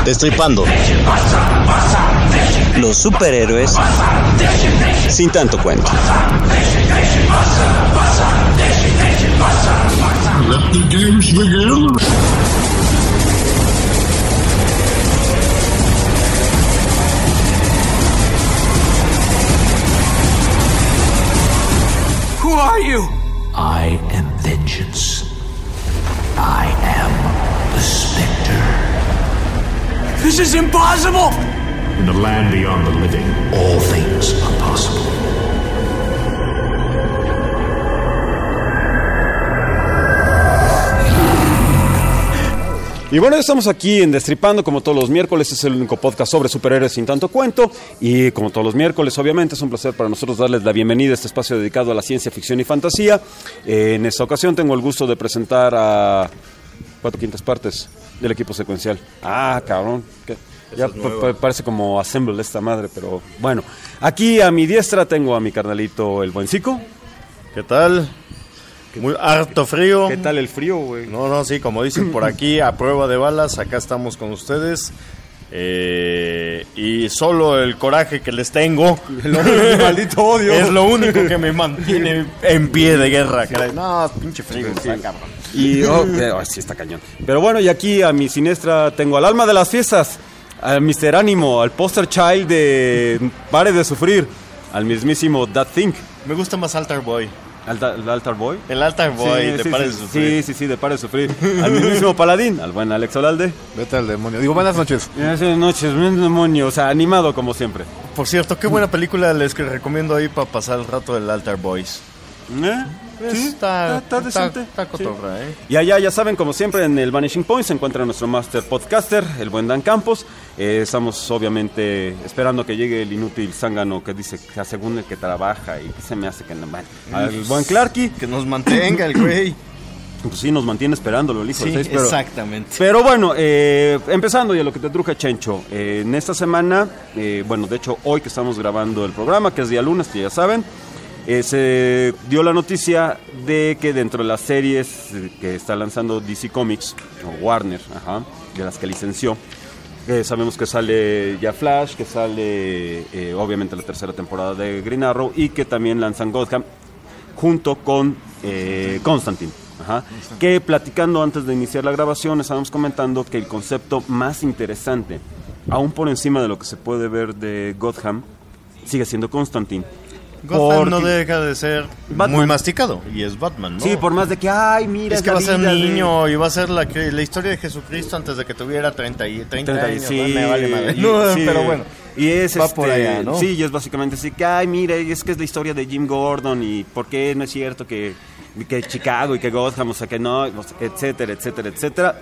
Destripando. Los superhéroes sin tanto cuento. Let the games begin. Who are you? I am vengeance. I am the Spectre. This is impossible! In the land beyond the living, all things are possible. Y bueno, ya estamos aquí en Destripando, como todos los miércoles, es el único podcast sobre superhéroes sin tanto cuento, y como todos los miércoles, obviamente, es un placer para nosotros darles la bienvenida a este espacio dedicado a la ciencia ficción y fantasía. En esta ocasión tengo el gusto de presentar a 4/5 partes del equipo secuencial. Ah, cabrón, ya parece como Assemble esta madre, pero bueno. Aquí a mi diestra tengo a mi carnalito, el buen Zico. ¿Qué tal? Muy harto frío. ¿Qué tal el frío, güey? No, sí, como dicen por aquí, a prueba de balas, acá estamos con ustedes. Y solo el coraje que les tengo, el maldito odio, es lo único que me mantiene en pie de guerra, caray. No, pinche frío, sí. Está cabrón. Y sí está cañón. Pero bueno, y aquí a mi siniestra tengo al alma de las fiestas, al Mr. Ánimo, al poster child de Pare de Sufrir, al mismísimo That Thing. Me gusta más Altar Boy. ¿El Altar Boy? El Altar Boy, de Pare de Sufrir. Sí, de Pare de Sufrir. Al mismísimo Paladín, al buen Alex Olalde. Vete al demonio. Digo, buenas noches. Buenas noches, buen demonio. O sea, animado como siempre. Por cierto, qué buena película les recomiendo ahí para pasar el rato del Altar Boys. Sí, está decente. Está cotorra, sí. Y allá, ya saben, como siempre, en el Vanishing Point se encuentra nuestro master podcaster, el buen Dan Campos. Estamos, obviamente, esperando que llegue el inútil zángano que dice que según el que trabaja y que se me hace que no. Bueno, al buen Clarky. Que nos mantenga el güey. Pues sí, nos mantiene esperándolo el hijo sí, de 6, pero, exactamente. Pero bueno, empezando ya lo que te truje, Chencho. En esta semana, bueno, de hecho, hoy que estamos grabando el programa, que es día lunes, que ya saben, se dio la noticia de que dentro de las series que está lanzando DC Comics, o Warner, de las que licenció, sabemos que sale ya Flash, que sale obviamente la tercera temporada de Green Arrow, y que también lanzan Gotham junto con Constantine. Que platicando antes de iniciar la grabación estábamos comentando que el concepto más interesante, aún por encima de lo que se puede ver de Gotham, sigue siendo Constantine. Gotham no deja de ser Batman. Muy masticado, y es Batman, ¿no? Sí, por más de que, ay, mira, es que va a ser niño y va a ser la historia de Jesucristo antes de que tuviera 30 años. Sí, me vale madre. Sí, pero bueno. Y es va por allá, ¿no? Sí, y es básicamente así que, ay, mira, es que es la historia de Jim Gordon y por qué no es cierto que Chicago y que Gotham, o sea, que no, etcétera, etcétera, etcétera.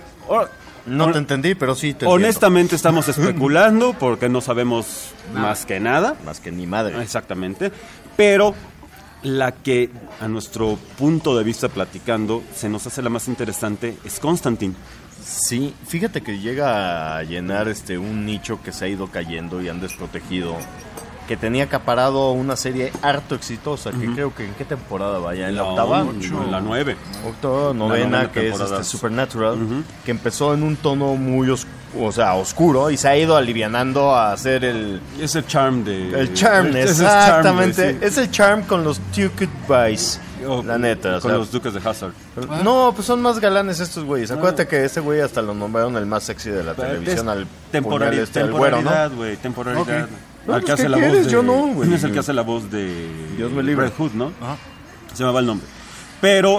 No te entendí, pero sí te honestamente estamos especulando porque no sabemos más que nada. Más que ni madre. Exactamente. Pero la que a nuestro punto de vista platicando se nos hace la más interesante es Constantine. Sí, fíjate que llega a llenar un nicho que se ha ido cayendo y han desprotegido, que tenía acaparado una serie harto exitosa, que creo que ¿en qué temporada vaya? ¿En la octava? En la 9. Octava, novena, que es Supernatural, que empezó en un tono muy oscuro y se ha ido alivianando a hacer el... Es el charm de... El charm, exactamente. Sí. Es el charm con los Duke Boys, la neta. Con los Duques de Hazzard. No, pues son más galanes estos güeyes. Acuérdate que ese güey hasta lo nombraron el más sexy de la televisión, al temporalidad, güey, temporalidad. Okay. No, pues, ¿qué quieres? Yo no, güey. ¿Quién es el que hace la voz de Dios me libre? Red Hood, ¿no? Ajá. Se me va el nombre. Pero,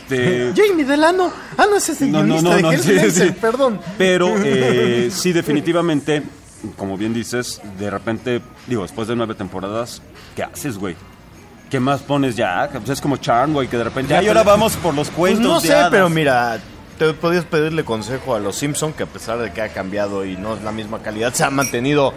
Jamie Delano. Ah, no, ese es el guionista de Hellblazer, perdón. Pero, sí, definitivamente, como bien dices, de repente, después de 9 temporadas, ¿qué haces, güey? ¿Qué más pones ya? Pues es como Charm, güey, que de repente... y ahora vamos por los cuentos pues no sé, hadas. Pero mira... Te podías pedirle consejo a los Simpson, que a pesar de que ha cambiado y no es la misma calidad, se ha mantenido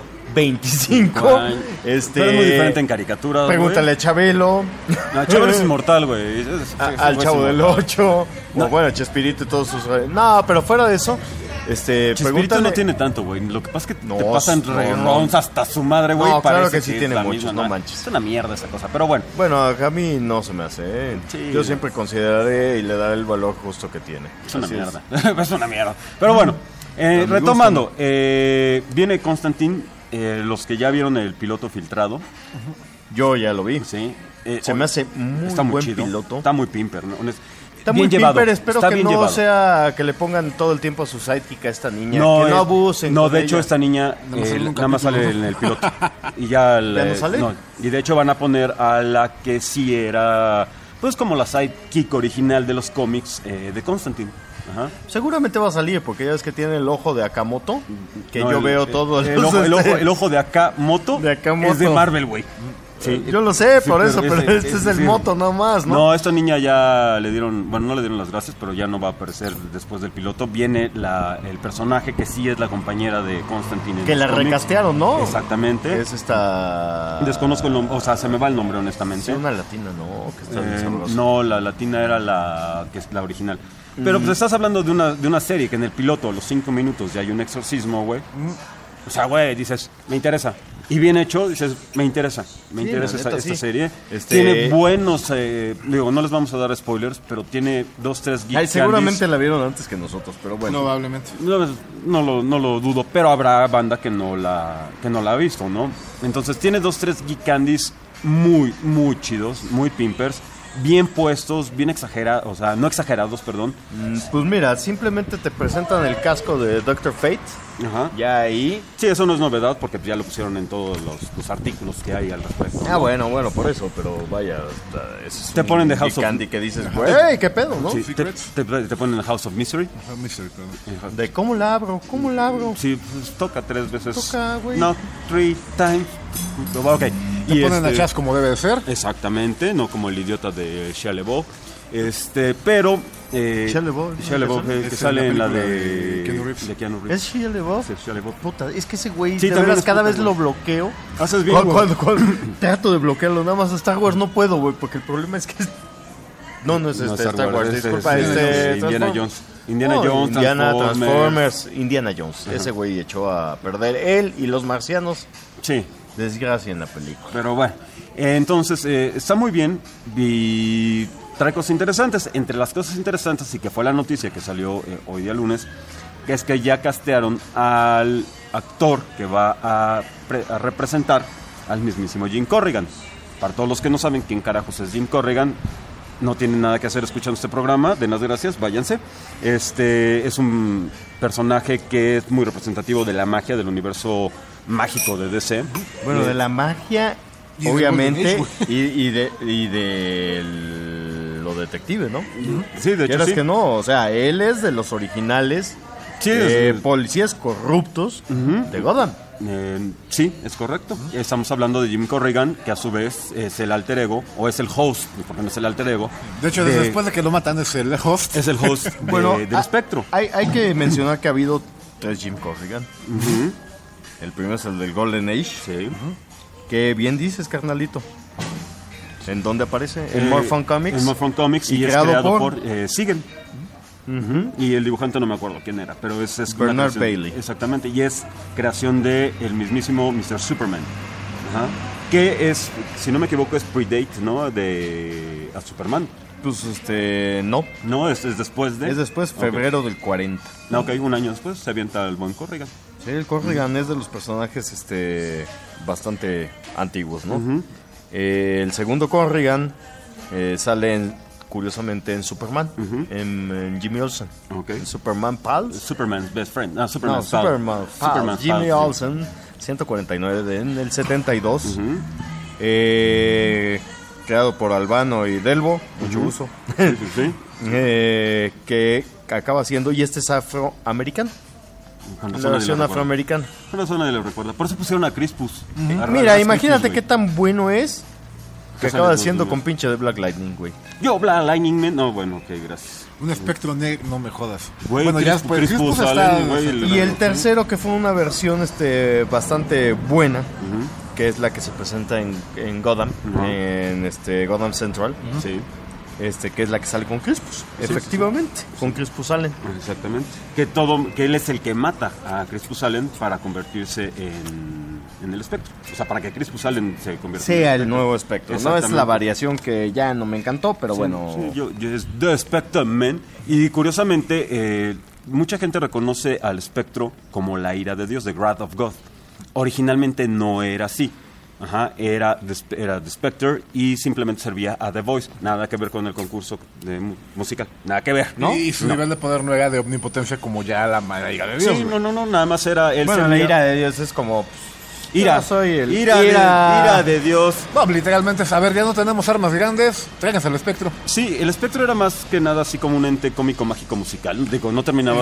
25. Pero es muy diferente en caricaturas. Pregúntale a Chabelo. No, Chabelo es inmortal, güey. Al Chavo del 8. No. O bueno, Chespirito y todos sus... No, pero fuera de eso... Chespirito no tiene tanto, güey. Lo que pasa es que te pasan reruns hasta su madre, güey. No, claro que sí tiene muchos, no manches. Es una mierda esa cosa, pero bueno. Bueno, a mí no se me hace, Sí, yo siempre consideraré y le daré el valor justo que tiene. Es una mierda. Es una mierda. Pero bueno, Retomando, viene Constantine, los que ya vieron el piloto filtrado. Yo ya lo vi. Sí. Se me hace muy está muy buen chido. piloto. Está muy pimper, ¿no? Está bien muy llevado. pimper, espero Está que bien no llevado. sea que le pongan todo el tiempo a su sidekick a esta niña, No, que no abusen. No, con de hecho ella. esta niña nada más sale en el piloto. Y ya, no sale? No, y de hecho van a poner a la que sí era, pues como la sidekick original de los cómics de Constantine. Ajá. Seguramente va a salir, porque ya ves que tiene el ojo de Akamoto, que No, yo veo todo el ojo de Akamoto, De Akamoto. es de Marvel, güey. Sí. Yo lo sé, Sí, por eso, pero ese- este es el sí. moto nomás, ¿no? No, a esta niña ya le dieron, bueno, no le dieron las gracias, pero ya no va a aparecer después del piloto. Viene el personaje que sí es la compañera de Constantine. en Que los la cómics. recastearon, ¿no? Exactamente. Es esta... Desconozco el nombre, o sea, se me va el nombre, honestamente. Es una latina, ¿no? Que está bien sabrosa. No, la latina era la que es la original. Pero pues estás hablando de una serie que en el piloto, a los 5 minutos, ya hay un exorcismo, güey. O sea, güey, dices, me interesa. Y bien hecho, dices, me interesa la esta neta, sí. serie. Este- Tiene buenos, digo, no les vamos a dar spoilers, pero tiene 2, 3 geek Ay, seguramente candies. la vieron antes que nosotros, pero bueno. Probablemente. No lo dudo, pero habrá banda que no la ha visto, ¿no? Entonces tiene 2, 3 geek candies muy, muy chidos, muy pimpers, bien puestos, bien exagerados, o sea, no exagerados, perdón. Pues mira, simplemente te presentan el casco de Dr. Fate. Ajá. Ya ahí. Sí, eso no es novedad porque ya lo pusieron en todos los artículos que hay al respecto. Ah, ¿no? bueno, por eso, pero vaya. Ese es Te un ponen de geek House of- Candy que dices, güey, qué pedo, ¿no? Sí, te ponen el House of Misery. Ajá, Mystery, perdón. De cómo la abro. Sí, pues, toca 3 veces. Toca, güey. No, 3 times. Ok. Te ponen a Chas como debe de ser. Exactamente, no como el idiota de Shia LaBeouf. Pero Shia LaBeouf, Shia LaBeouf, que Es sale en la película de Keanu Reeves. de Keanu Reeves. ¿Es Shia LaBeouf? Sí, Shia LaBeouf. Puta, es que ese güey, Sí, de también veras, es cada puta, vez güey. lo bloqueo. Haces bien, güey. Cuando trato de bloquearlo, nada más a Star Wars no puedo, güey, porque el problema es que... No, no es No, Star Wars, disculpa, Indiana Jones. Indiana No, Jones, Indiana, Transformers. Transformers, Indiana Jones. Ese güey echó a perder él y los marcianos. Sí, Desgracia en la película. pero bueno. Entonces, está muy bien y trae cosas interesantes. Entre las cosas interesantes, y que fue la noticia que salió hoy día lunes, que es que ya castearon al actor que va a representar al mismísimo Jim Corrigan. Para todos los que no saben quién carajos es Jim Corrigan, no tienen nada que hacer escuchando este programa, den las gracias, váyanse. Es un personaje que es muy representativo de la magia del universo mágico de DC. Bueno, de la magia, Y de obviamente, Golden Age, y de lo detective, ¿no? Sí, de hecho Quieras sí. que no, o sea, él es de los originales Sí, es- policías corruptos de Gotham. Sí, es correcto. Estamos hablando de Jim Corrigan, que a su vez es el alter ego, o es el host, porque no es el alter ego. De hecho, después de que lo matan es el host. Es el host del espectro. Hay que mencionar que ha habido 3 Jim Corrigan. El primero es el del Golden Age. Sí. Que bien dices, carnalito. ¿En dónde aparece? En More Fun Comics. En More Fun Comics, y es creado creado por- por Siegel. Y el dibujante no me acuerdo quién era, pero es una Bernard creación- Bailey. Exactamente, y es creación de el mismísimo Mr. Superman. Ajá. Que es, si no me equivoco, es predate, ¿no? De a Superman. Pues no. No, es después de. Es después, Ok. febrero del 40. No, ok, un año después se avienta el buen Corrigan. Sí, el Corrigan es de los personajes bastante antiguos, ¿no? El segundo Corrigan sale curiosamente en Superman, en Jimmy Olsen. Ok. En Superman Pals. Superman's best friend. Ah, No, Superman's Superman Pals. Superman's Jimmy pal, sí. Olsen, 149 en el 72. Creado por Albano y Delbo, mucho uso. Sí, sí, sí. Que acaba siendo, y este es afroamericano. Con La razón nadie versión lo recuerda. afroamericana. Con razón nadie lo recuerda. Por eso pusieron a Crispus. Mira, imagínate qué tan bueno es que Pues acaba sale siendo dos con pinche de Black Lightning, güey. Yo, Black Lightning Man. No, bueno, ok, gracias. Un espectro negro, no me jodas. Güey, bueno, ya Crispus- después. Crispus Crispus sale, está. güey, Y el tercero, que fue una versión bastante buena, que es la que se presenta en Gotham, en Gotham Central, Sí, que es la que sale con Crispus. Efectivamente, con Crispus salen. exactamente. Que él es el que mata a Crispus Allen para convertirse en el espectro. O sea, para que Crispus Allen se convierta Sea en el nuevo espectro. No es Exactamente. la variación que ya no me encantó, pero bueno. Sí, yo es The Spectre Man. Y curiosamente, mucha gente reconoce al espectro como la ira de Dios, the wrath of God. Originalmente no era así. Era The Spectre y simplemente servía a The Voice. Nada que ver con el concurso de musical. Nada que ver, ¿no? Y su nivel de poder no era de omnipotencia como ya la ira de Dios. Sí, no, nada más era... Bueno, la ira de Dios es como... Ira, soy el ira de Dios. No, literalmente, a ver, ya no tenemos armas grandes, tráiganse al espectro. Sí, el espectro era más que nada así como un ente cómico, mágico, musical. Digo, no terminaba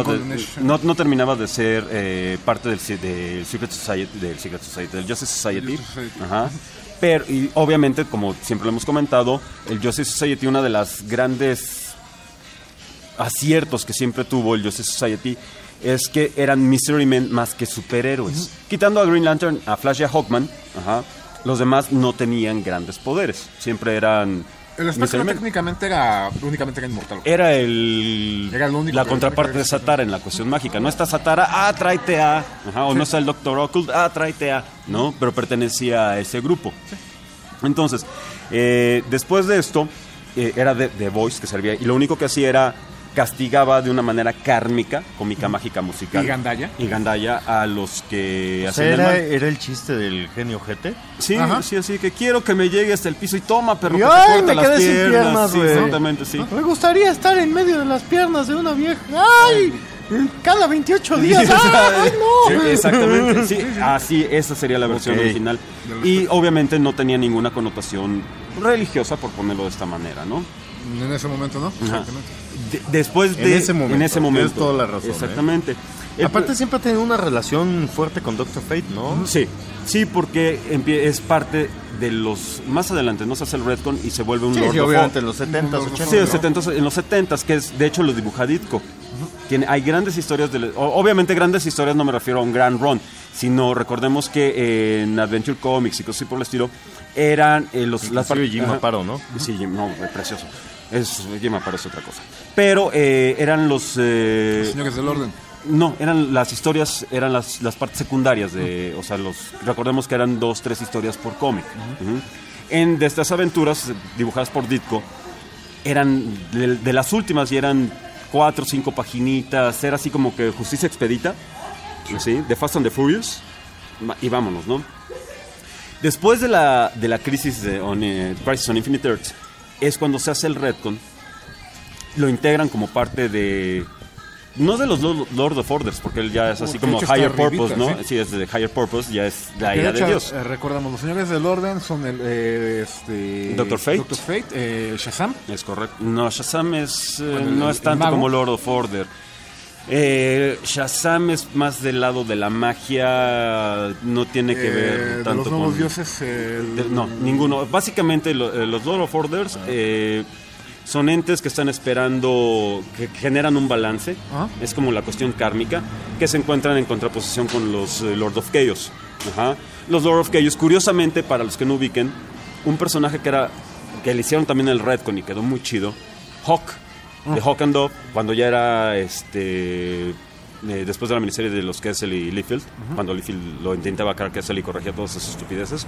de ser parte del Secret Society, del Justice Society. Ajá. Pero, y obviamente, como siempre lo hemos comentado, el Justice Society, una de las grandes aciertos que siempre tuvo el Justice Society es que eran Mystery Men más que superhéroes. Quitando a Green Lantern, a Flash y a Hawkman, los demás no tenían grandes poderes. Siempre eran... El espectro técnicamente únicamente era inmortal. Era único la contraparte de Satara en la cuestión mágica. No está Satara, tráete a... o no está el Doctor Occult, tráete a... ¿no? Pero pertenecía a ese grupo. Sí. Entonces, después de esto, era The Voice que servía. Y lo único que hacía era... castigaba de una manera kármica, cómica, mágica, musical. Y Gandaya a los que hacían el mal. ¿Era el chiste del genio GT? Sí, sí, así que quiero que me llegue hasta el piso y toma, pero que te ¡ay, corta me las quedé sin piernas! piernas, Sí, güey. exactamente, sí. Me gustaría estar en medio de las piernas de una vieja. ¡Ay! Cada 28 días. ¡Ay, no! Sí, exactamente, sí. Así, esa sería la versión original. Y obviamente no tenía ninguna connotación religiosa, por ponerlo de esta manera, ¿no? En ese momento, ¿no? Exactamente. Después de... En ese momento. Tienes toda la razón. Exactamente. Aparte siempre ha tenido una relación fuerte con Dr. Fate, ¿no? Sí, porque es parte de los... Más adelante, ¿no? Se hace el retcon y se vuelve un Lord of obviamente en los 70s, 80s. Sí, en los 70s, que es, de hecho, lo dibuja Ditko. Hay grandes historias, obviamente grandes historias, no me refiero a un gran run, sino recordemos que en Adventure Comics y cosas así por el estilo, eran Jim Aparo, ¿no? Sí, precioso. Jim Aparo es otra cosa. Pero eran los Señores del Orden. No, eran las historias, eran las partes secundarias de, o sea, recordemos que eran 2, 3 historias por cómic. De estas aventuras dibujadas por Ditko, eran de las últimas y eran 4 o 5 paginitas, era así como que justicia expedita, ¿sí? The Fast and the Furious, y vámonos, ¿no? Después de la crisis Crisis on Infinite Earths, es cuando se hace el retcon, lo integran como parte de... No de los Lord of Orders, porque él ya es así como Higher Purpose, ¿no? Sí, es de Higher Purpose, ya es la ira de Dios. Recordamos, los señores del orden son el Dr. Fate. Dr. Fate, Shazam. Es correcto. No, Shazam no es tanto como Lord of Order. Shazam es más del lado de la magia, no tiene que ver tanto de los nuevos dioses. No, ninguno. Básicamente los Lord of Orders... son entes que están esperando, que generan un balance. Es como la cuestión kármica, que se encuentran en contraposición con los Lord of Chaos. Los Lord of Chaos, curiosamente, para los que no ubiquen, un personaje que le hicieron también el retcon y quedó muy chido, Hawk, de Hawk and Dove, cuando ya era después de la miniserie de los Kessel y Liefeld, cuando Liefeld lo intentaba crear Kessel y corregía todas esas estupideces.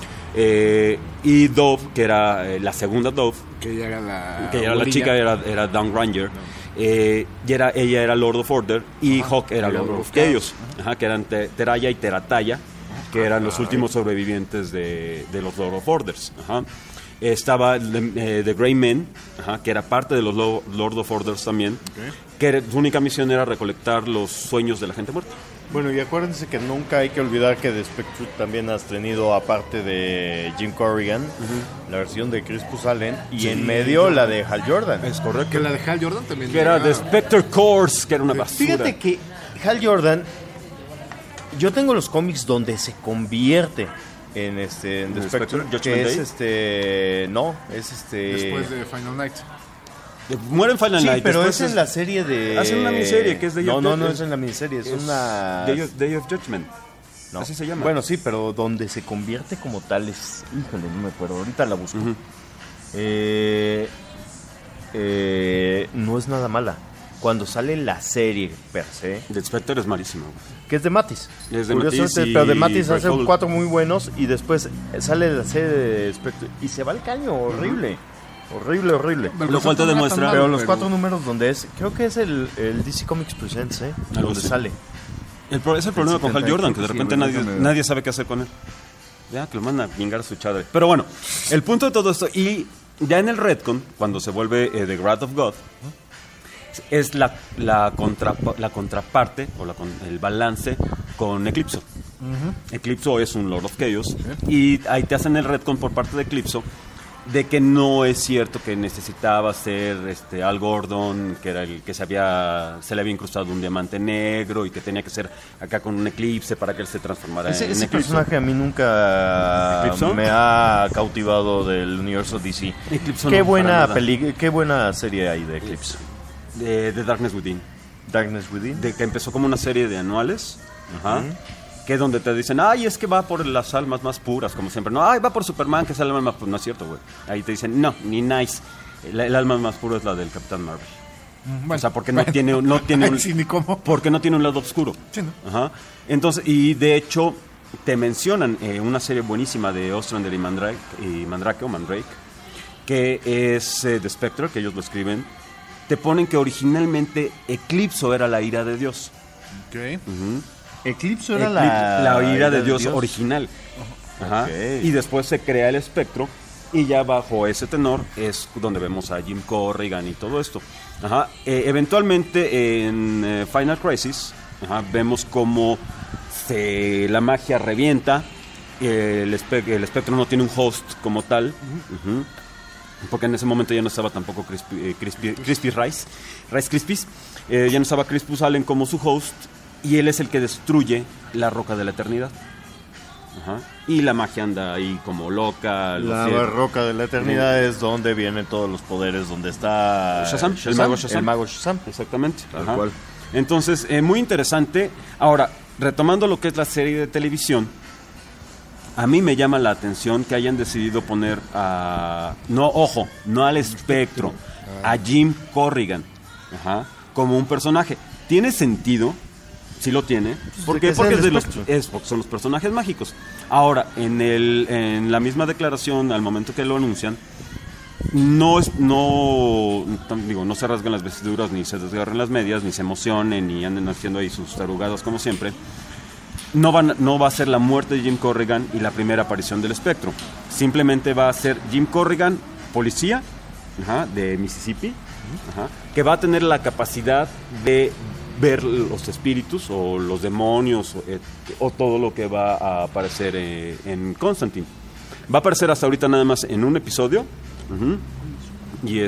Y Dove, que era la segunda Dove, que ella era la chica, era Dawn Ranger, y ella era Lord of Order, y Hawk era Lord of Chaos, que eran Teraya y Terataya, que eran los últimos sobrevivientes de los Lord of Orders. Estaba The Grey Men, que era parte de los Lord of Orders también, que su única misión era recolectar los sueños de la gente muerta. Bueno, y acuérdense que nunca hay que olvidar que de Spectre también has tenido, aparte de Jim Corrigan, la versión de Crispus Allen, y en medio la de Hal Jordan. Es correcto. Que la de Hal Jordan también. Que era The Spectre Course, que era una basura. Fíjate que Hal Jordan, yo tengo los cómics donde se convierte en The Spectre, que es no, es después de Final Night. Muere en Final Night. Pero es en la serie de... Hacen una miniserie que es de... No es en la miniserie, es una... Day of Judgment. No. Así se llama. Bueno, sí, pero donde se convierte como tal es... Híjole, no me acuerdo, ahorita la busco. No es nada mala. Cuando sale la serie per se... The Spectre es malísimo. Que es de Matis. Es de Matis, pero de Matis hace 4 muy buenos y después sale la serie de Spectre y se va al caño, horrible. Horrible, horrible. Lo cual te demuestra... Pero los 4 números donde es, creo que es el DC Comics Presents, donde sí. sale. Es el problema con Hal Jordan, que de sí, repente güey, nadie sabe qué hacer con él. Ya, que lo manda a pingar a su chadre. Pero bueno, el punto de todo esto, y ya en el retcon, cuando se vuelve The Wrath of God, es la contraparte, o el balance con Eclipso. Eclipso es un Lord of Chaos, y ahí te hacen el retcon por parte de Eclipso, de que no es cierto que necesitaba ser Al Gordon, que era el que se le había incrustado un diamante negro y que tenía que ser acá con un eclipse para que él se transformara en Ese Eclipse. personaje a mí nunca ¿Eclipso? me ha cautivado del universo DC. Eclipse Qué no, buena para nada. qué buena serie hay de Eclipse. De Darkness Within. Darkness Within. De que empezó como una serie de anuales. Ajá. Que es donde te dicen, ay, es que va por las almas más puras, como siempre. No, ay, va por Superman, que es el alma más pura. No es cierto, güey. Ahí te dicen, no, ni nice. El alma más pura es la del Capitán Marvel. Bueno, o sea, porque no tiene un... sí, ni cómo. Porque no tiene un lado oscuro. Sí, ¿no? Ajá. Entonces, y de hecho, te mencionan una serie buenísima de Ostrander y Mandrake, que es The Spectre, que ellos lo escriben. Te ponen que originalmente Eclipso era la ira de Dios. Ok. Eclipse era La ira de Dios original. Ajá. Okay. Y después se crea el espectro y ya bajo ese tenor es donde vemos a Jim Corrigan y todo esto. Ajá. Eventualmente en Final Crisis vemos cómo la magia revienta, el espectro no tiene un host como tal. Porque en ese momento ya no estaba tampoco Crispy Rice Krispies, ya no estaba Crispus Allen como su host. Y él es el que destruye la roca de la eternidad. Ajá. Y la magia anda ahí como loca. La roca de la eternidad es donde vienen todos los poderes, donde está Shazam, el mago Shazam. Exactamente. Tal cual. Entonces, muy interesante. Ahora, retomando lo que es la serie de televisión, a mí me llama la atención que hayan decidido poner no al espectro, a Jim Corrigan, como un personaje. ¿Tiene sentido? Sí lo tiene. ¿Por qué? Porque son los personajes mágicos. Ahora, en la misma declaración, al momento que lo anuncian, no se rasgan las vestiduras, ni se desgarren las medias, ni se emocionen, ni anden haciendo ahí sus tarugadas como siempre. No va a ser la muerte de Jim Corrigan y la primera aparición del espectro. Simplemente va a ser Jim Corrigan, policía de Mississippi, que va a tener la capacidad de ver los espíritus o los demonios o todo lo que va a aparecer en Constantine. Va a aparecer hasta ahorita nada más en un episodio. Y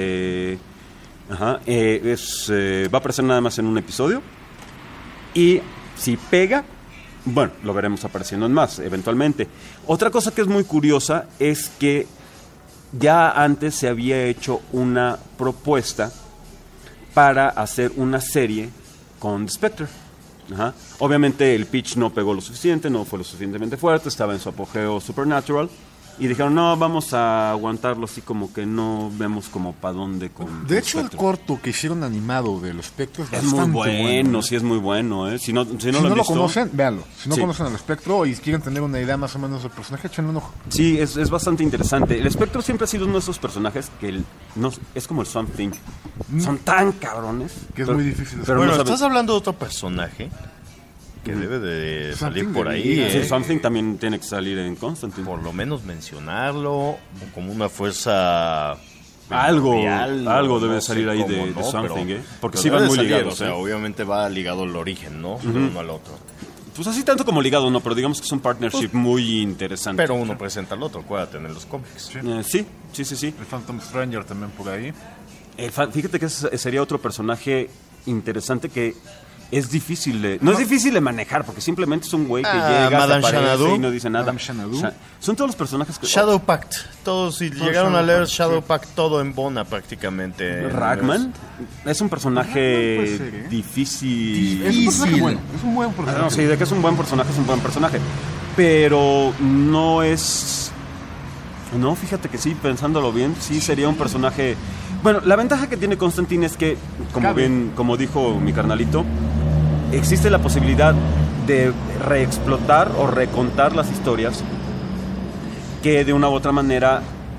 va a aparecer nada más en un episodio. Y si pega, bueno, lo veremos apareciendo en más, eventualmente. Otra cosa que es muy curiosa es que ya antes se había hecho una propuesta para hacer una serie con The Spectre. Obviamente el pitch no pegó lo suficiente, no fue lo suficientemente fuerte, estaba en su apogeo Supernatural. Y dijeron, no, vamos a aguantarlo así como que no vemos como para dónde con De hecho, Spectre. el corto que hicieron animado de los espectros Es muy bueno, sí es muy bueno. Si no lo conocen, véanlo. Si no Sí. conocen al espectro y quieren tener una idea más o menos del personaje, échenle un ojo. Sí, es bastante interesante. El espectro siempre ha sido uno de esos personajes que es como el Swamp Thing. Son tan cabrones. Que es muy difícil de pero Bueno, no saben- estás hablando de otro personaje que debe de salir Something por de ahí. vida, Sí, Swamp Thing también tiene que salir en Constantine. Por lo menos mencionarlo como una fuerza Algo primordial, debe no salir sé ahí cómo, de ¿no? Swamp Pero- Thing, porque pero sí debe van muy salir, ligados. o sea, obviamente va ligado el origen, ¿no? De uno al otro. Pues así tanto como ligado, no, pero digamos que es un partnership muy interesante. Pero uno presenta al otro, acuérdate, en los cómics. Sí. El Phantom Stranger también por ahí. Fíjate que ese sería otro personaje interesante que es difícil de... No es difícil de manejar, porque simplemente es un güey que llega, Madame se aparece Xanadu. y no dice nada. Madame Xanadu. Son todos los personajes que... Shadow Pact. Todos, si llegaron a Shadow leer Pact, Shadow Pact, todo en Bona prácticamente. Ragman es un personaje puede ser, ¿eh? difícil. Es un personaje bueno. Es un buen Ah, personaje. no, sí, de que es un buen personaje. Pero no es... No, fíjate que sí, pensándolo bien, sí sería un personaje... Bueno, la ventaja que tiene Constantine es que, como dijo mi carnalito, existe la posibilidad de reexplotar o recontar las historias que de una u otra manera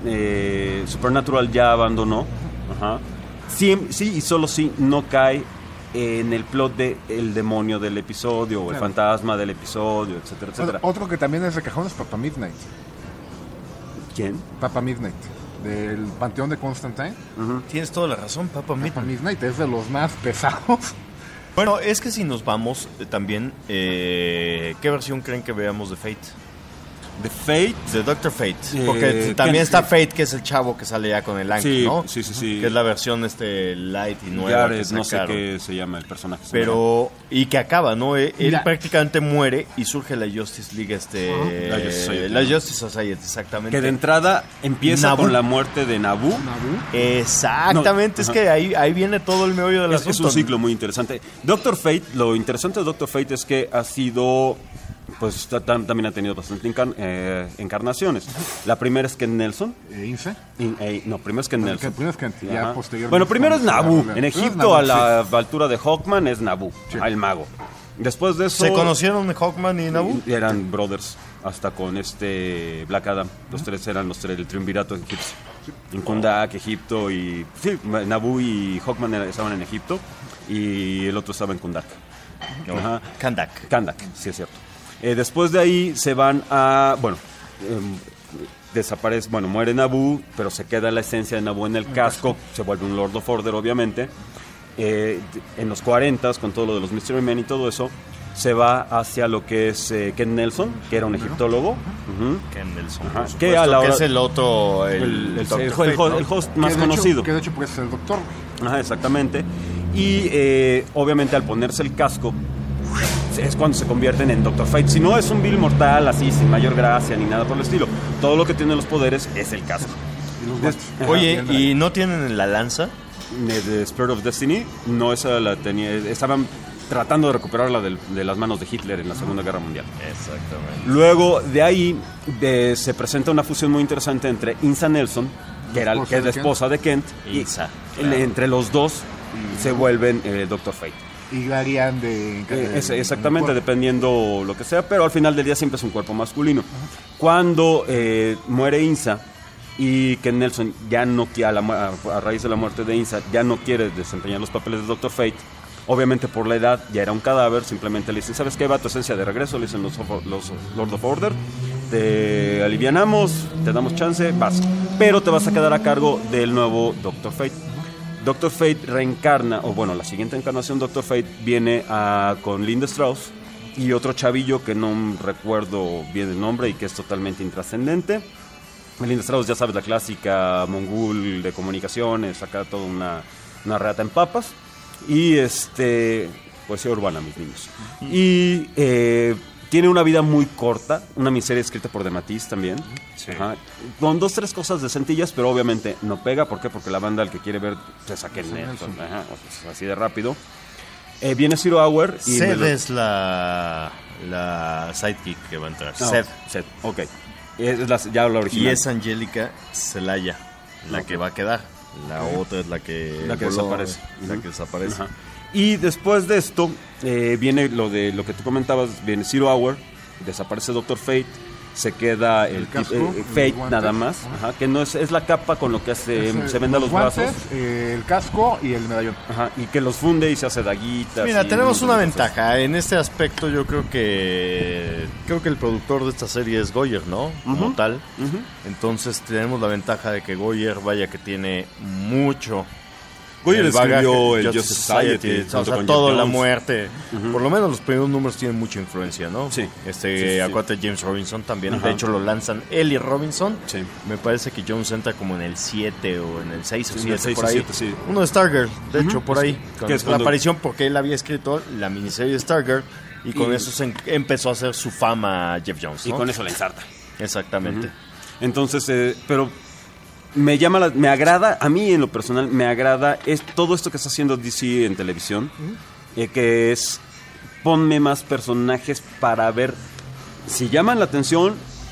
Supernatural ya abandonó. Ajá. Sí y solo sí no cae en el plot de el demonio del episodio o el fantasma del episodio, etcétera, etcétera. Otro que también es de cajón es Papa Midnight. ¿Quién? Papa Midnight, del Panteón de Constantine. Tienes toda la razón, Papa Papa Midnight es de los más pesados. Bueno, es que si nos vamos también, ¿qué versión creen que veamos de Fate? The Fate. De Doctor Fate. Porque también está Fate, que es el chavo que sale ya con el Ankh, Sí, ¿no? sí. Que es la versión light y nueva. Jared, que no sé sacaron. qué se llama el personaje. Pero, y que acaba, ¿no? Él Mira. prácticamente muere y surge la Justice League, La Justice Society. la Justice Society, exactamente. Que de entrada empieza Nabu. con la muerte de Nabu. Exactamente, No, es ajá. que ahí viene todo el meollo del Es asunto. un ciclo muy interesante. Doctor Fate, lo interesante de Doctor Fate es que ha sido, pues también ha tenido bastante encarnaciones. La primera es Ken Nelson. Ince. No, primero es Ken Nelson. Primero es Ken, ya Ajá. posteriormente Bueno, primero es cuando se Nabu. va a En volver. Egipto, Nabu, a la altura de Hawkman, es Nabu, Sí. el mago. Después de eso... ¿Se conocieron Hawkman y Nabu? Eran brothers, hasta con Black Adam. Los tres eran el triunvirato egipcio. En Kundak, Egipto y... Sí, Nabu y Hawkman estaban en Egipto y el otro estaba en Kundak. Ajá. Kandak, sí es cierto. Después de ahí se van a... Bueno, desaparece... Bueno, muere Nabu, pero se queda la esencia de Nabu en el casco. Se vuelve un Lord of Order, obviamente. En los 40s, con todo lo de los Mystery Men y todo eso, se va hacia lo que es Ken Nelson, que era un egiptólogo. Ujú. Ken Nelson, Ajá. por supuesto, Que a la hora- es el otro, el Dr. Fate, ¿no? host Que más de hecho- conocido. que de hecho pues es el doctor. Ajá, exactamente. Y obviamente al ponerse el casco es cuando se convierten en Doctor Fate. Si no es un vil mortal así, sin mayor gracia ni nada por el estilo. Todo lo que tiene los poderes es el casco. Y los guantes. Ajá. Oye, ¿y no tienen la lanza? De Spirit of Destiny, no, esa la tenía. Estaban tratando de recuperarla de las manos de Hitler en la Segunda Guerra Mundial. Exactamente. Luego de ahí se presenta una fusión muy interesante entre Insa Nelson, que es la esposa de Kent, Insa, y claro. entre los dos se vuelven Doctor Fate. Y varían de... Exactamente, de dependiendo lo que sea, pero al final del día siempre es un cuerpo masculino. Cuando muere Insa y que Nelson ya no quiere, a raíz de la muerte de Insa, ya no quiere desempeñar los papeles de Doctor Fate, obviamente por la edad ya era un cadáver, simplemente le dicen, ¿sabes qué? Va tu esencia de regreso, le dicen los Lord of Order, te alivianamos, te damos chance, vas, pero te vas a quedar a cargo del nuevo Doctor Fate. Doctor Fate reencarna, o bueno, la siguiente encarnación Doctor Fate viene con Linda Strauss y otro chavillo que no recuerdo bien el nombre y que es totalmente intrascendente. Linda Strauss, ya sabes, la clásica mongol de comunicaciones, acá toda una reata en papas. Y poesía urbana, mis niños. Y tiene una vida muy corta, una miniserie escrita por DeMatteis también. Sí. Ajá. Con 2-3 cosas decentillas, pero obviamente no pega. ¿Por qué? Porque la banda, al que quiere ver, se saque en Nelson. Ajá, pues, así de rápido. Viene Zero Hour. Y Seth es la sidekick que va a entrar. Seth. Ok. Ya la original. Y es Angélica Zelaya, la que va a quedar. La otra es la que desaparece. La que desaparece. Ajá. Y después de esto viene lo que tú comentabas, viene Zero Hour, desaparece Doctor Fate, se queda el casco, Fate los guantes. nada más, ajá, que no es la capa con lo que se venda los guantes, brazos, el casco y el medallón. ajá, y que los funde y se hace daguitas. Mira, y tenemos un una montón de cosas. ventaja. En este aspecto yo creo que el productor de esta serie es Goyer, ¿no? Como tal. Entonces tenemos la ventaja de que Goyer, vaya que tiene mucho. Goyer el bagaje, escribió el Justice Society, o junto sea, con todo Jeff la Jones. muerte. Por lo menos los primeros números tienen mucha influencia, ¿no? Sí. Sí. Acuérdate, James Robinson también. Ajá. De hecho, lo lanzan él y Robinson. Sí. Me parece que Jones entra como en el 7 o en el 6 o Sí, en el 7, 6 por o ahí. 7, sí. Uno de Stargirl, de hecho, por ahí. Con Que es la cuando- aparición, porque él había escrito la miniserie de Stargirl y con eso empezó a hacer su fama Jeff Jones, Y ¿no? con eso la ensarta. Exactamente. Entonces, pero me agrada, a mí en lo personal, me agrada todo esto que está haciendo DC en televisión, que es, ponme más personajes para ver si llaman la atención,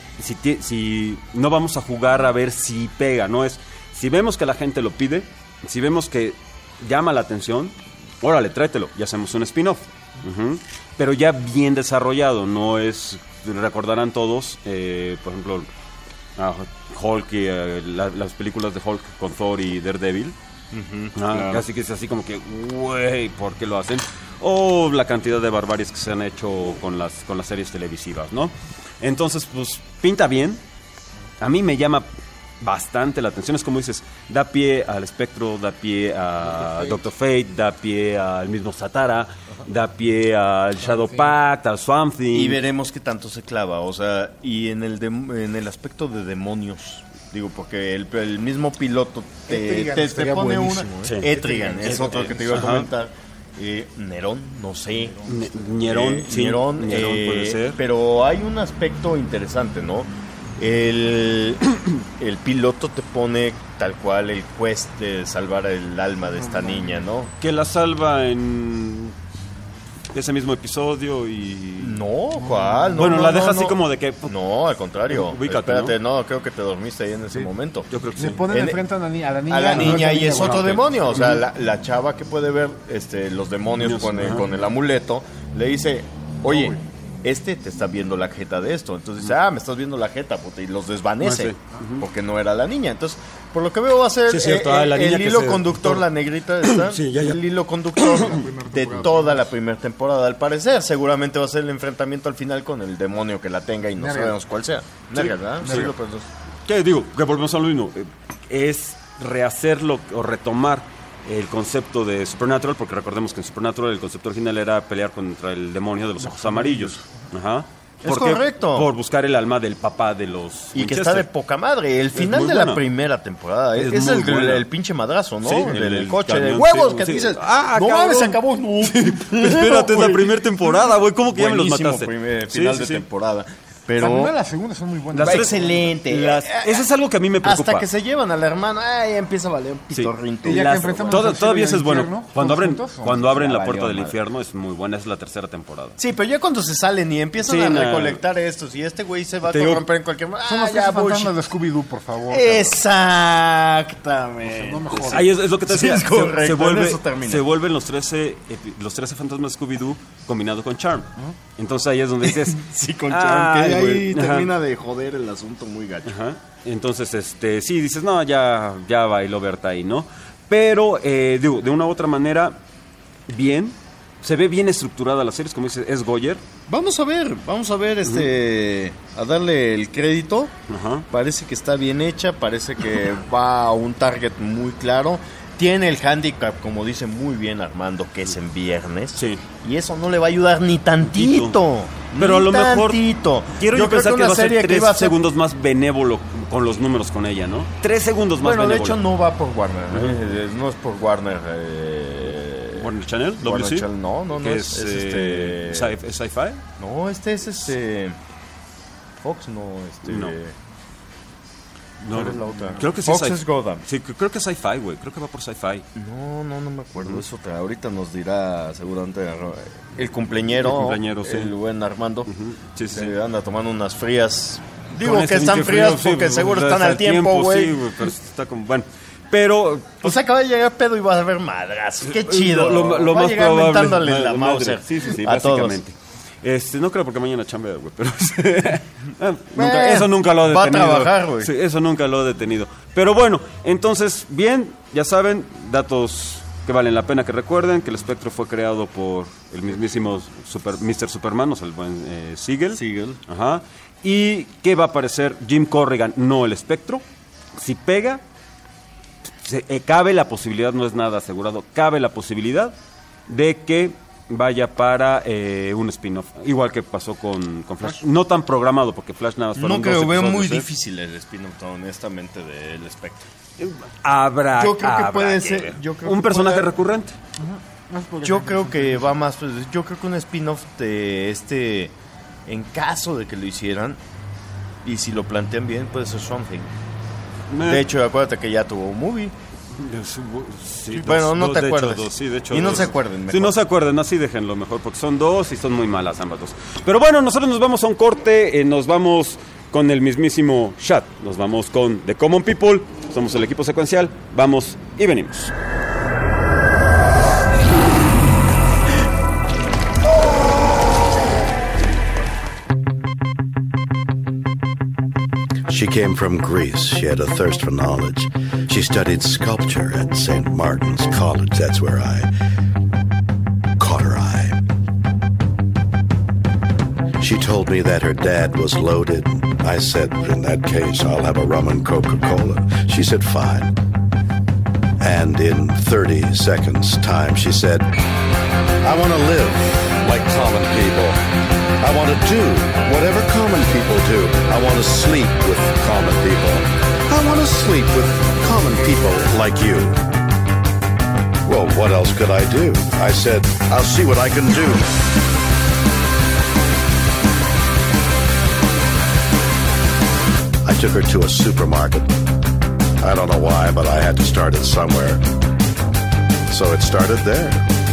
si no vamos a jugar a ver si pega, no es, si vemos que la gente lo pide, si vemos que llama la atención, órale, tráetelo, y hacemos un spin-off. Pero ya bien desarrollado, no es, recordarán todos, por ejemplo, Hulk y las películas de Hulk con Thor y Daredevil. Claro. Casi que es así como que, güey, ¿por qué lo hacen? O la cantidad de barbaries que se han hecho con las series televisivas, ¿no? Entonces, pues, pinta bien. A mí me llama bastante la atención. Es como dices, da pie al Espectro, da pie a Doctor Fate, da pie al mismo Satara, da pie al Shadow Pact, al Swamp Thing. Y veremos qué tanto se clava, o sea, y en el aspecto de demonios, digo, porque el mismo piloto Etrigan te estaría pone una... buenísimo, Sí. Etrigan, es otro que te iba a comentar. Nerón, no sé. Ñerón, sí. Nerón, puede ser. pero hay un aspecto interesante, ¿no? El piloto te pone tal cual el quest de salvar el alma de esta niña, ¿no? Que la salva en ese mismo episodio y... No, ¿cuál? No, bueno, no, la deja no, así no. como de que... No, al contrario. Ubícate, Espérate, ¿no? Creo que te dormiste ahí en ese momento. Yo creo que Se sí. ponen En- enfrente a la niña. A la niña y es otro bueno, demonio. O sea, la chava que puede ver los demonios con el amuleto le dice, oye, te está viendo la jeta de esto. Entonces dice, me estás viendo la jeta, puta, y los desvanece. Sí. Porque no era la niña. Entonces, por lo que veo va a ser Sí, es cierto. La niña el que hilo se- conductor, la negrita está, Sí, ya. el hilo conductor de toda la primera temporada, al parecer. Seguramente va a ser el enfrentamiento al final con el demonio que la tenga y no Nergal. sabemos cuál sea. Nergal, ¿verdad? Sí, lo pensó. ¿Qué digo? Que volvemos a lo mismo. Es rehacerlo o retomar el concepto de Supernatural, porque recordemos que en Supernatural el concepto original era pelear contra el demonio de los ojos amarillos. Ajá. Es ¿Por qué? correcto. Por buscar el alma del papá de los Y que Winchester. está de poca madre. El final muy de la buena. primera temporada Es es muy buena. el pinche madrazo, ¿no? Sí, el coche camión, de huevos sí, que sí. dices, ¡Ah, no cabrón! mames, se acabó. No. Espérate, es la primera temporada, güey. ¿Cómo que ya me los Buenísimo mataste? primer Sí, final sí, de sí. temporada. La Pero primera y la segunda son muy buenas. Las tres- excelente. Eso es algo que a mí me preocupa. Hasta que se llevan a la hermana, ya empieza a valer un Sí. pitorrinto. Y ya que Las- enfrentamos todo- al cielo todavía y eso al es bueno. infierno, Cuando abren, ¿todos juntos? cuando abren Ya la puerta valió del madre. infierno es muy buena. Es la tercera temporada. Sí, pero ya cuando se salen y empiezan Sí, a no. recolectar estos y este güey se va a Te digo- corromper en cualquier momento. Son los ya, tres bullshit. fantasmas de Scooby-Doo, por favor. Exactamente. No me jodas. Ahí es lo que te Sí, decía. es correcto, en eso Se termina. vuelven los 13 fantasmas de Scooby-Doo combinado con Charm. Entonces ahí es donde dices... Sí, con "Ay, Charm, que ahí güey". Ajá. termina de joder el asunto muy gacho. Ajá. Entonces, sí, dices, no, ya bailó Berta ahí, ¿no? Pero, digo, de una u otra manera, bien. Se ve bien estructurada la serie, como dices, es Goyer. Vamos a ver, a darle el crédito. Ajá. Parece que está bien hecha, parece que va a un target muy claro. Tiene el handicap, como dice muy bien Armando, que es en viernes. Sí. Y eso no le va a ayudar ni tantito. Pero a lo mejor tantito. quiero yo creo pensar que una va a ser serie que 3 iba a ser- segundos más benévolo con los números con ella, ¿no? 3 segundos más Bueno, de benévolo. hecho no va por Warner. No es por Warner. Warner Channel, Warner WC. Channel, no, que es ¿Es Sci-Fi? No, este es Fox, no, No. No, ¿Cuál es la otra? creo que sí Fox es es Gotham. Sí, creo que es Sci-Fi, güey. Creo que va por Sci-Fi. No me acuerdo. Es otra. Ahorita nos dirá seguramente el cumpleañero. El cumpleañero, sí. El buen Armando. Sí, sí, que sí. anda tomando unas frías. Digo Con que este están pinche frías frío, sí, porque pues, seguro está están al tiempo, güey. Sí, güey, pero está como... Bueno, pero... Pues acaba de llegar pedo y va a haber madras. Qué chido. Lo Va a más llegar probable. mentándole la madre. Mauser. Sí, a todos. básicamente. No creo porque mañana chambea, güey, pero... eso nunca lo ha detenido. Va a trabajar, güey. Sí, eso nunca lo ha detenido. Pero bueno, entonces, bien, ya saben, datos que valen la pena que recuerden, que el Espectro fue creado por el mismísimo Mr. Superman, o sea, el buen Siegel. Ajá. Y que va a aparecer Jim Corrigan, no el Espectro. Si pega, cabe la posibilidad, no es nada asegurado, cabe la posibilidad de que vaya para un spin-off, igual que pasó con Flash. No tan programado, porque Flash nada más fueron No creo, 2 veo episodios, muy ¿eh? difícil el spin-off, honestamente, del Espectro. Habrá, Yo creo que habrá puede que ser- ver. yo creo un que personaje puede- recurrente. Yo creo que va más. Yo creo que un spin-off de en caso de que lo hicieran, y si lo plantean bien, puede ser Something. De hecho, acuérdate que ya tuvo un movie. Sí, Bueno, no te de hecho, acuerdas. sí, de hecho, Y no dos. se acuerden, Sí, mejor. no se acuerden, así déjenlo mejor, porque son 2 y son muy malas ambas 2. Pero bueno, nosotros nos vamos a un corte, nos vamos con el mismísimo Shad, nos vamos con The Common People, somos el equipo secuencial, vamos y venimos. She came from Greece. She had a thirst for knowledge. She studied sculpture at St. Martin's College. That's where I caught her eye. She told me that her dad was loaded. I said, in that case, I'll have a rum and Coca-Cola. She said, fine. And in 30 seconds time, she said, I want to live like common people. I want to do whatever common people do. I want to sleep with common people. I want to sleep with common people like you. Well, what else could I do? I said, I'll see what I can do. I took her to a supermarket. I don't know why, but I had to start it somewhere. So it started there.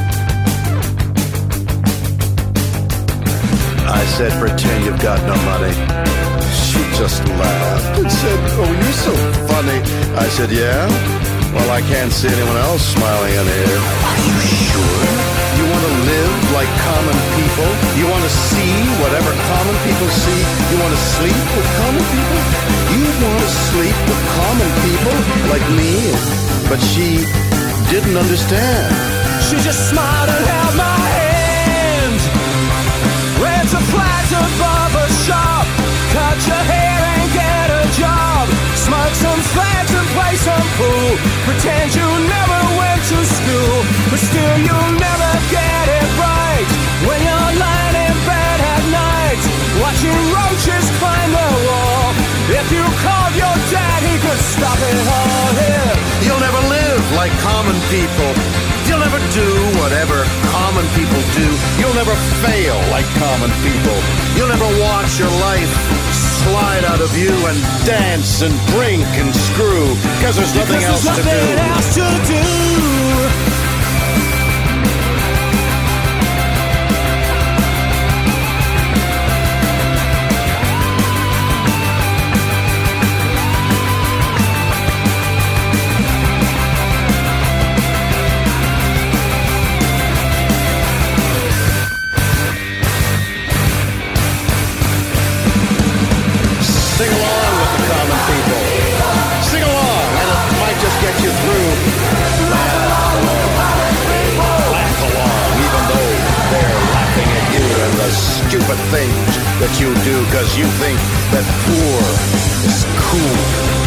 I said, pretend you've got no money. She just laughed and said, oh, you're so funny. I said, yeah? Well, I can't see anyone else smiling in here. Are you sure? You want to live like common people? You want to see whatever common people see? You want to sleep with common people? You want to sleep with common people like me? But she didn't understand. She just smiled and held my hand. Ran to Plaza Barber Shop. Cut your hair and get a job. Smoke some fags and play some pool. Pretend you never went to school, but still you'll never get it right. When you're lying in bed at night, watching roaches climb the wall. If you called your dad, he could stop it all here. You'll never live like common people. You'll never do whatever common people do. You'll never fail like common people. You'll never watch your life slide out of you and dance and drink and screw, because there's nothing else to do. Sing along with the common people. Sing along, and it might just get you through. Laugh along, even though they're laughing at you and the stupid things that you do, because you think that poor is cool.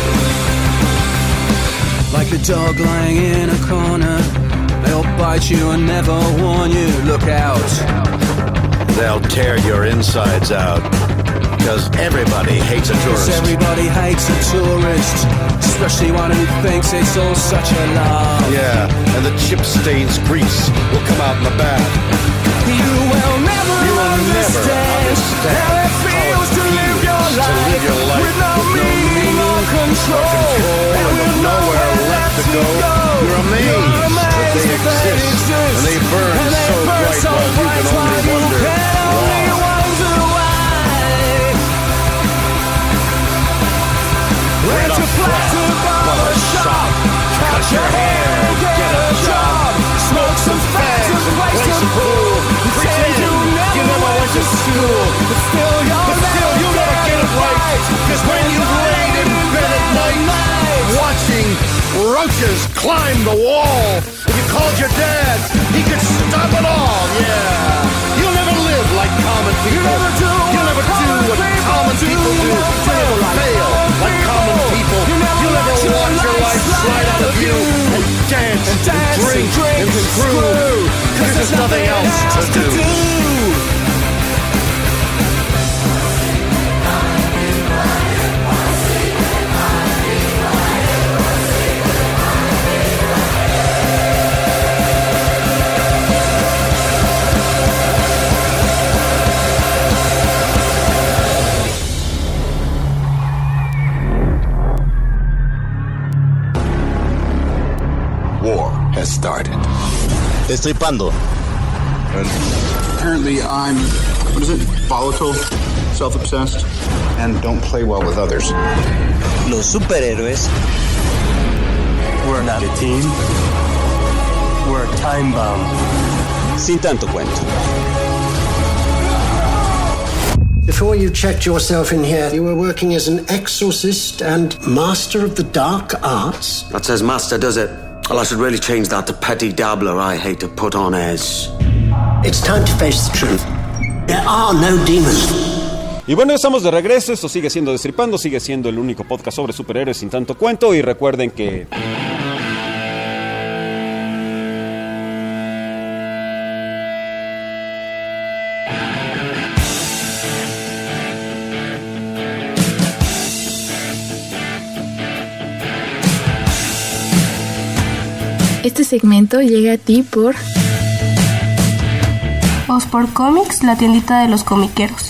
Like the dog lying in a corner, they'll bite you and never warn you. Look out. They'll tear your insides out. Because everybody hates a tourist. Everybody hates a tourist, especially one who thinks it's all such a lie. Yeah, and the chip stains grease will come out in the bath. You will never understand how it feels to live your life with no meaning or control, and with nowhere left to go. You're amazed that they exist, and they burn so bright while you can only wonder why. Went to Plaza Barber Shop, cut your hair and get a job. Smoke some fags and play some pool. Pretend you never went to school, but still you'll never get it right. Because when you laid in bed at night, watching roaches climb the wall, if you called your dad, he could stop it all. Yeah, you'll never live like common people. You'll never do what common people do. You'll never fail like common people. You'll never watch your life slide out of you and dance and drink and screw, because there's nothing else to do. War has started. Destripando. Apparently I'm, what is it, volatile, self-obsessed, and don't play well with others. Los superhéroes. We're not a team. We're a time bomb. Sin tanto cuento. If before you checked yourself in here, you were working as an exorcist and master of the dark arts? That says master, does it? Well, I should really change that to petty dabbler. I hate to put on airs. It's time to face the truth. There are no demons. Y bueno, estamos de regreso. Esto sigue siendo Destripando, sigue siendo el único podcast sobre superhéroes sin tanto cuento. Y recuerden que... Este segmento llega a ti por Osport Comics, la tiendita de los comiqueros.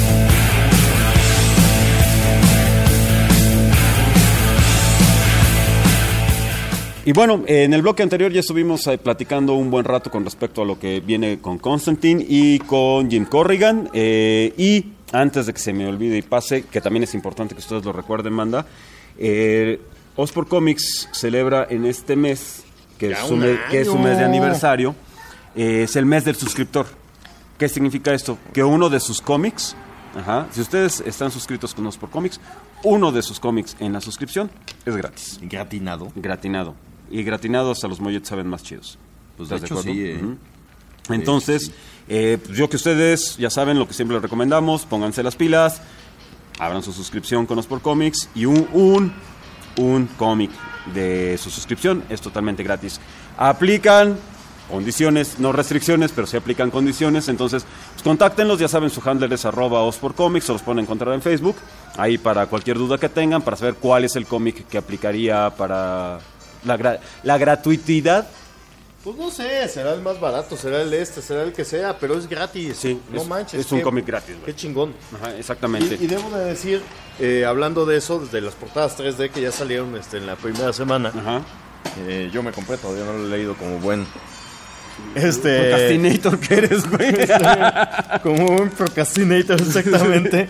Y bueno, en el bloque anterior ya estuvimos platicando un buen rato con respecto a lo que viene con Constantine y con Jim Corrigan. Y antes de que se me olvide y pase, que también es importante que ustedes lo recuerden, Manda, Osport Comics celebra en este mes, que es su mes de aniversario, es el mes del suscriptor. ¿Qué significa esto? Que uno de sus cómics, si ustedes están suscritos con Osport Comics, uno de sus cómics en la suscripción es gratis. Gratinado. Y gratinado hasta los molletes saben más chidos. Pues de hecho sí, Entonces, yo que ustedes ya saben lo que siempre les recomendamos, pónganse las pilas, abran su suscripción con Osport Comics y un cómic de su suscripción es totalmente gratis. Aplican condiciones, no restricciones, pero sí aplican condiciones. Entonces, pues, contáctenlos, ya saben, su handle es @osportcomics, se los pueden encontrar en Facebook, ahí para cualquier duda que tengan, para saber cuál es el cómic que aplicaría para la gratuidad. Pues no sé, será el más barato, será será el que sea, pero es gratis. Sí, no manches. Es un cómic gratis, güey. Qué chingón. Exactamente. Y debo de decir, hablando de eso, desde las portadas 3D que ya salieron en la primera semana, yo me compré, todavía no lo he leído como buen... procrastinator que eres, güey. Como un procrastinator, exactamente.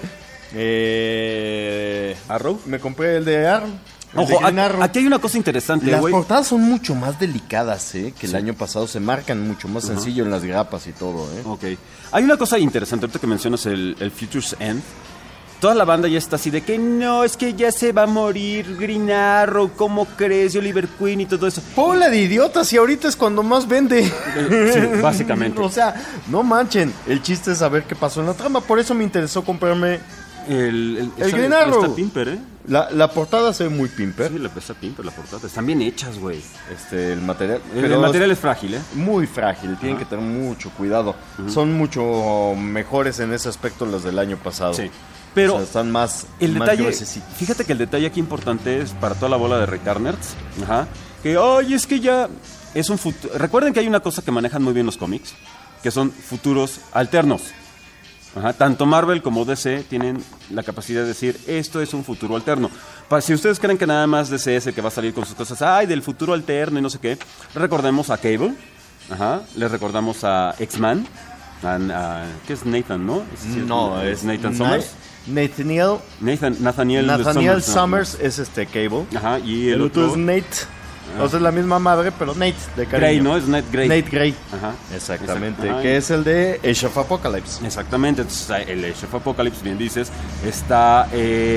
¿Arrow? Me compré el de Arrow. Ojo, aquí hay una cosa interesante, Las güey. portadas son mucho más delicadas, que el año pasado. Se marcan mucho más sencillo en las grapas y todo, Ok. Hay una cosa interesante, ahorita que mencionas el Future's End. Toda la banda ya está así de que no, es que ya se va a morir Green Arrow, ¿cómo crees? Y Oliver Queen y todo eso. ¡Hola de idiotas! Y ahorita es cuando más vende. Sí, básicamente. O sea, no manchen. El chiste es saber qué pasó en la trama. Por eso me interesó comprarme el Green Arrow. Está pimper, ¿eh? La portada se ve muy pimper. Sí, está pimper la portada. Están bien hechas, güey. El material. El material es frágil, ¿eh? Muy frágil. Tienen que tener mucho cuidado. Son mucho mejores en ese aspecto los del año pasado. Sí. Pero o sea, están más detalle, fíjate que el detalle aquí importante es para toda la bola de returners, que ay, es que ya es un futuro. Recuerden que hay una cosa que manejan muy bien los cómics, que son futuros alternos. Tanto Marvel como DC tienen la capacidad de decir, esto es un futuro alterno. Si ustedes creen que nada más DC es el que va a salir con sus cosas, ay, del futuro alterno y no sé qué, recordemos a Cable, les recordamos a X-Man, ¿qué es Nathan, no? No, es Nathan Summers. Nathaniel Summers es Cable. Y el otro es Nate. O sea, es la misma madre, pero Nate de cariño. Grey, ¿no? Es Nate Grey. Nate Grey. Exactamente. Que es el de Age of Apocalypse. Exactamente. Entonces, el Age of Apocalypse, bien dices. Está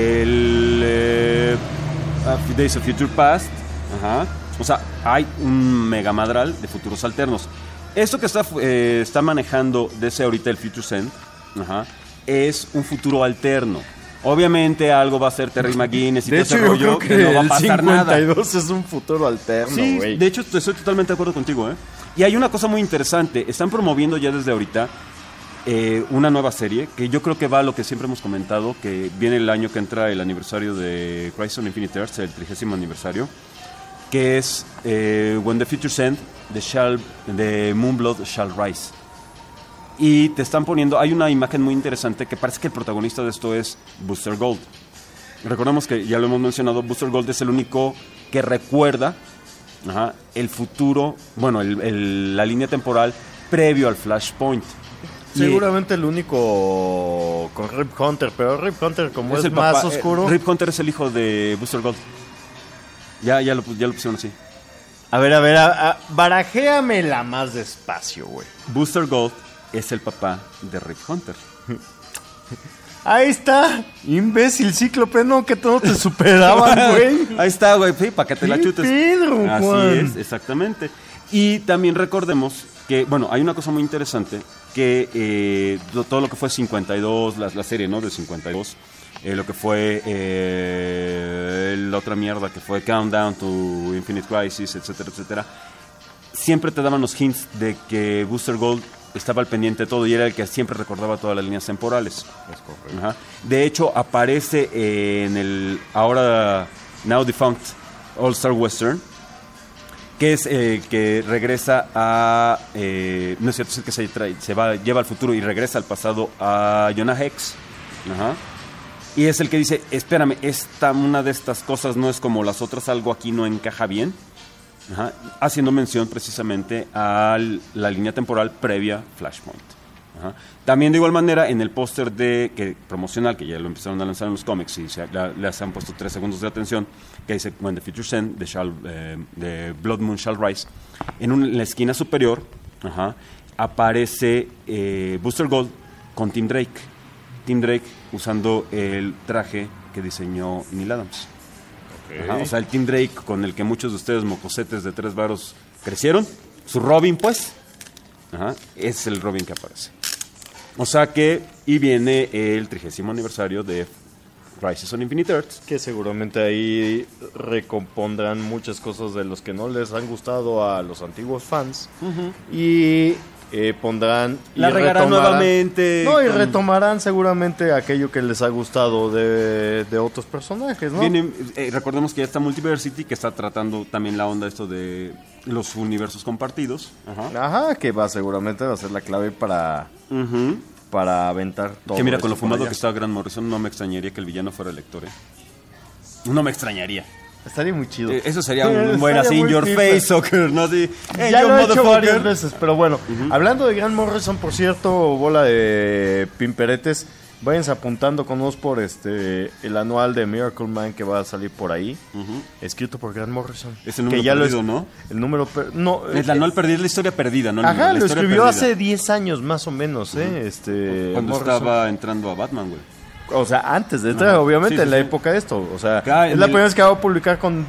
el Days of Future Past. O sea, hay un mega madral de futuros alternos. Esto que está manejando DC ahorita el Future's End, es un futuro alterno. Obviamente algo va a ser Terry McGuinness y todo ese rollo que no va a pasar nada. El 52 es un futuro alterno, sí, güey. De hecho, estoy totalmente de acuerdo contigo, ¿eh? Y hay una cosa muy interesante. Están promoviendo ya desde ahorita una nueva serie que yo creo que va a lo que siempre hemos comentado, que viene el año que entra el aniversario de Crisis on Infinite Earths, el 30º aniversario, que es When the Future's End, the Moonblood Shall Rise. Y te están poniendo, hay una imagen muy interesante que parece que el protagonista de esto es Booster Gold. Recordemos que ya lo hemos mencionado, Booster Gold es el único que recuerda el futuro, bueno, la línea temporal previo al Flashpoint. Seguramente el único con Rip Hunter, pero Rip Hunter como es más papá, oscuro. Rip Hunter es el hijo de Booster Gold. Ya lo pusieron así. A ver, barajéamela más despacio, güey. Booster Gold es el papá de Rip Hunter. Ahí está, imbécil, Cíclope, no, que todo te superaban, güey. Ahí está, güey, sí, para que te la chutes. Pedro, así Juan. es, exactamente. Y también recordemos que, bueno, hay una cosa muy interesante, que todo lo que fue 52, la serie, ¿no? De 52, lo que fue la otra mierda que fue Countdown to Infinite Crisis, etcétera, etcétera, siempre te daban los hints de que Booster Gold estaba al pendiente de todo y era el que siempre recordaba todas las líneas temporales. Es correcto. Ajá. De hecho, aparece en el ahora now defunct All Star Western, que es el que regresa a... no es cierto, es el que lleva al futuro y regresa al pasado a Jonah Hex. Ajá. Y es el que dice, espérame, una de estas cosas no es como las otras, algo aquí no encaja bien. Ajá. Haciendo mención precisamente a la línea temporal previa Flashpoint. Ajá. También de igual manera en el póster promocional, que ya lo empezaron a lanzar en los cómics y les han puesto 3 segundos de atención, que dice When the Future End, de Blood Moon Shall Rise, en la esquina superior, ajá, aparece Booster Gold con Tim Drake. Tim Drake usando el traje que diseñó Neil Adams. Ajá, o sea, el Tim Drake con el que muchos de ustedes mocosetes de 3 varos crecieron, su Robin, pues, ajá, es el Robin que aparece. O sea que, y viene el 30º aniversario de Crisis on Infinite Earths, que seguramente ahí recompondrán muchas cosas de los que no les han gustado a los antiguos fans. Y pondrán... La regarán nuevamente. No, y retomarán seguramente aquello que les ha gustado de otros personajes, ¿no? Recordemos que ya está Multiversity, que está tratando también la onda esto de los universos compartidos. Ajá, que seguramente va a ser la clave para aventar todo. Que mira, con lo fumado que está Grant Morrison, no me extrañaría que el villano fuera el Lector, No me extrañaría. Estaría muy chido. Eso sería un buen así in your face, soccer, ¿no? Así, ya lo he hecho varias veces, pero bueno. Hablando de Grant Morrison, por cierto, bola de pimperetes, váyanse apuntando con nosotros por el anual de Miracle Man que va a salir por ahí, escrito por Grant Morrison. Es el número perdido, ¿no? El número no, el anual perdido, es la historia perdida, ¿no? Ajá, lo escribió hace 10 años más o menos, cuando Morrison estaba entrando a Batman, güey. O sea, antes de entrar, obviamente, en la época de esto. O sea, es la primera vez que va a publicar con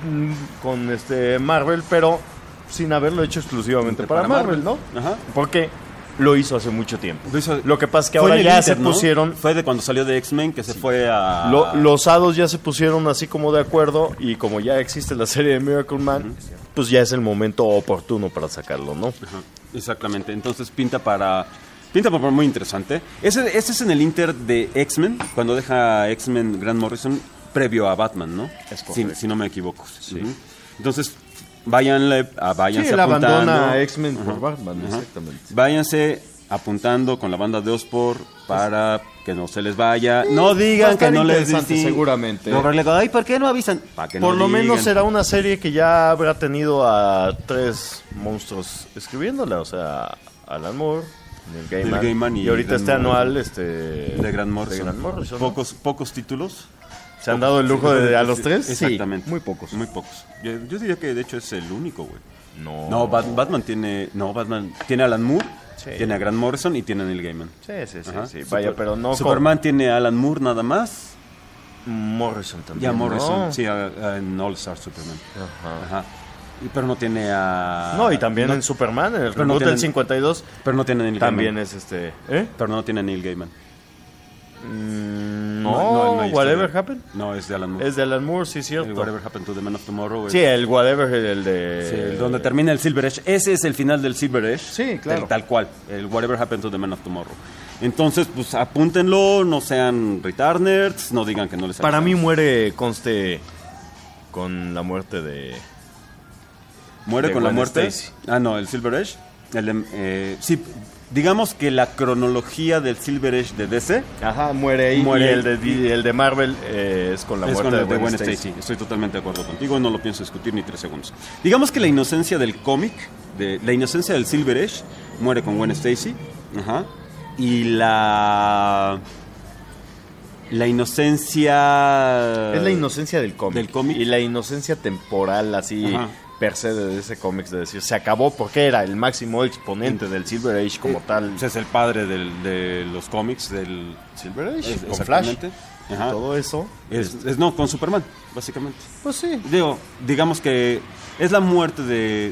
Marvel, pero sin haberlo hecho exclusivamente para Marvel, ¿no? Ajá. Porque lo hizo hace mucho tiempo. Lo que pasa es que ahora ya se pusieron... Fue de cuando salió de X-Men que se fue a... Los hados ya se pusieron así como de acuerdo, y como ya existe la serie de Miracle Man, pues ya es el momento oportuno para sacarlo, ¿no? Ajá. Exactamente. Entonces pinta para muy interesante. Ese es en el Inter de X-Men, cuando deja X-Men Grant Morrison previo a Batman, ¿no? Si no me equivoco. Sí. Entonces, váyanse apuntando. Abandona a X-Men por Batman, exactamente. Váyanse apuntando con la banda de Osborn para que no se les vaya. No digan que no les dicen. Seguramente. Ay, ¿por qué no avisan? Por lo menos será una serie que ya habrá tenido a 3 monstruos escribiéndola, o sea, Alan Moore, Neil Gaiman y ahorita anual de Grant Morrison. ¿no? Pocos títulos. ¿Se han dado el lujo de a los 3? Exactamente. Sí, muy pocos. Yo diría que de hecho es el único, güey. No, Batman tiene a Alan Moore, tiene a Grant Morrison y tiene a Neil Gaiman. Sí. Vaya, pero no. Superman tiene a Alan Moore nada más. Morrison también. Ya Morrison, sí, en All Star Superman. Ajá. Pero no tiene a... No, y también en Superman, en el reboot del 52. Pero no tiene a Neil también Gaiman. Es Pero no tiene a Neil Gaiman. No, Whatever Happened. No, es de Alan Moore. Es de Alan Moore, sí, cierto. El Whatever Happened to the Man of Tomorrow. Sí, el Whatever, el de... Sí, donde termina el Silver Age. Ese es el final del Silver Age. Sí, claro. Tal cual. El Whatever Happened to the Man of Tomorrow. Entonces, pues apúntenlo, no sean retarders, no digan que no les... Para mí muere, conste, con la muerte de... ¿Muere con la muerte? Stacy. No, el Silver Age. Sí, digamos que la cronología del Silver Age de DC. Ajá, muere ahí. Y el de Marvel es con la muerte de Gwen Stacy. Estoy totalmente de acuerdo contigo, no lo pienso discutir ni 3 segundos. Digamos que la inocencia del cómic, la inocencia del Silver Age, muere con Gwen Stacy. Ajá. Y la inocencia... Es la inocencia del cómic. Del cómic. Y la inocencia temporal, así... Ajá. per se de ese cómics, de decir, se acabó porque era el máximo exponente del Silver Age como tal. Es el padre de los cómics del Silver Age, con Flash. Ajá. Todo eso. No, con Superman, básicamente. Pues sí. Digamos que es la muerte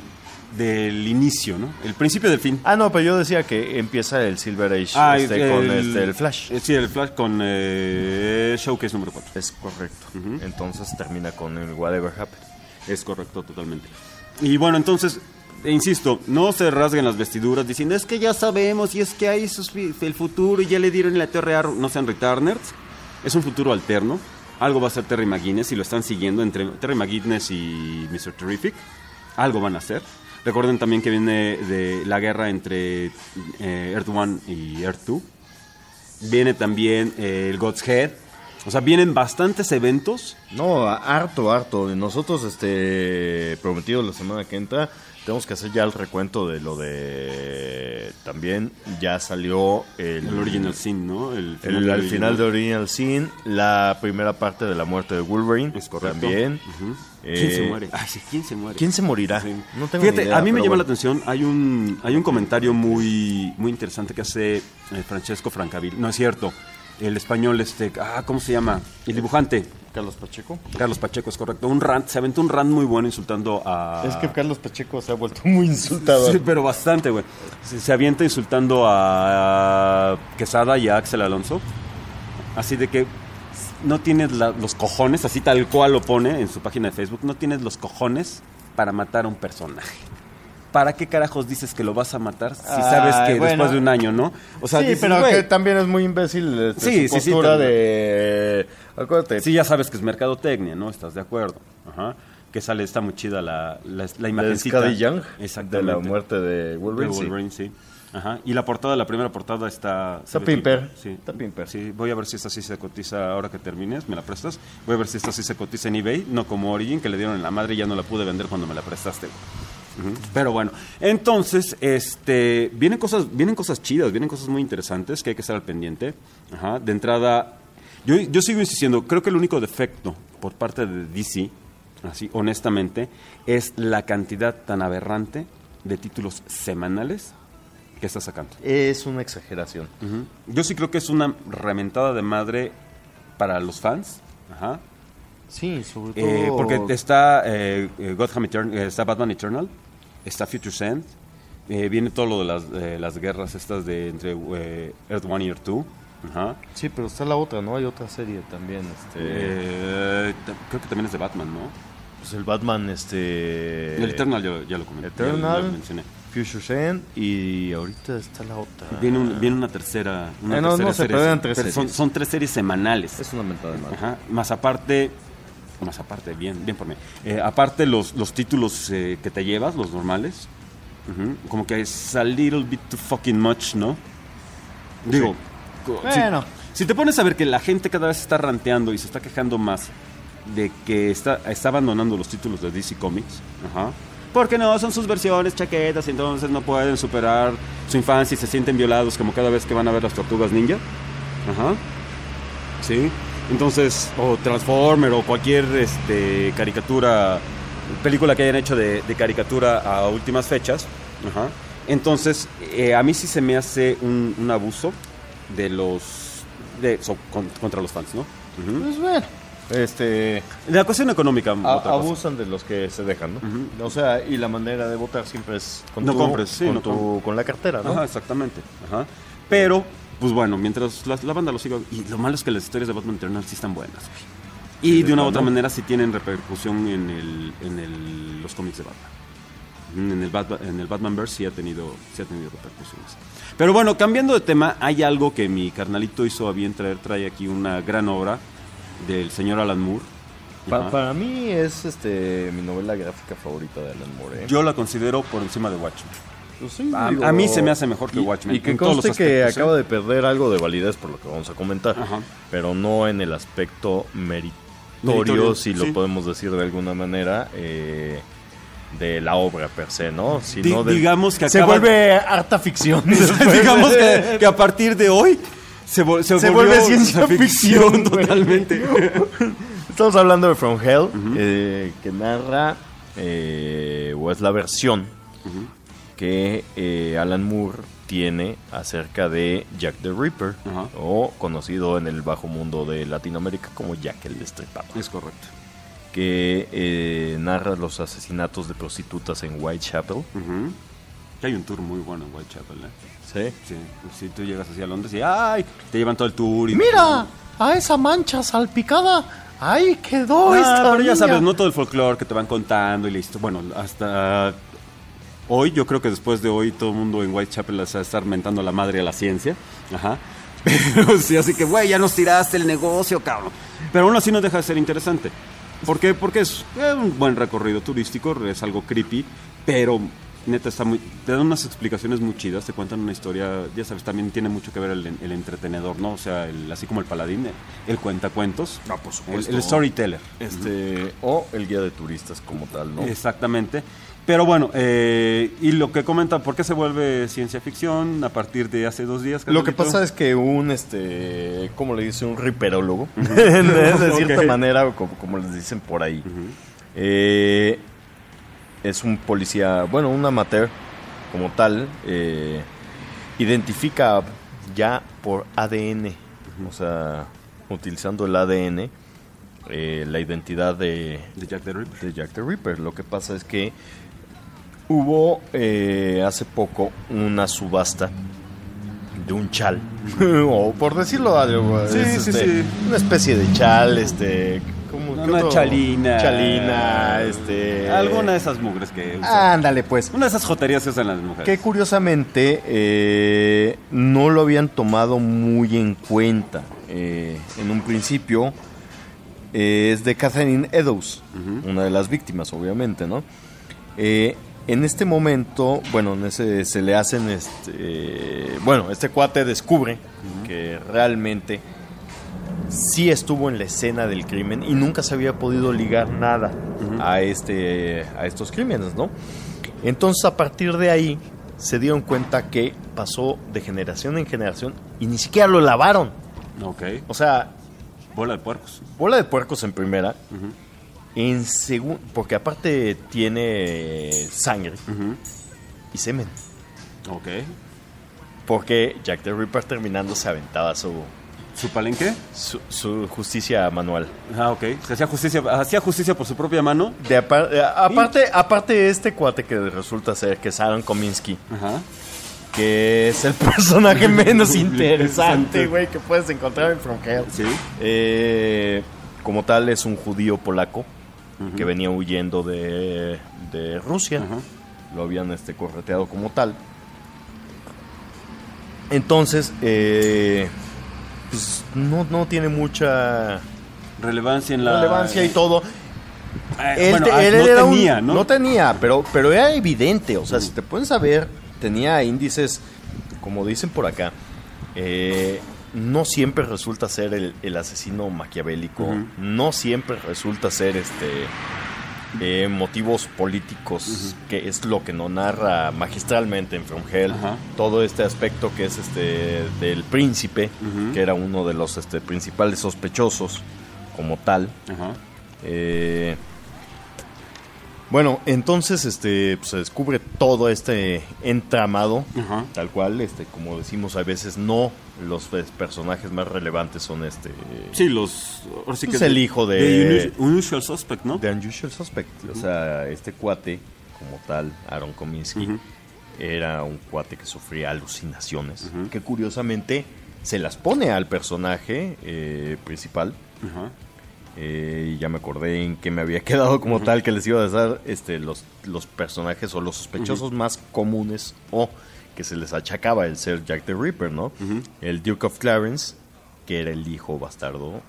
del inicio, ¿no? El principio del fin. Ah, no, pero yo decía que empieza el Silver Age con el Flash. Sí, el Flash con Showcase número 4. Es correcto. Entonces termina con el Whatever Happened. Es correcto, totalmente. Y bueno, entonces, insisto, no se rasguen las vestiduras diciendo, es que ya sabemos y es que hay el futuro y ya le dieron la torre a... No sean returners. Es un futuro alterno. Algo va a ser Terry McGuinness y lo están siguiendo entre Terry McGuinness y Mr. Terrific. Algo van a hacer. Recuerden también que viene de la guerra entre Earth 1 y Earth 2. Viene también el God's Head. O sea, vienen bastantes eventos. No, harto. Nosotros, prometido la semana que entra, tenemos que hacer ya el recuento de lo de... También ya salió el Original Sin, ¿no? Al final de Original Sin, la primera parte de la muerte de Wolverine. Es correcto. También. ¿Quién se muere? Ay, sí, ¿quién se muere? ¿Quién se morirá? Sí. No tengo Fíjate, ni idea, a mí me llama bueno. la atención, hay un comentario muy interesante que hace Francesco Francavilla. No es cierto. El español, ¿cómo se llama? El dibujante. Carlos Pacheco. Carlos Pacheco, es correcto. Se aventó un rant muy bueno insultando a... Es que Carlos Pacheco se ha vuelto muy insultado. Sí, pero bastante, güey. Se avienta insultando a Quesada y a Axel Alonso. Así de que no tienes los cojones, así tal cual lo pone en su página de Facebook, no tienes los cojones para matar a un personaje. ¿Para qué carajos dices que lo vas a matar si sabes que después de un año, no? O sea, sí, dices, pero güey, que también es muy imbécil su postura de... Acuérdate. Sí, ya sabes que es mercadotecnia, ¿no? ¿Estás de acuerdo? Ajá. Que está muy chida la imagencita. De Scotty Young, exactamente. de la muerte de Wolverine. Sí. Ajá. Y la primera portada está pimper. Sí. Está pimper. Sí, voy a ver si esta sí se cotiza ahora que termines, ¿me la prestas? Voy a ver si esta sí se cotiza en eBay, no como Origin, que le dieron en la madre y ya no la pude vender cuando me la prestaste. Pero bueno, entonces, vienen cosas chidas, vienen cosas muy interesantes que hay que estar al pendiente. Ajá. De entrada, yo sigo insistiendo, creo que el único defecto por parte de DC, así honestamente, es la cantidad tan aberrante de títulos semanales que está sacando. Es una exageración. Yo sí creo que es una reventada de madre para los fans. Ajá. Sí, sobre todo... porque está Gotham Eternal, está Batman Eternal, está Future's End, viene todo lo de las guerras estas de entre Earth 1 y Earth 2. Ajá. Sí, pero está la otra, ¿no? Hay otra serie también. Creo que también es de Batman, ¿no? Pues el Batman, El Eternal ya lo comenté. Eternal, ya lo mencioné. Future's End y ahorita está la otra. Viene una tercera. No se serie. pelean tres series. Son 3 series semanales. Es una mentada de madre. Ajá. Más aparte, bien por mí. Aparte los títulos que te llevas, los normales, como que es a little bit too fucking much, ¿no? Digo, bueno. Si te pones a ver que la gente cada vez está ranteando y se está quejando más de que está abandonando los títulos de DC Comics, ajá, porque no, son sus versiones chaquetas y entonces no pueden superar su infancia y se sienten violados como cada vez que van a ver las Tortugas Ninja. Ajá. Sí. Entonces, o Transformer o cualquier película que hayan hecho de caricatura a últimas fechas. Ajá. Entonces, a mí sí se me hace un abuso contra los fans, ¿no? Pues bueno. La cuestión económica. Abusan de los que se dejan, ¿no? O sea, y la manera de votar siempre es con la cartera, ¿no? Ajá, exactamente. Ajá. Pero, pues bueno, mientras la banda lo siga. Y lo malo es que las historias de Batman Eternal sí están buenas, güey. Y de una u otra manera sí tienen repercusión en los cómics de Batman. En el Batmanverse sí ha tenido repercusiones. Pero bueno, cambiando de tema, hay algo que mi carnalito hizo a bien trae aquí una gran obra del señor Alan Moore. Para mí es mi novela gráfica favorita de Alan Moore. Yo la considero por encima de Watchmen. Pues sí, a mí se me hace mejor que Watchmen. Y que conste que acaba de perder algo de validez por lo que vamos a comentar. Ajá. Pero no en el aspecto meritorio, si lo podemos decir de alguna manera, de la obra per se, ¿no? Sino digamos que se vuelve harta ficción. Digamos que a partir de hoy se vuelve ciencia ficción totalmente. Estamos hablando de From Hell, que narra o es la versión que Alan Moore tiene acerca de Jack the Ripper, o conocido en el bajo mundo de Latinoamérica como Jack el Destripador. Es correcto. Que narra los asesinatos de prostitutas en Whitechapel. Que hay un tour muy bueno en Whitechapel, ¿eh? ¿Sí? Sí. Si tú llegas hacia Londres y ¡ay! Te llevan todo el tour. Y ¡mira! A esa mancha salpicada. ¡Ahí quedó esta pero niña! ya sabes, no todo el folclore que te van contando y listo. Bueno, hasta hoy, yo creo que después de hoy todo el mundo en Whitechapel se va a estar mentando la madre a la ciencia. Ajá. Pero sí, así que, güey, ya nos tiraste el negocio, cabrón. Pero aún así no deja de ser interesante. ¿Por qué? Porque es un buen recorrido turístico, es algo creepy, pero neta está te dan unas explicaciones muy chidas, te cuentan una historia, ya sabes, también tiene mucho que ver el entretenedor, ¿no? O sea, así como el paladín, el cuentacuentos, por supuesto. el storyteller. O el guía de turistas como tal, ¿no? Exactamente. Pero bueno, y lo que comenta, ¿por qué se vuelve ciencia ficción a partir de hace 2 días? Lo que pasa es que ¿cómo le dice? Un riperólogo, de cierta manera, como les dicen por ahí. Es un policía, bueno, un amateur como tal, identifica ya por ADN, o sea, utilizando el ADN, la identidad de Jack the Ripper. Lo que pasa es que hubo hace poco una subasta de un chal, o por decirlo algo, una especie de chal, una chalina, alguna de esas mugres que usan. Ándale, pues. Una de esas joterías que usan las mujeres. Que curiosamente no lo habían tomado muy en cuenta. En un principio es de Catherine Eddowes, una de las víctimas, obviamente, ¿no? En este momento, bueno, se le hacen este cuate descubre que realmente sí estuvo en la escena del crimen y nunca se había podido ligar nada a estos crímenes, ¿no? Entonces, a partir de ahí se dieron cuenta que pasó de generación en generación y ni siquiera lo lavaron. Ok. O sea, bola de puercos. Bola de puercos en primera. En segundo, porque aparte tiene sangre y semen. Ok. Porque Jack the Ripper terminando se aventaba ¿Su palenque? Su justicia manual. Ah, ok. Hacía justicia por su propia mano. Aparte este cuate que resulta ser que es Aaron Kominsky. Que es el personaje menos interesante, güey, que puedes encontrar en From Hell. Sí. Como tal es un judío polaco que venía huyendo de Rusia. Lo habían correteado como tal. Entonces, pues no tiene mucha relevancia y todo. No tenía, pero era evidente. O sea, si te puedes saber, tenía índices, como dicen por acá. No siempre resulta ser el asesino maquiavélico. No siempre resulta ser motivos políticos, que es lo que nos narra magistralmente en From Hell. Todo este aspecto que es del príncipe, que era uno de los principales sospechosos como tal. Bueno, entonces se descubre todo este entramado, tal cual, como decimos a veces, no los personajes más relevantes son sí, ahora sí que es el hijo de Unusual Suspect, ¿no? De Unusual Suspect. O sea, este cuate, como tal, Aaron Kominsky, era un cuate que sufría alucinaciones, que curiosamente se las pone al personaje principal. Y ya me acordé en que me había quedado como tal, que les iba a dar los personajes o los sospechosos más comunes o que se les achacaba el ser Jack the Ripper, ¿no? El Duke of Clarence, que era el hijo bastardo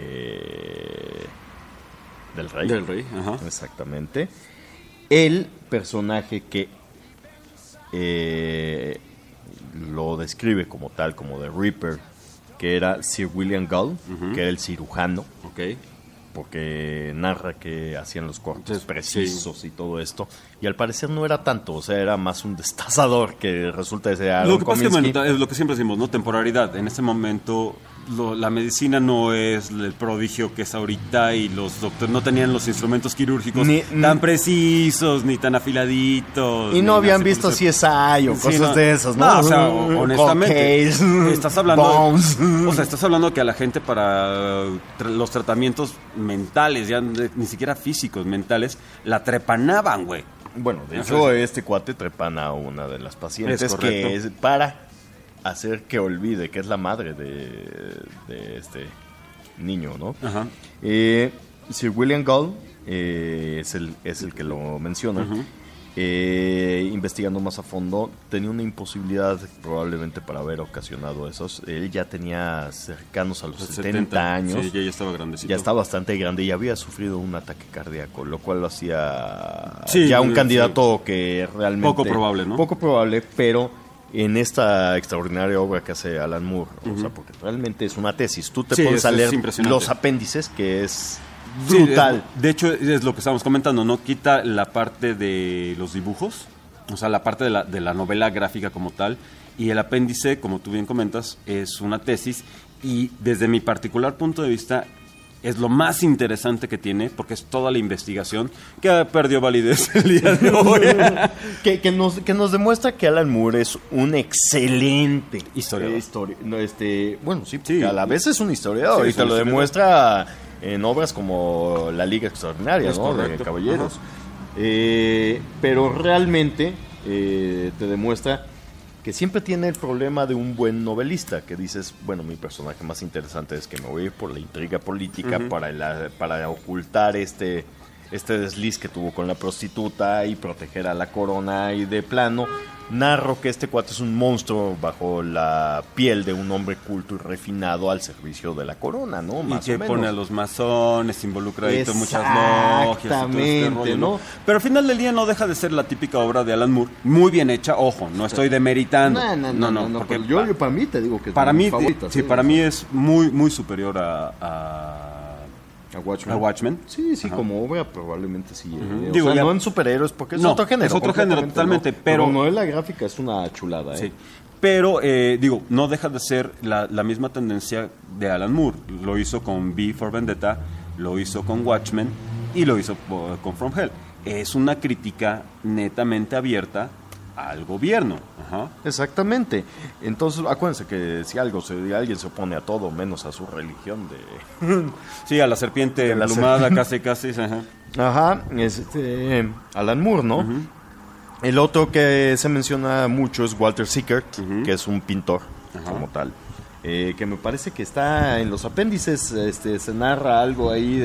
del rey. Del rey, Exactamente. El personaje que lo describe como tal, como The Ripper, que era Sir William Gull, que era el cirujano. Ok. Porque narra que hacían los cortes precisos y todo esto. Y al parecer no era tanto, o sea, era más un destazador que resulta de ser Aaron Lo que pasa es que, Kominsky. bueno, es lo que siempre decimos, ¿no? Temporalidad. En este momento la medicina no es el prodigio que es ahorita y los doctores no tenían los instrumentos quirúrgicos tan precisos ni tan afiladitos. Y no habían visto CSI o cosas de esas, ¿no? No, o sea, honestamente, Case, estás hablando, Bones. o sea, estás hablando que a la gente para los tratamientos mentales, ya ni siquiera físicos, mentales, la trepanaban, güey. Bueno, de hecho, este cuate trepana a una de las pacientes que es para hacer que olvide que es la madre de este niño, ¿no? Ajá. Sir William Gull es el que lo menciona. Investigando más a fondo, tenía una imposibilidad probablemente para haber ocasionado esos. Él ya tenía cercanos a los 70 años. Sí, ya estaba grandecito. Ya está bastante grande y había sufrido un ataque cardíaco, lo cual lo hacía Sí, ya un candidato que realmente... Poco probable, ¿no? Poco probable, pero en esta extraordinaria obra que hace Alan Moore, o sea, porque realmente es una tesis. Tú te pones a leer los apéndices, que es brutal. Sí, de hecho, es lo que estábamos comentando, ¿no? Quita la parte de los dibujos, o sea, la parte de la novela gráfica como tal, y el apéndice, como tú bien comentas, es una tesis, y desde mi particular punto de vista, es lo más interesante que tiene, porque es toda la investigación que perdió validez el día de hoy. que nos demuestra que Alan Moore es un excelente historiador. Bueno, sí, porque a la vez es un historiador, y te lo demuestra en obras como La Liga Extraordinaria, ¿no? De Caballeros. Pero realmente te demuestra que siempre tiene el problema de un buen novelista, que dices, bueno, mi personaje más interesante es que me voy a ir por la intriga política para ocultar este desliz que tuvo con la prostituta y proteger a la corona, y de plano narro que este cuate es un monstruo bajo la piel de un hombre culto y refinado al servicio de la corona, ¿no? Más y que o menos pone a los masones, involucradito en muchas logias y todo Exactamente, rollo, ¿no? Pero al final del día no deja de ser la típica obra de Alan Moore, muy bien hecha, ojo, no estoy demeritando. No, porque yo para mí te digo que es para mi mí, favorita, sí, para mí es muy superior a Watchmen. Sí, como obra probablemente sí. Digo, o sea, ya, no en superhéroes, porque es otro género. Es otro género, totalmente. ¿no? Pero novela gráfica es una chulada, sí. Pero, digo, no deja de ser la misma tendencia de Alan Moore. Lo hizo con V for Vendetta, lo hizo con Watchmen y lo hizo con From Hell. Es una crítica netamente abierta al gobierno. Ajá. Exactamente. Entonces, acuérdense que si alguien se opone a todo, menos a su religión sí, a la serpiente emplumada, casi. Ajá, Alan Moore, ¿no? El otro que se menciona mucho es Walter Sickert, que es un pintor como tal. Que me parece que está en los apéndices, se narra algo ahí,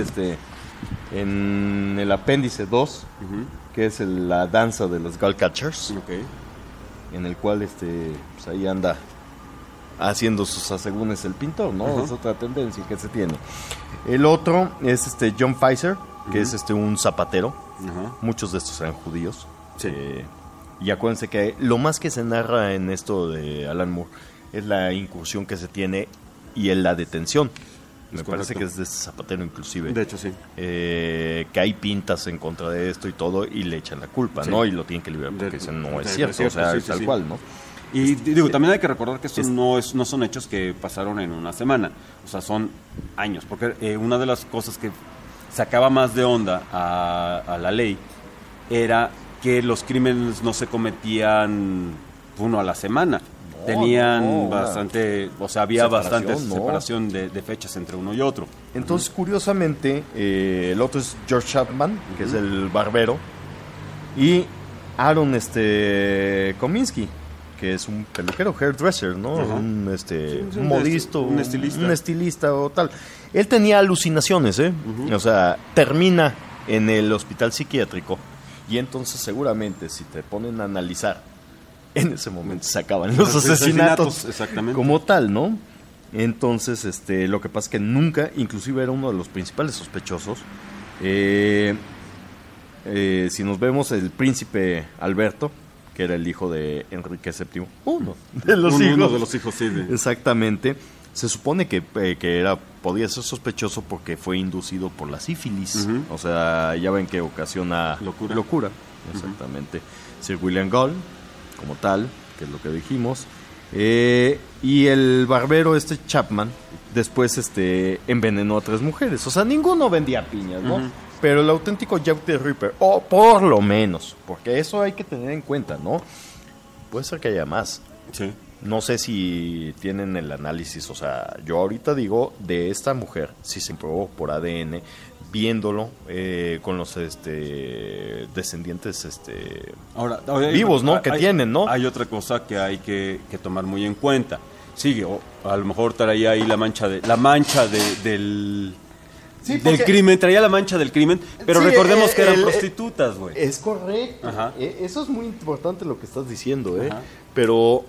en el apéndice 2, que es la danza de los Gullcatchers, en el cual pues ahí anda haciendo sus asegúnes el pintor, ¿no? Es otra tendencia que se tiene. El otro es John Pfizer, que es un zapatero. Muchos de estos eran judíos. Sí. Y acuérdense que lo más que se narra en esto de Alan Moore es la incursión que se tiene y en la detención. Me parece que es de este zapatero inclusive. De hecho, sí. Que hay pintas en contra de esto y todo, y le echan la culpa, ¿no? Y lo tienen que liberar porque dicen, no es cierto, o sea, tal cual, ¿no? Y digo, también hay que recordar que estos no son hechos que pasaron en una semana, o sea, son años, porque una de las cosas que sacaba más de onda a la ley era que los crímenes no se cometían uno a la semana. Tenían bastante, o sea, había bastante separación de fechas entre uno y otro. Entonces, curiosamente, el otro es George Chapman, que es el barbero, y Aaron Kominsky, que es un peluquero, hairdresser, ¿no? Un modisto, un estilista o tal. Él tenía alucinaciones, o sea, termina en el hospital psiquiátrico, y entonces seguramente si te ponen a analizar, en ese momento se acaban los asesinatos como tal, ¿no? Entonces, lo que pasa es que nunca, inclusive era uno de los principales sospechosos. Si nos vemos, el príncipe Alberto, que era el hijo de Enrique VII, uno de los hijos, sí. Exactamente. Se supone que podía ser sospechoso porque fue inducido por la sífilis. O sea, ya ven que ocasiona locura. exactamente. Sir William Gull, como tal, que es lo que dijimos. Y el barbero Chapman después envenenó a 3 mujeres. O sea, ninguno vendía piñas, ¿no? Pero el auténtico Jack the Ripper, o por lo menos, porque eso hay que tener en cuenta, ¿no? Puede ser que haya más. Sí. No sé si tienen el análisis, o sea, yo ahorita digo de esta mujer, si se probó por ADN, viéndolo con los descendientes ahora, vivos, ¿no? Que tienen, ¿no? Hay otra cosa que hay que tomar muy en cuenta. Sí, a lo mejor traía ahí la mancha del... Sí, del crimen, traía la mancha del crimen, pero sí, recordemos que eran prostitutas, güey. Es correcto. Ajá. Eso es muy importante lo que estás diciendo, Pero,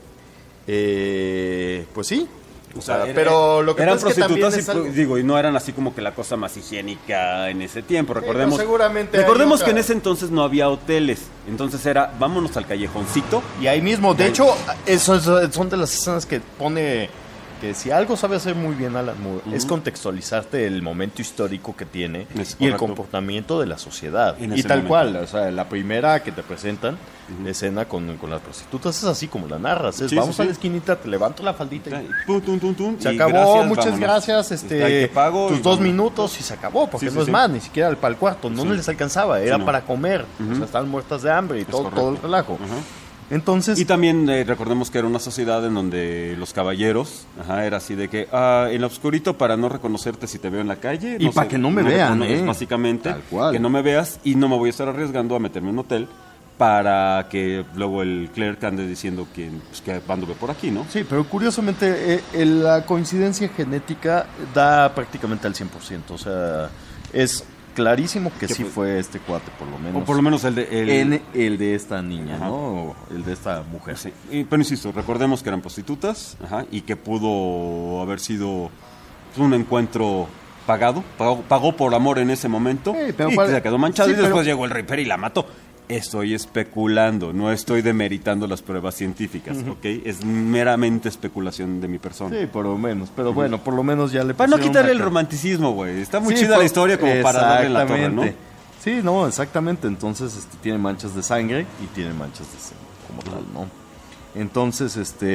pues sí. O sea, pero lo que eran pasa prostitutas es que también y no eran así como que la cosa más higiénica en ese tiempo. Recordemos, seguramente que en ese entonces no había hoteles. Entonces era, vámonos al callejoncito. Y ahí mismo, de hecho, son de las escenas que pone... Que si algo sabe hacer muy bien Alan Moore es contextualizarte el momento histórico que tiene y el comportamiento de la sociedad. Y tal cual, o sea, la primera que te presentan, la escena con las prostitutas, es así como la narras. Vamos a la esquinita, te levanto la faldita y se acabó, gracias, muchas gracias, pago, tus 2 minutos y se acabó, porque no es más, ni siquiera para el cuarto, no les alcanzaba, era para comer, o sea, estaban muertas de hambre y todo el relajo. Entonces, y también recordemos que era una sociedad en donde los caballeros, era así de que en lo oscurito para no reconocerte si te veo en la calle. Y para que no me vean, básicamente, tal cual. Que no me veas y no me voy a estar arriesgando a meterme en un hotel para que luego el clerk ande diciendo que anduve por aquí, ¿no? Sí, pero curiosamente la coincidencia genética da prácticamente al 100%, o sea, es... clarísimo que sí fue este cuate, por lo menos. O por lo menos el de esta niña, ¿no? O el de esta mujer. Sí. Pero insisto, recordemos que eran prostitutas, y que pudo haber sido un encuentro pagó por amor en ese momento, pero y se quedó manchado, y después llegó el Reaper y la mató. Estoy especulando, no estoy demeritando las pruebas científicas, ¿ok? Es meramente especulación de mi persona. Sí, por lo menos, pero bueno, por lo menos ya le para no quitarle el romanticismo, güey. Está muy chida la historia como para darle la torre, ¿no? Sí, no, exactamente. Entonces, tiene manchas de sangre y tiene manchas de sangre, como tal, ¿no? Entonces,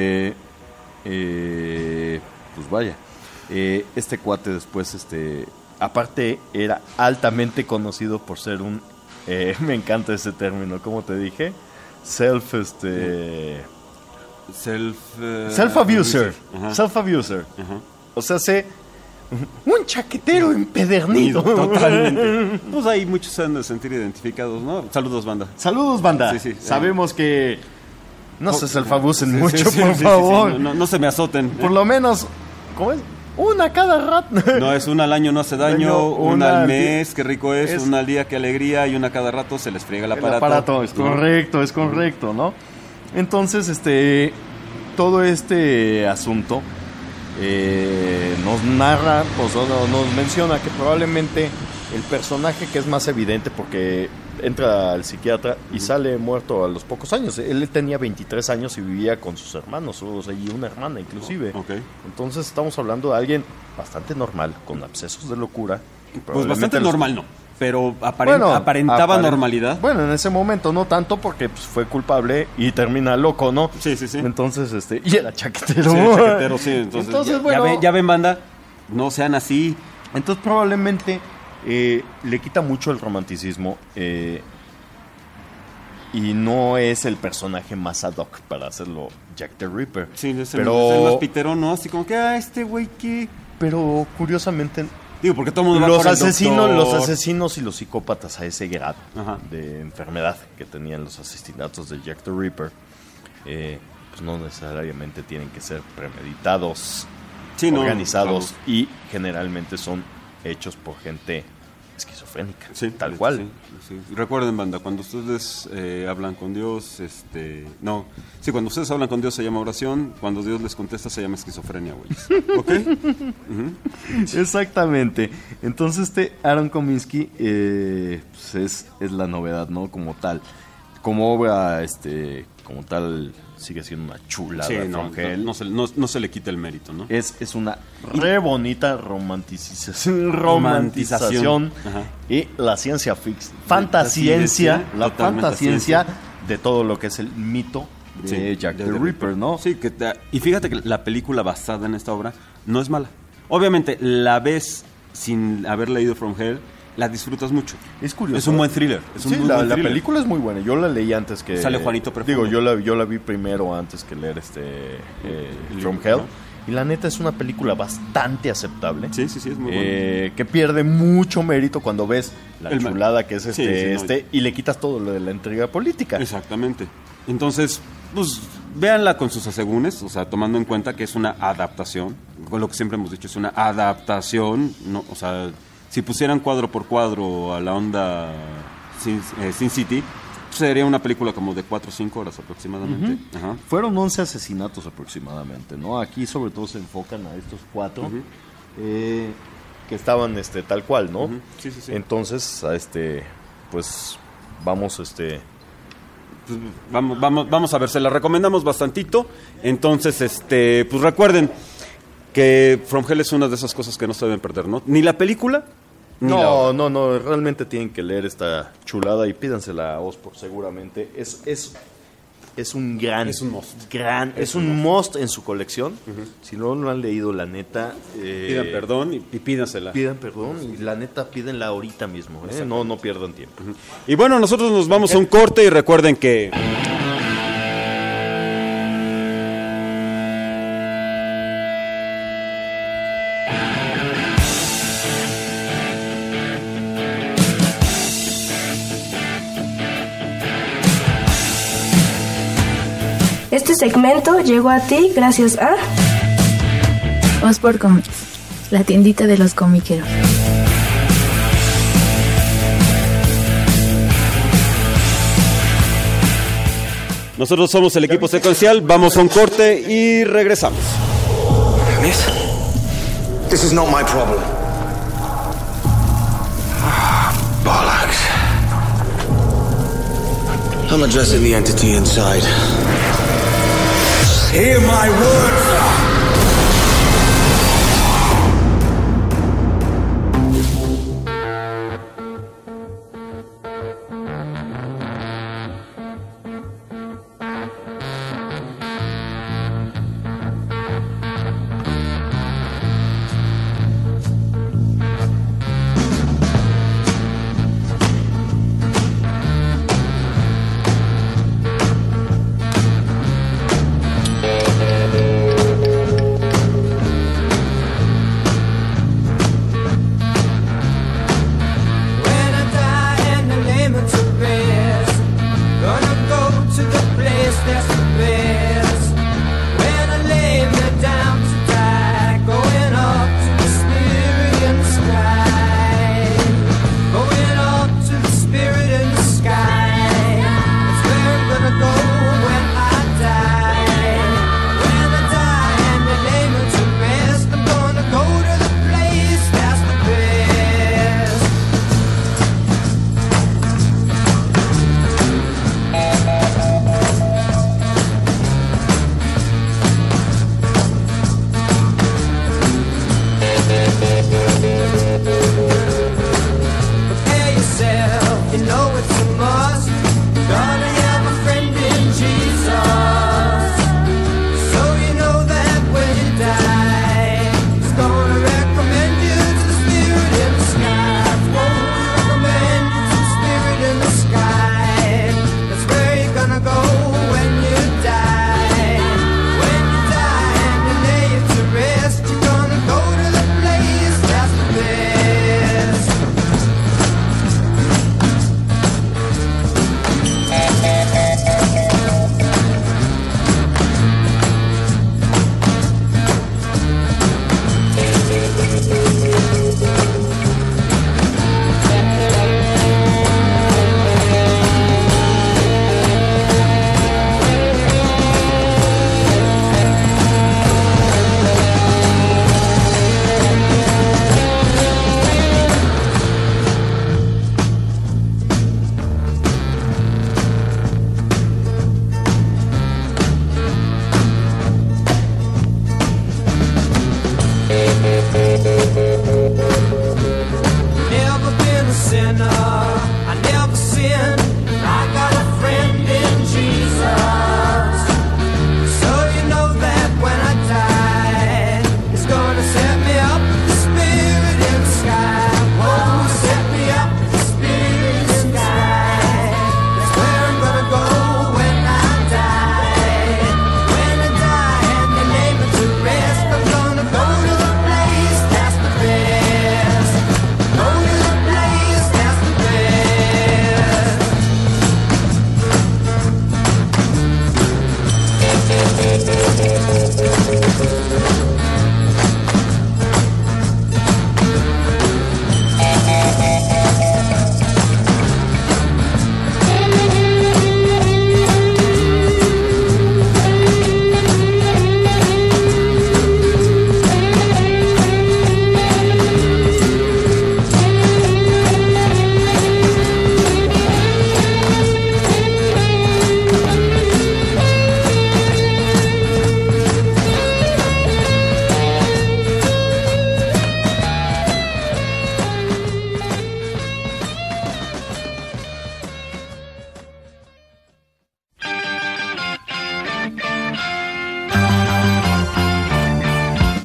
pues vaya. Este cuate después, aparte era altamente conocido por ser un... me encanta ese término, ¿cómo te dije? Self-abuser. Self-abuser. O sea, un chaquetero empedernido. Totalmente. Pues hay muchos se han de sentir identificados, ¿no? Saludos, banda. Saludos, banda. Sí. Sabemos que no se self-abusen mucho, por favor. No se me azoten. Por lo menos, ¿cómo es? Una cada rato. No, es una al año, no hace daño. Una al mes, qué rico es. Una al día, qué alegría. Y una cada rato se les friega el aparato. Es correcto, es correcto, ¿no? Entonces, todo este asunto nos narra, pues nos menciona que probablemente el personaje que es más evidente, porque entra al psiquiatra y sale muerto a los pocos años. Él tenía 23 años y vivía con sus hermanos, o sea, y una hermana inclusive. Entonces estamos hablando de alguien bastante normal, con abscesos de locura. Pues bastante normal no, pero aparentaba normalidad. Bueno, en ese momento no tanto, porque pues, fue culpable y termina loco, ¿no? Sí. Entonces, y era chaquetero. Sí, chaquetero, sí. Entonces bueno, ya ven, banda, no sean así. Entonces probablemente... le quita mucho el romanticismo y no es el personaje más ad hoc para hacerlo Jack the Ripper. Sí, es el más pitero, ¿no? Así como que, este güey que... Pero curiosamente... Digo, porque todo el mundo los asesinos y los psicópatas a ese grado de enfermedad que tenían los asesinatos de Jack the Ripper, pues no necesariamente tienen que ser premeditados, organizados, y generalmente son hechos por gente esquizofrénica, tal cual. Sí. Recuerden, banda, cuando ustedes hablan con Dios, cuando ustedes hablan con Dios se llama oración, cuando Dios les contesta se llama esquizofrenia, güey. ¿Ok? Exactamente. Entonces, Aaron Kominsky pues es la novedad, ¿no? Como tal. Como obra, como tal, sigue siendo una chulada. Sí, From Hell. no se le quita el mérito, ¿no? Es una re bonita romantización y la ciencia ficción, la fantasciencia de todo lo que es el mito de Jack the Ripper, ¿no? Sí, y fíjate que la película basada en esta obra no es mala. Obviamente, la ves sin haber leído From Hell, la disfrutas mucho. Es curioso. Es un buen thriller. La película es muy buena. Yo la leí antes que... Sale Juanito Perfume. Digo, yo la vi primero antes que leer From Hell. Y la neta es una película bastante aceptable. Sí, es muy buena. Que pierde mucho mérito cuando ves la chulada que es y le quitas todo lo de la intriga política. Exactamente. Entonces, pues, véanla con sus asegúnes, o sea, tomando en cuenta que es una adaptación. Con lo que siempre hemos dicho, es una adaptación, ¿no? O sea, si pusieran cuadro por cuadro a la onda Sin City, sería una película como de 4 o 5 horas aproximadamente. Ajá. Fueron 11 asesinatos aproximadamente, ¿no? Aquí sobre todo se enfocan a estos 4 que estaban tal cual, ¿no? Sí. Entonces, pues vamos Vamos a ver, se la recomendamos bastantito. Entonces, pues recuerden que From Hell es una de esas cosas que no se deben perder, ¿no? Ni la película, No, realmente tienen que leer esta chulada y pídansela a Ospor, seguramente. Es un gran... Es un must. Es un must en su colección. Si no lo han leído, la neta... pidan perdón y pídansela. Pidan perdón y la neta pídenla ahorita mismo. No pierdan tiempo. Y bueno, nosotros nos vamos a un corte y recuerden que... Este segmento llegó a ti gracias a Ospor Comics, la tiendita de los comiqueros. Nosotros somos el equipo secuencial, vamos a un corte y regresamos. Miss, this is not my problem. Bollocks. I'm addressing the entity inside. Hear my words.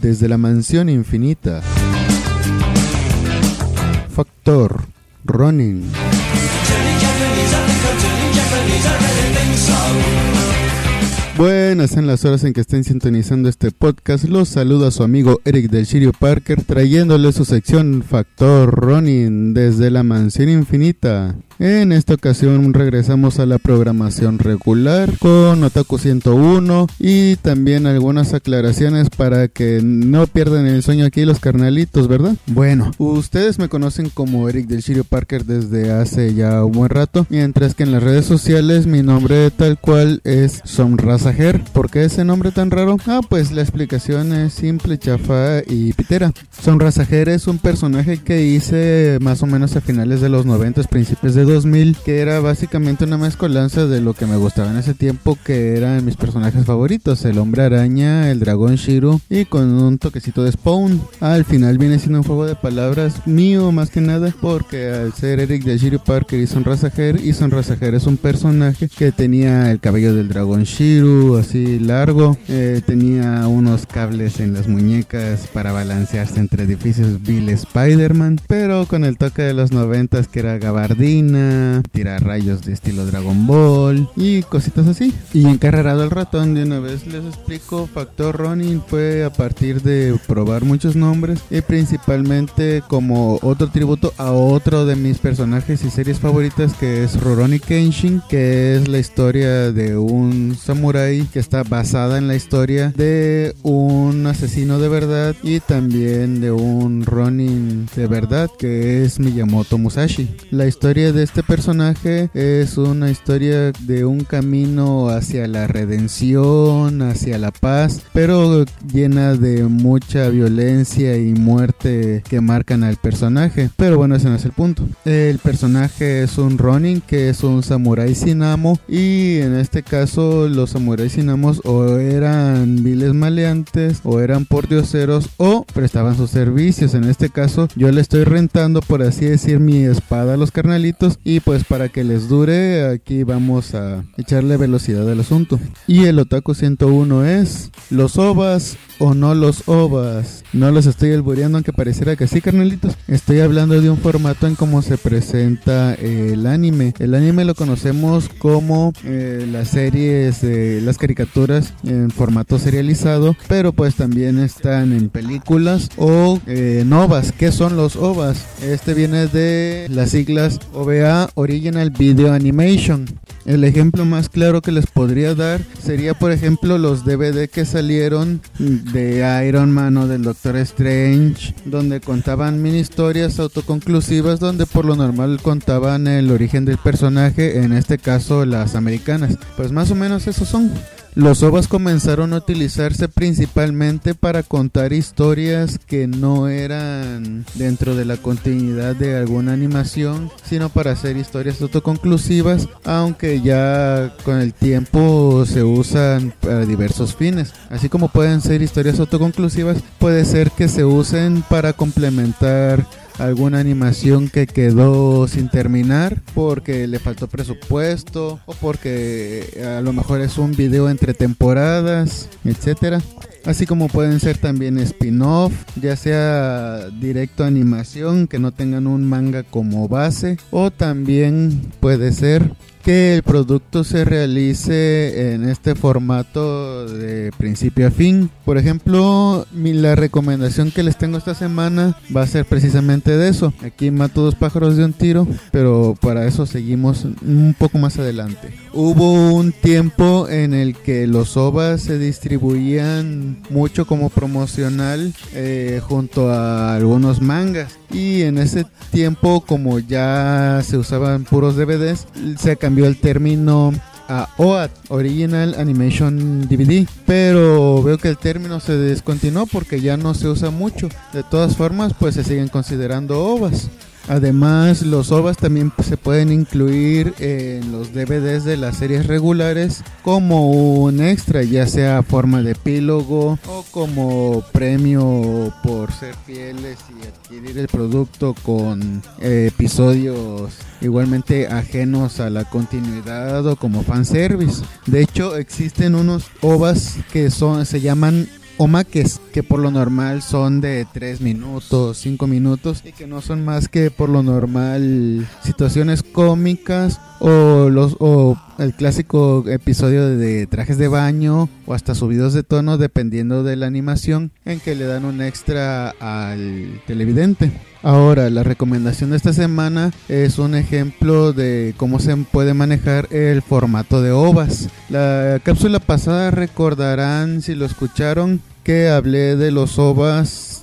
desde la mansión infinita. Factor Ronin. Buenas en las horas en que estén sintonizando este podcast. Los saluda su amigo Eric del Shirio Parker, trayéndole su sección Factor Ronin desde la mansión infinita. En esta ocasión regresamos a la programación regular con Otaku 101 y también algunas aclaraciones para que no pierdan el sueño aquí los carnalitos, ¿verdad? Bueno, ustedes me conocen como Eric del Shirio Parker desde hace ya un buen rato, mientras que en las redes sociales mi nombre tal cual es Somrasager. ¿Por qué ese nombre tan raro? Pues la explicación es simple, chafa y pitera. Somrasager es un personaje que hice más o menos a finales de los 90, principios de 2000, que era básicamente una mezcolanza de lo que me gustaba en ese tiempo, que eran mis personajes favoritos, el Hombre Araña, el Dragón Shiro y con un toquecito de Spawn. Al final viene siendo un juego de palabras mío más que nada, porque al ser Eric de Shirio Parker y Somrasager es un personaje que tenía el cabello del Dragón Shiro así largo, tenía unos cables en las muñecas para balancearse entre edificios Bill Spider-Man, pero con el toque de los 90 que era gabardina, tirar rayos de estilo Dragon Ball y cositas así. Y encarrerado al ratón, de una vez les explico, Factor Ronin fue a partir de probar muchos nombres y principalmente como otro tributo a otro de mis personajes y series favoritas, que es Rurouni Kenshin, que es la historia de un samurái que está basada en la historia de un asesino de verdad y también de un Ronin de verdad, que es Miyamoto Musashi. La historia de este personaje es una historia de un camino hacia la redención, hacia la paz, pero llena de mucha violencia y muerte que marcan al personaje. Pero bueno, ese no es el punto. El personaje es un Ronin, que es un samurái sin amo, y en este caso los samuráis sin amos o eran viles maleantes o eran pordioseros o prestaban sus servicios. En este caso yo le estoy rentando, por así decir, mi espada a los carnalitos, y pues para que les dure aquí vamos a echarle velocidad al asunto. Y el Otaku 101 es ¿los ovas o no los ovas? No los estoy albureando, aunque pareciera que sí, carnalitos. Estoy hablando de un formato en cómo se presenta el anime. El anime lo conocemos como las series, las caricaturas en formato serializado, pero pues también están en películas o en ovas. ¿Qué son los ovas? Este viene de las siglas OVA, Original Video Animation. El ejemplo más claro que les podría dar sería, por ejemplo, los DVD que salieron de Iron Man o del Doctor Strange, donde contaban mini historias autoconclusivas, donde por lo normal contaban el origen del personaje, en este caso las americanas. Pues más o menos esos son. Los OVAs comenzaron a utilizarse principalmente para contar historias que no eran dentro de la continuidad de alguna animación, sino para hacer historias autoconclusivas, aunque ya con el tiempo se usan para diversos fines. Así como pueden ser historias autoconclusivas, puede ser que se usen para complementar alguna animación que quedó sin terminar porque le faltó presupuesto o porque a lo mejor es un video entre temporadas, etcétera. Así como pueden ser también spin-off, ya sea directo a animación que no tengan un manga como base, o también puede ser que el producto se realice en este formato de principio a fin. Por ejemplo, la recomendación que les tengo esta semana va a ser precisamente de eso. Aquí mato dos pájaros de un tiro, pero para eso seguimos un poco más adelante. Hubo un tiempo en el que los OVAs se distribuían mucho como promocional junto a algunos mangas, y en ese tiempo, como ya se usaban puros DVDs, se cambió el término a OAD, Original Animation DVD, pero veo que el término se descontinuó porque ya no se usa mucho. De todas formas, pues se siguen considerando OVAs. Además, los OVAs también se pueden incluir en los DVDs de las series regulares como un extra, ya sea forma de epílogo o como premio por ser fieles y adquirir el producto con episodios igualmente ajenos a la continuidad o como fanservice. De hecho, existen unos OVAs que se llaman omakes, que por lo normal son de 3 minutos, 5 minutos, y que no son más que por lo normal situaciones cómicas o el clásico episodio de trajes de baño o hasta subidos de tono dependiendo de la animación, en que le dan un extra al televidente. Ahora, la recomendación de esta semana es un ejemplo de cómo se puede manejar el formato de OVAs. La cápsula pasada recordarán, si lo escucharon, que hablé de los OVAs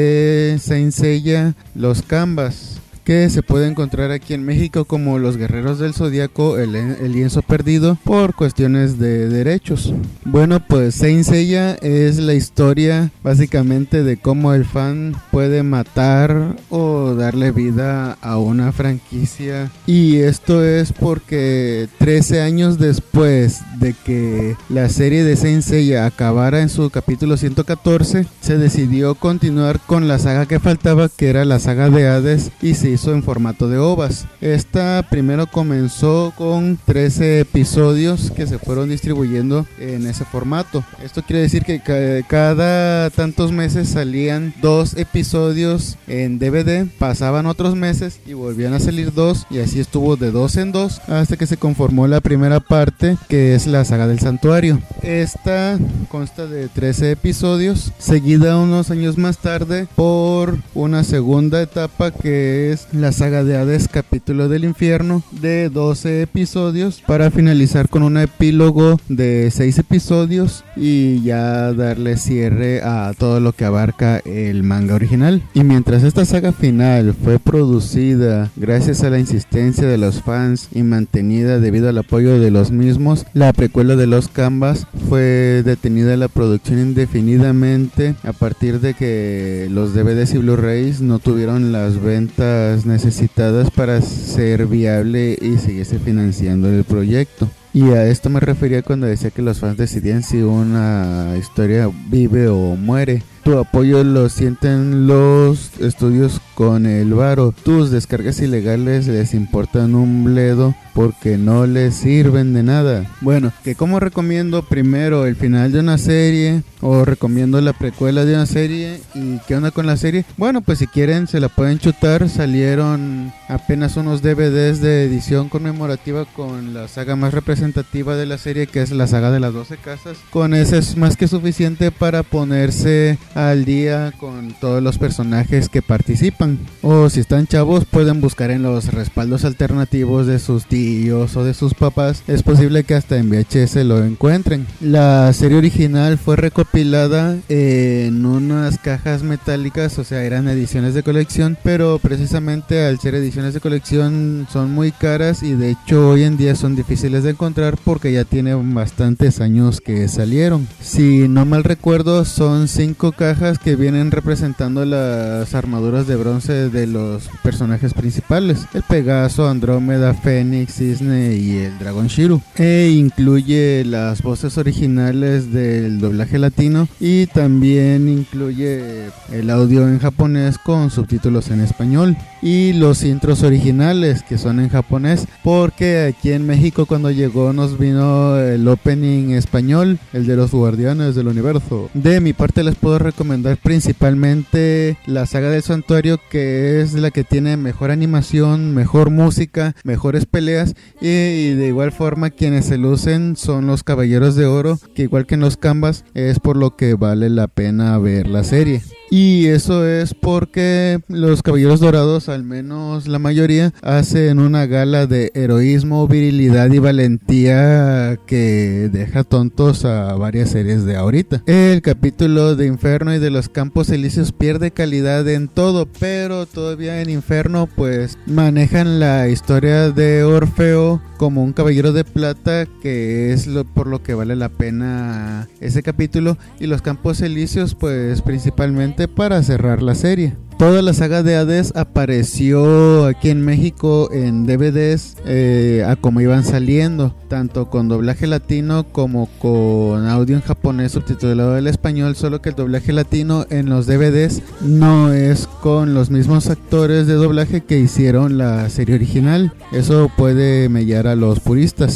de Saint Seiya, los Canvas, que se puede encontrar aquí en México como Los Guerreros del Zodiaco, el lienzo perdido, por cuestiones de derechos. Bueno, pues Saint Seiya es la historia básicamente de cómo el fan puede matar o darle vida a una franquicia, y esto es porque 13 años después de que la serie de Saint Seiya acabara en su capítulo 114, se decidió continuar con la saga que faltaba, que era la saga de Hades, y se hizo en formato de OVAs. Esta primero comenzó con 13 episodios que se fueron distribuyendo en ese formato. Esto quiere decir que cada tantos meses salían 2 episodios en DVD, pasaban otros meses y volvían a salir 2, y así estuvo de 2 en 2 hasta que se conformó la primera parte, que es la saga del santuario. Esta consta de 13 episodios, seguida unos años más tarde por una segunda etapa que es la saga de Hades, capítulo del infierno, de 12 episodios, para finalizar con un epílogo de 6 episodios y ya darle cierre a todo lo que abarca el manga original. Y mientras esta saga final fue producida gracias a la insistencia de los fans y mantenida debido al apoyo de los mismos, la precuela de los Canvas fue detenida la producción indefinidamente a partir de que los DVDs y Blu-rays no tuvieron las ventas necesitadas para ser viable y seguirse financiando el proyecto. Y a esto me refería cuando decía que los fans decidían si una historia vive o muere. Tu apoyo lo sienten los estudios con el varo. Tus descargas ilegales les importan un bledo porque no les sirven de nada. Bueno, que como recomiendo primero el final de una serie o recomiendo la precuela de una serie. ¿Y qué onda con la serie? Bueno, pues si quieren se la pueden chutar. Salieron apenas unos DVDs de edición conmemorativa con la saga más representativa de la serie, que es la saga de las 12 casas. Con eso es más que suficiente para ponerse al día con todos los personajes que participan. O si están chavos, pueden buscar en los respaldos alternativos de sus tíos o de sus papás. Es posible que hasta en VHS lo encuentren. La serie original fue recopilada en unas cajas metálicas, o sea, eran ediciones de colección, pero precisamente al ser ediciones de colección son muy caras y de hecho hoy en día son difíciles de encontrar porque ya tienen bastantes años que salieron. Si no mal recuerdo, son 5 cajas que vienen representando las armaduras de bronce de los personajes principales: el Pegaso, Andrómeda, Fénix, Cisne y el Dragón Shiru, e incluye las voces originales del doblaje latino y también incluye el audio en japonés con subtítulos en español y los intros originales que son en japonés, porque aquí en México cuando llegó nos vino el opening español, el de los Guardianes del Universo. De mi parte les puedo recomendar principalmente la saga del santuario, que es la que tiene mejor animación, mejor música, mejores peleas, y de igual forma quienes se lucen son los Caballeros de Oro, que igual que en los Canvas es por lo que vale la pena ver la serie. Y eso es porque los Caballeros Dorados, al menos la mayoría, hacen una gala de heroísmo, virilidad y valentía que deja tontos a varias series de ahorita. El capítulo de Inferno y de los Campos Elíseos pierde calidad en todo, pero todavía en Inferno pues manejan la historia de Orfeo como un caballero de plata, que es por lo que vale la pena ese capítulo, y los Campos Elíseos pues principalmente para cerrar la serie. Toda la saga de Hades apareció aquí en México en DVDs a como iban saliendo, tanto con doblaje latino como con audio en japonés subtitulado al español, solo que el doblaje latino en los DVDs no es con los mismos actores de doblaje que hicieron la serie original. Eso puede mellar a los puristas.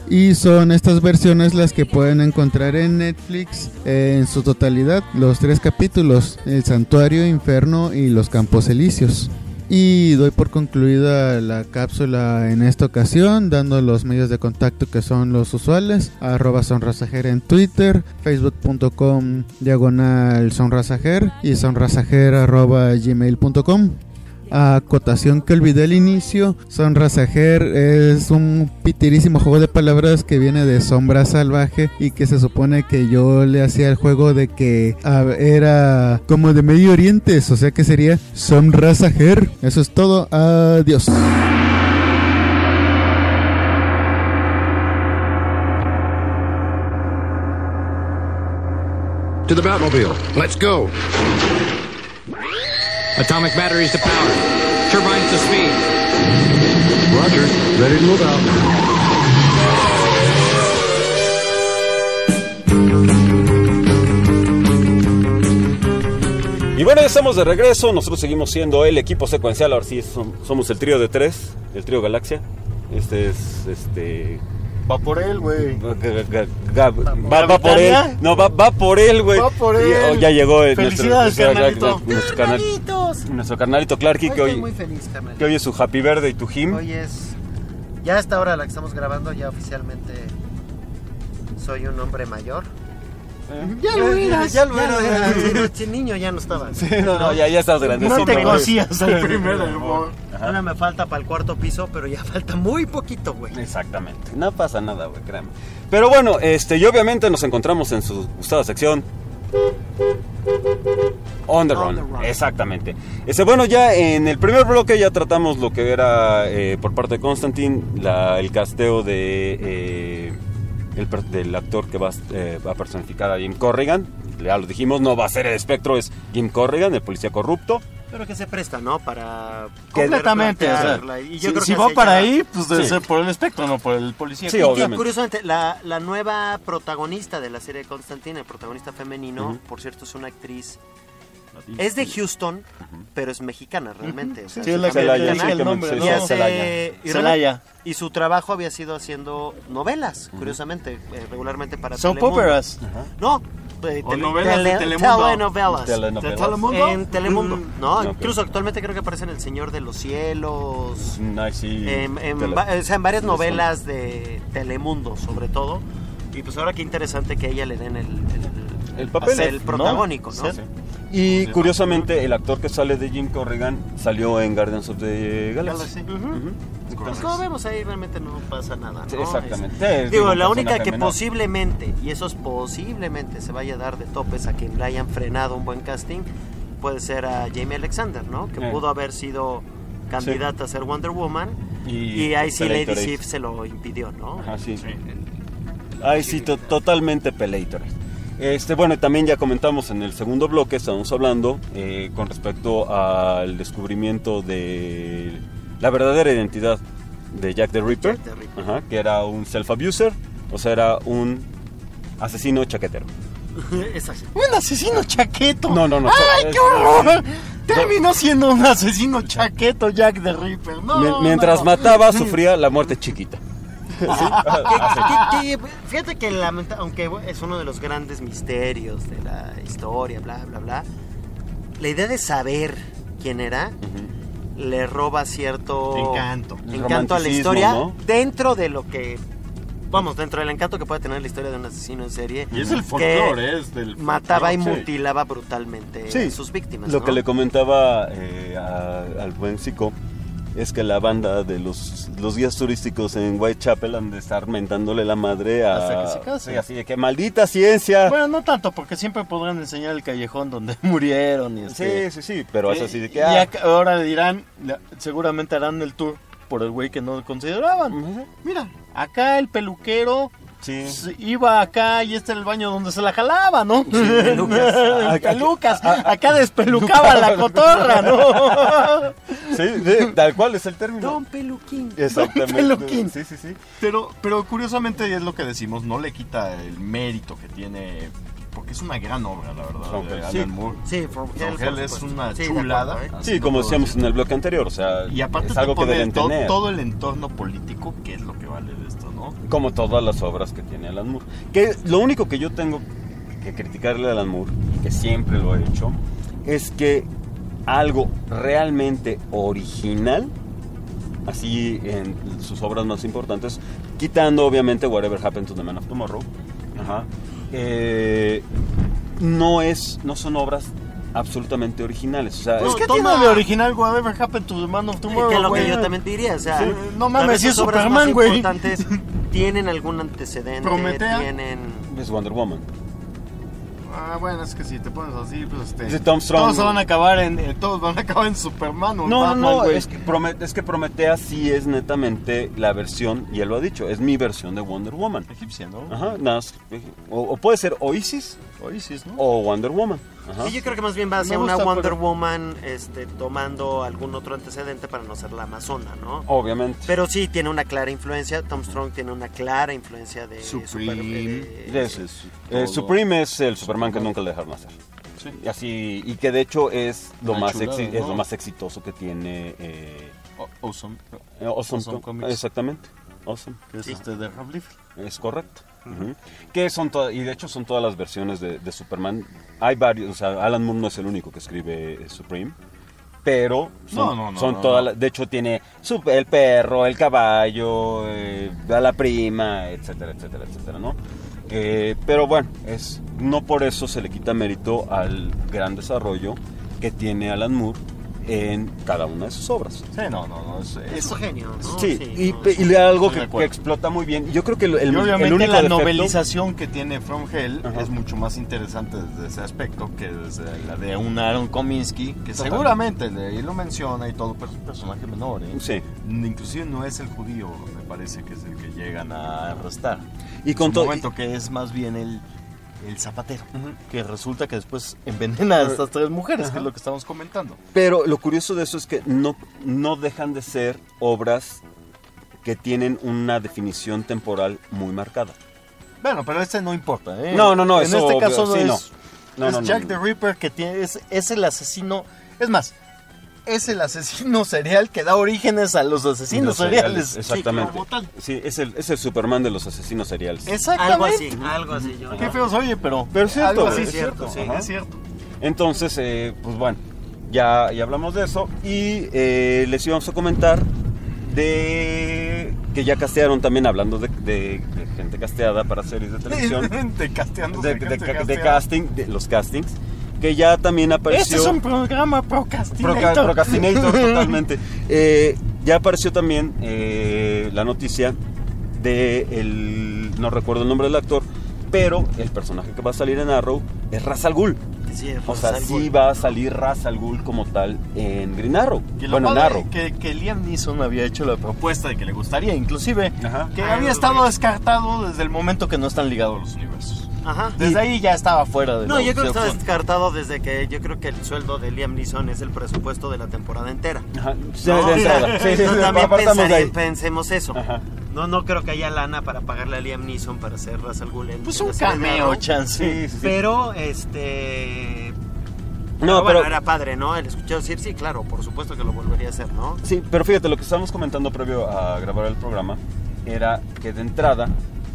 y son estas versiones las que pueden encontrar en Netflix en su totalidad, los 3 capítulos, El Santuario, Inferno y Los Campos Elíseos. Y doy por concluida la cápsula en esta ocasión, dando los medios de contacto que son los usuales: @sonrasajer en Twitter, facebook.com/sonrasajer y sonrasajer@gmail.com. Acotación que olvidé al inicio: Sonrasajer es un pitirísimo juego de palabras que viene de sombra salvaje y que se supone que yo le hacía el juego de que era como de Medio Oriente, o sea que sería Sonrasajer. Eso es todo, adiós. To the Batmobile, let's go. Atomic batteries to power. Turbines to speed. Roger. Ready to move out. Y bueno, ya estamos de regreso. Nosotros seguimos siendo el equipo secuencial. Ahora sí somos el trío de 3, el trío Galaxia. Va por él, güey. Va por él. No, va por él, güey. Va por él. Ya llegó Felicidades, carnalito. Nuestro carnalito Clarky, que hoy estoy muy feliz, carnalito. Que hoy es su Happy Birthday to him. Hoy es... Ya a esta hora a la que estamos grabando, ya oficialmente soy un hombre mayor. Ya lo eras. El niño ya no estaba. Sí, no, ya estás grandecito. No te cosías al primer hervor. Ahora me falta para el 4º piso, pero ya falta muy poquito, güey. Exactamente. No pasa nada, güey, créanme. Pero bueno, y obviamente nos encontramos en su gustada sección On the Run. Exactamente. Bueno, ya en el primer bloque ya tratamos lo que era por parte de Constantine, el casteo de del actor que va a personificar a Jim Corrigan. Ya lo dijimos, no va a ser el espectro, es Jim Corrigan, el policía corrupto. Pero que se presta, ¿no? Para... Completamente, o sea, y yo creo que va para ahí, pues debe ser por el espectro, no por el policía. Sí, obviamente. Y curiosamente, la nueva protagonista de la serie de Constantine, el protagonista femenino, por cierto, es una actriz... Es de Houston, pero es mexicana realmente. O sea, sí, es la que elige el nombre, ¿no? Celaya. Y su trabajo había sido haciendo novelas, curiosamente, regularmente para Soap Telemundo. operas. No, novelas de Telemundo. Telenovelas. ¿De Telemundo? En Telemundo. No, incluso actualmente creo que aparece en El Señor de los Cielos. Sí. En varias novelas de Telemundo, sobre todo. Y pues ahora qué interesante que a ella le den el papel, el protagónico, ¿no? Sí. Y curiosamente el actor que sale de Jim Corrigan salió en Guardians of the Galaxy. Pues como vemos ahí realmente no pasa nada, ¿no? Sí, exactamente. Digo, la única que posiblemente, y eso es posiblemente, se vaya a dar de topes a quien le hayan frenado un buen casting, puede ser a Jamie Alexander, ¿no? Que pudo haber sido candidata a ser Wonder Woman y ahí sí Lady Sif se lo impidió, ¿no? Ahí sí, totalmente Pelator. Bueno, también ya comentamos en el segundo bloque, estamos hablando con respecto al descubrimiento de la verdadera identidad de Jack the Ripper, que era un self-abuser, o sea, era un asesino chaquetero. Un asesino chaqueto. No. ¡Ay, qué horror! Terminó siendo un asesino chaqueto Jack the Ripper. Mientras mataba, sufría la muerte chiquita. Fíjate que aunque es uno de los grandes misterios de la historia, bla bla bla, la idea de saber quién era le roba cierto encanto a la historia, ¿no? Dentro de lo que dentro del encanto que puede tener la historia de un asesino en serie. Y es el folclore, mataba y mutilaba brutalmente a sus víctimas. Lo que le comentaba al buen Zico es que la banda de los guías turísticos en Whitechapel han de estar mentándole la madre hasta que se case. Sí, así de que maldita ciencia. Bueno, no tanto, porque siempre podrán enseñar el callejón donde murieron. Sí, pero es así de que... ahora le dirán, seguramente harán el tour por el güey que no consideraban. Mira, acá el peluquero... iba acá y este era el baño donde se la jalaba, ¿no? Lucas. Acá despelucaba la cotorra, ¿no? Sí, tal cual es el término. Don Peluquín. Exactamente. Don Peluquín. Sí. Pero curiosamente es lo que decimos, no le quita el mérito que tiene porque es una gran obra, la verdad. From de Hell, Alan sí. Moore. Sí, From Hell es una Sí, de chulada. acuerdo, Sí, como decíamos en el bloque anterior, o sea, Y aparte es algo te que pone deben tener. todo el entorno político, que es lo que vale de esto, ¿no? Como todas las obras que tiene Alan Moore. Que lo único que yo tengo que criticarle a Alan Moore, y que siempre lo he hecho, es que algo realmente original, así en sus obras más importantes, quitando obviamente Whatever Happened to the Man of Tomorrow, no son obras absolutamente originales. O sea, Es que tiene de original Whatever Happened to the Man of Tomorrow, Que es lo güey. que yo también te diría, o sea, Sí, no mames, tal vez sí es sus obras Superman, más güey. importantes tienen algún antecedente, Prometea. tienen... es Wonder Woman. Bueno, es que si te pones así, pues Sí, Tom Strong. todos van a acabar en Superman o No, Batman, güey. es que Prometea sí es netamente la versión, y él lo ha dicho, es mi versión de Wonder Woman. Egipcia, ¿no? Ajá, nada más, o puede ser o Isis, ¿no? o Wonder Woman. Ajá. Sí, yo creo que más bien va a ser Me una gusta, Wonder pero- Woman tomando algún otro antecedente para no ser la amazona, ¿no? Obviamente. Pero sí tiene una clara influencia, Tom Strong tiene una clara influencia de Supreme. Supreme es el Superman que nunca le dejaron hacer. Sí. Y así, y que de hecho es lo Una más chulada, es ¿no? lo más exitoso que tiene Awesome. Awesome Comics. Exactamente. Awesome. Que es de Rob Liefeld. Es correcto. Que son y de hecho son todas las versiones de Superman. Hay varios, o sea, Alan Moore no es el único que escribe Supreme, pero son todas. De hecho tiene el perro, el caballo, a la prima, etcétera, etcétera, etcétera, ¿no? Pero bueno, no por eso se le quita mérito al gran desarrollo que tiene Alan Moore en cada una de sus obras. Sí, no, es un genio, ¿no? Sí, Sí, y algo estoy de que acuerdo. explota muy bien. Yo creo que el obviamente único la defecto- novelización que tiene From Hell Ajá. es mucho más interesante desde ese aspecto que desde la de un Aaron Kominsky, que Totalmente. seguramente ahí lo menciona y todo, pero es un personaje menor, ¿eh? Sí. Inclusive no es el judío, me parece que es el que llegan a arrestar. Y con en su todo- momento que es más bien el zapatero, que resulta que después envenena a estas tres mujeres, que es lo que estamos comentando. Pero lo curioso de eso es que no dejan de ser obras que tienen una definición temporal muy marcada. Bueno, pero este no importa, ¿eh? No, En eso este obvio, caso sí, es no. Jack the Ripper, que es el asesino. Es más, es el asesino serial que da orígenes a los asesinos Los seriales. Exactamente. Sí, como tal. Sí, es el Superman de los asesinos seriales. Exactamente. Algo así. Yo, Qué feo se oye, pero Pero es cierto, algo así es cierto, sí, ajá. es cierto. Entonces, pues bueno, ya hablamos de eso y les íbamos a comentar de que ya castearon también, hablando de gente casteada para series de televisión. De casteándose, de casting, de los castings, que ya también apareció. Este es un programa procrastinator. Procrastinator, totalmente. Ya apareció también la noticia de no recuerdo el nombre del actor, pero el personaje que va a salir en Arrow es Ra's al Ghul. Sí, O sea, sí va a salir Ra's al Ghul como tal en Green Arrow. Que Bueno, en Arrow. que Liam Neeson había hecho la propuesta de que le gustaría, inclusive, Ajá. que había estado descartado desde el momento que no están ligados los universos. Ajá. Desde ahí ya estaba fuera de No, la yo creo que está opción. descartado desde que yo creo que el sueldo de Liam Neeson es el presupuesto de la temporada entera. Ajá. Sí, No, de entrada. Sí, no, también apartamos de ahí. pensemos eso. Ajá. No creo que haya lana para pagarle a Liam Neeson para hacer Ra's al Ghul en Pues en un la serie de cameo, Arrow. chance. Sí. Pero No, bueno, pero era padre, ¿no? El escuchar decir, sí, claro, por supuesto que lo volvería a hacer, ¿no? sí, pero fíjate, lo que estábamos comentando previo a grabar el programa era que de entrada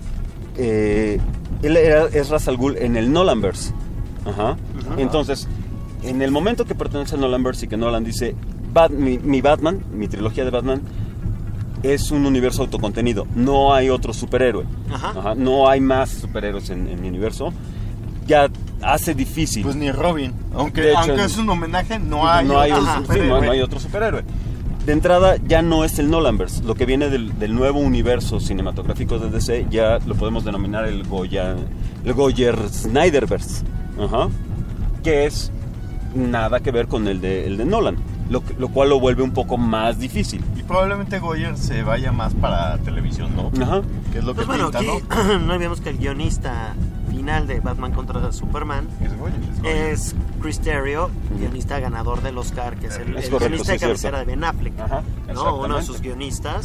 es Ra's al Ghul en el Nolanverse. Ajá. Entonces, en el momento que pertenece al Nolanverse y que Nolan dice mi Batman, mi trilogía de Batman es un universo autocontenido, no hay otro superhéroe. Ajá. No hay más superhéroes en mi universo. Ya hace difícil. Pues ni Robin. Aunque De hecho, es un homenaje, no hay no hay otro superhéroe. De entrada ya no es el Nolanverse. Lo que viene del nuevo universo cinematográfico de DC ya lo podemos denominar el Goyer Snyderverse. Ajá. Que es nada que ver con el de Nolan. Lo cual lo vuelve un poco más difícil. Y probablemente Goyer se vaya más para televisión, ¿no? Ajá. Que es lo que Pues bueno, pinta, aquí ¿no? no olvidemos que el guionista final de Batman contra Superman es Chris Terrio, guionista ganador del Oscar, que es el correcto, guionista sí, de es cabecera cierto. de Ben Affleck, Ajá, ¿no? Uno de exactamente. sus guionistas.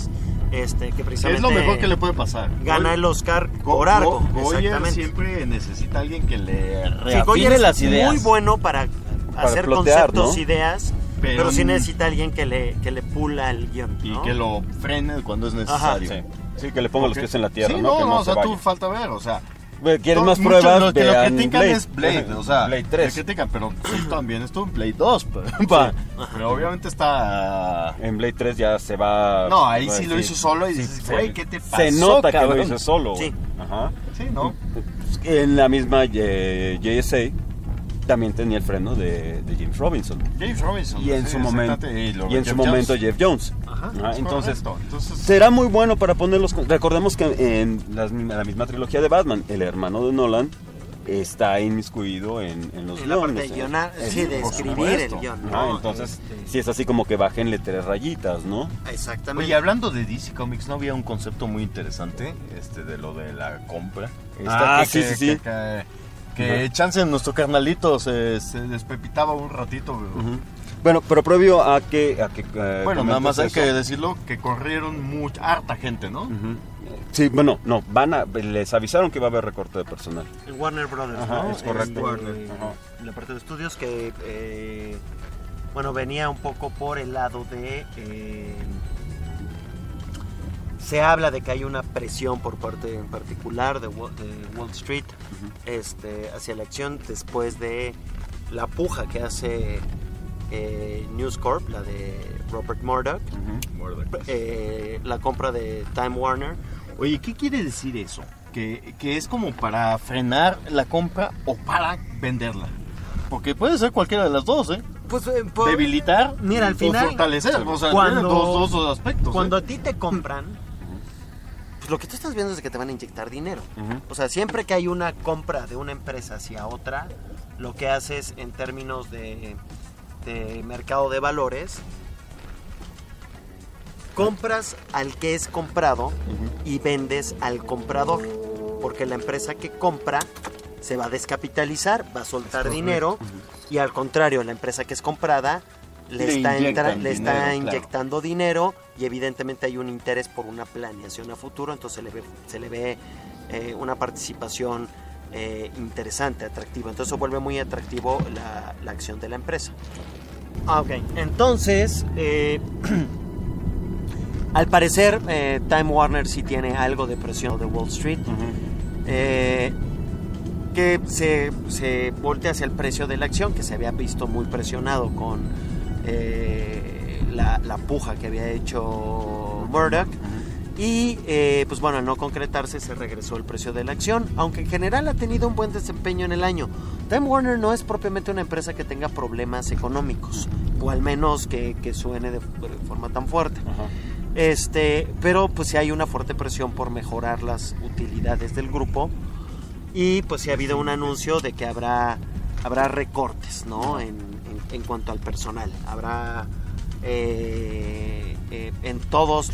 que precisamente es lo mejor que le puede pasar. Gana el Oscar por Argo. Goyer siempre necesita a alguien que le reafine Goyer las es ideas. muy bueno para hacer plotear, conceptos, ¿no? ideas, pero sí necesita alguien que le pula el guión, ¿no? Y que lo frene cuando es necesario. Ajá, sí, que le ponga los pies en la tierra, sí, ¿no? Que o sea, se tú vaya. falta ver, o sea... ¿Quieres más pruebas? Los que lo Vean critican Blade. es Blade, o sea, Blade 3. le critican, pero sí, también estuvo en Blade 2, pero obviamente está... En Blade 3 ya se va... No, ahí sí lo hizo solo y dices, güey, ¿qué te pasó, Se nota cabrón? que lo hizo solo. Sí. Ajá. Sí, ¿no? En la misma JSA también tenía el freno de James Robinson. James Robinson. Y en sí, su momento, Jeff momento Jones. Jeff Jones. Ajá, entonces, entonces, será muy bueno para ponerlos... Recordemos que en la misma trilogía de Batman, el hermano de Nolan está inmiscuido en los en la parte guiones. de guionar, sí, de escribir el guión, ¿no? Entonces, sí es así como que bájenle 3 rayitas, ¿no? Exactamente. Oye, hablando de DC Comics, ¿no había un concepto muy interesante de lo de la compra? Sí. Que chance nuestro carnalito se despepitaba un ratito. Bueno, pero previo a que bueno, nada más hay que decirlo, que corrieron harta gente, ¿no? Sí, bueno, no, les avisaron que iba a haber recorte de personal. En Warner Brothers, Ajá, ¿no? es correcto. La parte de estudios que, venía un poco por el lado de... se habla de que hay una presión por parte en particular de Wall Street hacia la acción después de la puja que hace News Corp, la de Rupert Murdoch, la compra de Time Warner. Oye, ¿qué quiere decir eso? ¿Que es como para frenar la compra o para venderla? Porque puede ser cualquiera de las dos, ¿eh? Pues, debilitar, mira, al final, o fortalecer, o sea, cuando, tiene dos aspectos. Cuando a ti te compran, pues lo que tú estás viendo es que te van a inyectar dinero. O sea, siempre que hay una compra de una empresa hacia otra, lo que haces en términos de mercado de valores, compras al que es comprado y vendes al comprador, porque la empresa que compra se va a descapitalizar, va a soltar dinero, y al contrario, la empresa que es comprada le está inyectando dinero, y evidentemente hay un interés por una planeación a futuro, entonces se le ve una participación interesante, atractiva. Entonces eso vuelve muy atractivo la acción de la empresa. Ok, entonces al parecer Time Warner sí tiene algo de presión de Wall Street, que se voltea hacia el precio de la acción, que se había visto muy presionado con la puja que había hecho Murdoch. Y pues bueno, al no concretarse se regresó el precio de la acción, aunque en general ha tenido un buen desempeño en el año. Time Warner no es propiamente una empresa que tenga problemas económicos, o al menos que suene de forma tan fuerte. Pero pues sí hay una fuerte presión por mejorar las utilidades del grupo, y pues sí ha habido un anuncio de que habrá recortes, ¿no? En cuanto al personal. Habrá en todas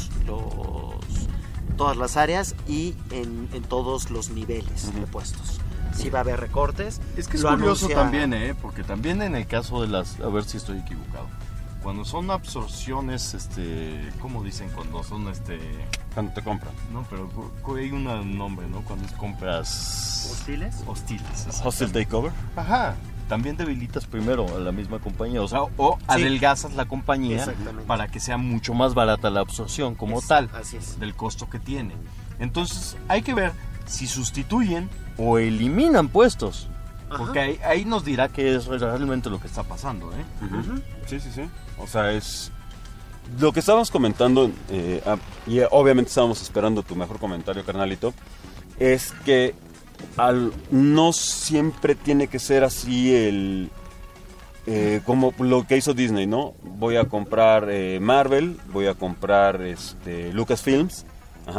las áreas y en todos los niveles de puestos. Sí va a haber recortes. Es que es curioso también, porque también en el caso de las... A ver si estoy equivocado. Cuando son absorciones, ¿cómo dicen? Cuando son, Cuando te compran. No, pero hay un nombre, ¿no? Cuando es compras... ¿Hostiles? Hostiles. Hostile takeover. Ajá. También debilitas primero a la misma compañía, o sea, o adelgazas la compañía para que sea mucho más barata la absorción como tal, del costo que tiene. Entonces, hay que ver si sustituyen o eliminan puestos. Ajá. Porque ahí nos dirá qué es realmente lo que está pasando, Sí. O sea, es lo que estábamos comentando, y obviamente estábamos esperando tu mejor comentario, carnalito, es que no siempre tiene que ser así como lo que hizo Disney, ¿no? Voy a comprar Marvel, voy a comprar Lucasfilms,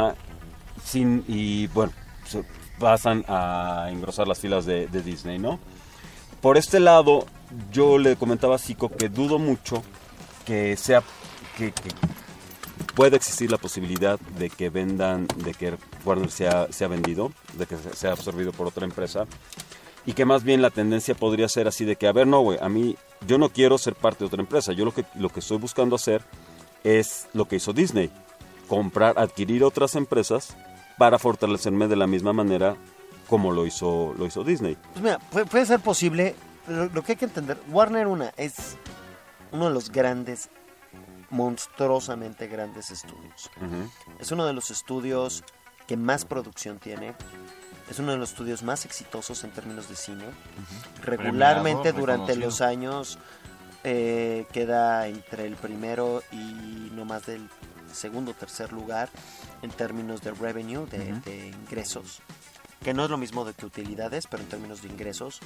y bueno, se pasan a engrosar las filas de Disney, ¿no? Por este lado, yo le comentaba a Zico que dudo mucho que pueda existir la posibilidad de que Warner sea vendido, de que sea absorbido por otra empresa, y que más bien la tendencia podría ser así de que, a ver, no, güey, a mí, yo no quiero ser parte de otra empresa, yo lo que estoy buscando hacer es lo que hizo Disney, adquirir otras empresas para fortalecerme de la misma manera como lo hizo Disney. Pues mira, puede ser posible. Lo que hay que entender, Warner es uno de los grandes, monstruosamente grandes estudios. Es uno de los estudios que más producción tiene. Es uno de los estudios más exitosos en términos de cine. Regularmente durante los años queda entre el primero y no más del segundo o tercer lugar en términos de revenue, de ingresos. Que no es lo mismo que utilidades, pero en términos de ingresos.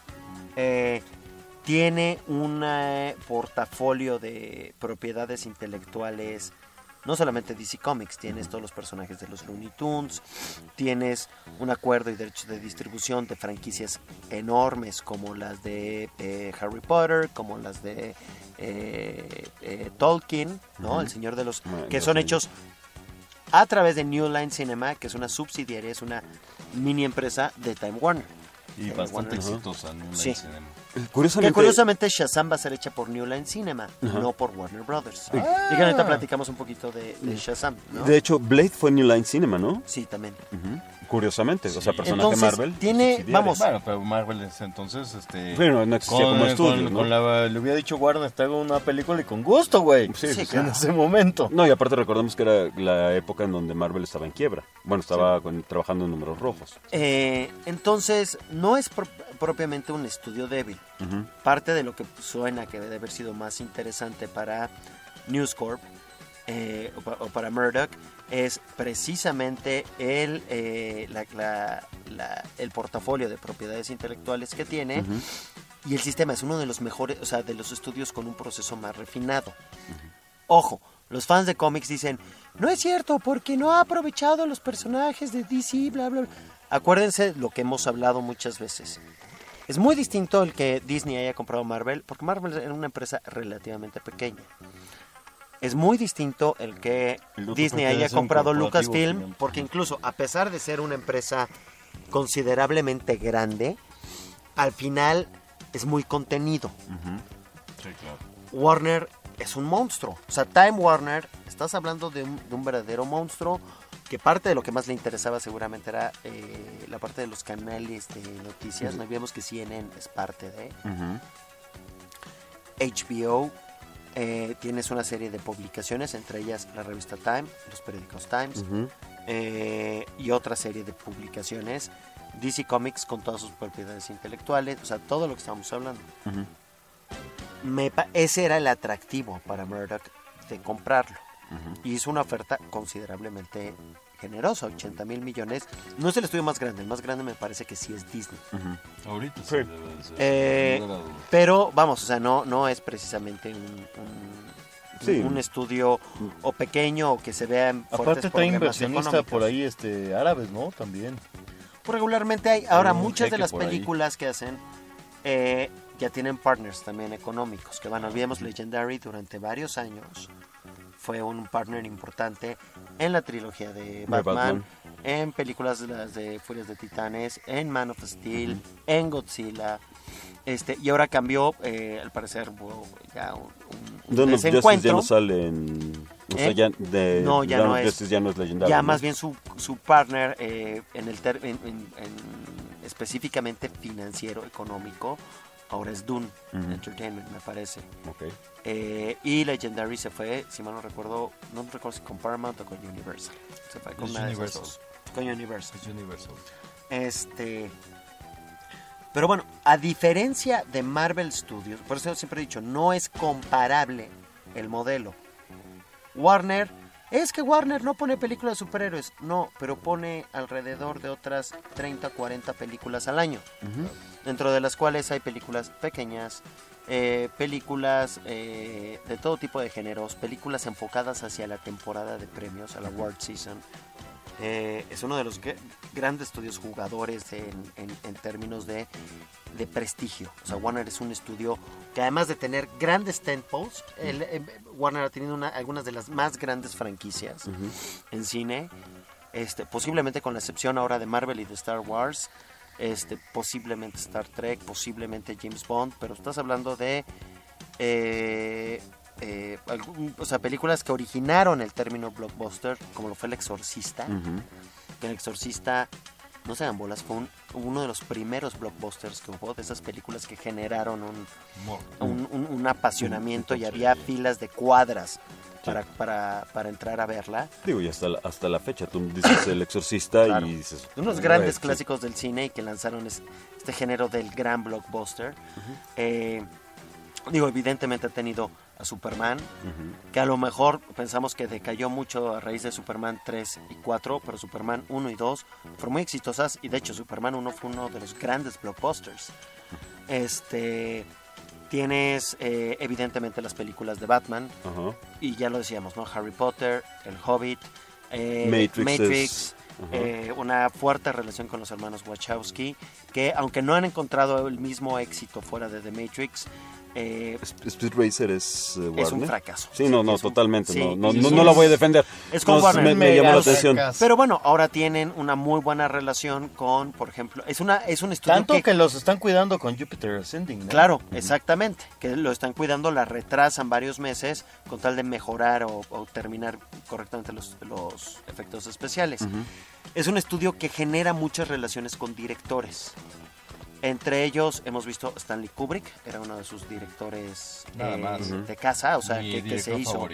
Tiene un portafolio de propiedades intelectuales, no solamente DC Comics, tienes todos los personajes de los Looney Tunes, tienes un acuerdo y derechos de distribución de franquicias enormes como las de Harry Potter, como las de Tolkien, ¿no? El Señor de los... que son hechos a través de New Line Cinema, que es una subsidiaria, es una mini empresa de Time Warner. Y bastante exitosa, New Line Cinema. Curiosamente Shazam va a ser hecha por New Line Cinema, no por Warner Brothers. Y que ahorita platicamos un poquito de Shazam, ¿no? De hecho, Blade fue New Line Cinema, ¿no? Sí, también. Curiosamente, o sea, personaje entonces, Marvel. Bueno, pero Marvel entonces, Bueno, no existía como estudio, ¿no? Le hubiera dicho Warner, te hago una película y con gusto, güey. Sí, claro. En ese momento. No, y aparte recordemos que era la época en donde Marvel estaba en quiebra. Bueno, estaba trabajando en números rojos. Entonces, no es propiamente un estudio débil. Parte de lo que suena que debe haber sido más interesante para News Corp o para Murdoch es precisamente el portafolio de propiedades intelectuales que tiene y el sistema es uno de los mejores, o sea, de los estudios con un proceso más refinado. Ojo, los fans de cómics dicen, no es cierto, porque no ha aprovechado los personajes de DC, bla, bla, bla. Acuérdense lo que hemos hablado muchas veces. Es muy distinto el que Disney haya comprado Marvel, porque Marvel era una empresa relativamente pequeña. Es muy distinto el que Disney haya comprado Lucasfilm, porque incluso a pesar de ser una empresa considerablemente grande, al final es muy contenido. Sí, claro. Warner es un monstruo. O sea, Time Warner, estás hablando de un verdadero monstruo, que parte de lo que más le interesaba seguramente era la parte de los canales de noticias. No olvidemos que CNN es parte de HBO. Tienes una serie de publicaciones, entre ellas la revista Time, los periódicos Times, y otra serie de publicaciones, DC Comics con todas sus propiedades intelectuales, o sea, todo lo que estamos hablando. Ese era el atractivo para Murdoch de comprarlo. Y hizo una oferta considerablemente generosa, 80 mil millones. No es el estudio más grande, el más grande me parece que sí es Disney. Ahorita sí debe ser. Pero vamos, o sea, no es precisamente un estudio o pequeño o que se vea en aparte está inversionista por ahí árabes, ¿no? También. Pues regularmente hay. Ahora, muchas de las películas que hacen ya tienen partners también económicos. Que van, olvidemos Legendary durante varios años. Fue un partner importante en la trilogía de Batman, en películas las de Furias de Titanes, en Man of Steel, en Godzilla, y ahora cambió, al parecer hubo ya un desencuentro. Ya no sale en... O sea, ya no es Legendary. Ya ¿no? más bien su partner específicamente financiero, económico, ahora es Dune Entertainment, me parece. Y Legendary se fue, si mal no recuerdo si con Paramount o con Universal. Se fue con una de esas dos. Con Universal. Pero bueno, a diferencia de Marvel Studios, por eso siempre he dicho, no es comparable el modelo. Warner, es que Warner no pone películas de superhéroes. No, pero pone alrededor de otras 30 o 40 películas al año. Dentro de las cuales hay películas pequeñas, películas de todo tipo de géneros, películas enfocadas hacia la temporada de premios, a la award season. Es uno de los grandes estudios jugadores en términos de prestigio. O sea, Warner es un estudio que además de tener grandes tentpoles, Warner ha tenido algunas de las más grandes franquicias en cine, posiblemente con la excepción ahora de Marvel y de Star Wars, posiblemente Star Trek, posiblemente James Bond, pero estás hablando de películas que originaron el término blockbuster, como lo fue El Exorcista. Que El Exorcista, no se dan bolas, fue uno de los primeros blockbusters que hubo, de esas películas que generaron un apasionamiento y había filas de cuadras para entrar a verla. Digo, y hasta la fecha, tú dices El Exorcista claro. Y dices... Unos grandes clásicos del cine y que lanzaron este género del gran blockbuster. Evidentemente ha tenido a Superman, que a lo mejor pensamos que decayó mucho a raíz de Superman 3 y 4, pero Superman 1 y 2 fueron muy exitosas, y de hecho Superman 1 fue uno de los grandes blockbusters. Tienes evidentemente las películas de Batman, y ya lo decíamos, ¿no? Harry Potter, El Hobbit, Matrix, una fuerte relación con los hermanos Wachowski, que aunque no han encontrado el mismo éxito fuera de The Matrix, Speed Racer es Warner. Es un fracaso. Sí, totalmente. No la voy a defender. Es con Warner. Me llamó la atención. Pero bueno, ahora tienen una muy buena relación con, por ejemplo, es un estudio tanto que los están cuidando con Jupiter Ascending, ¿no? Claro, exactamente. Que lo están cuidando, la retrasan varios meses con tal de mejorar o terminar correctamente los efectos especiales. Es un estudio que genera muchas relaciones con directores. Entre ellos hemos visto Stanley Kubrick, era uno de sus directores de casa, o sea, que se hizo.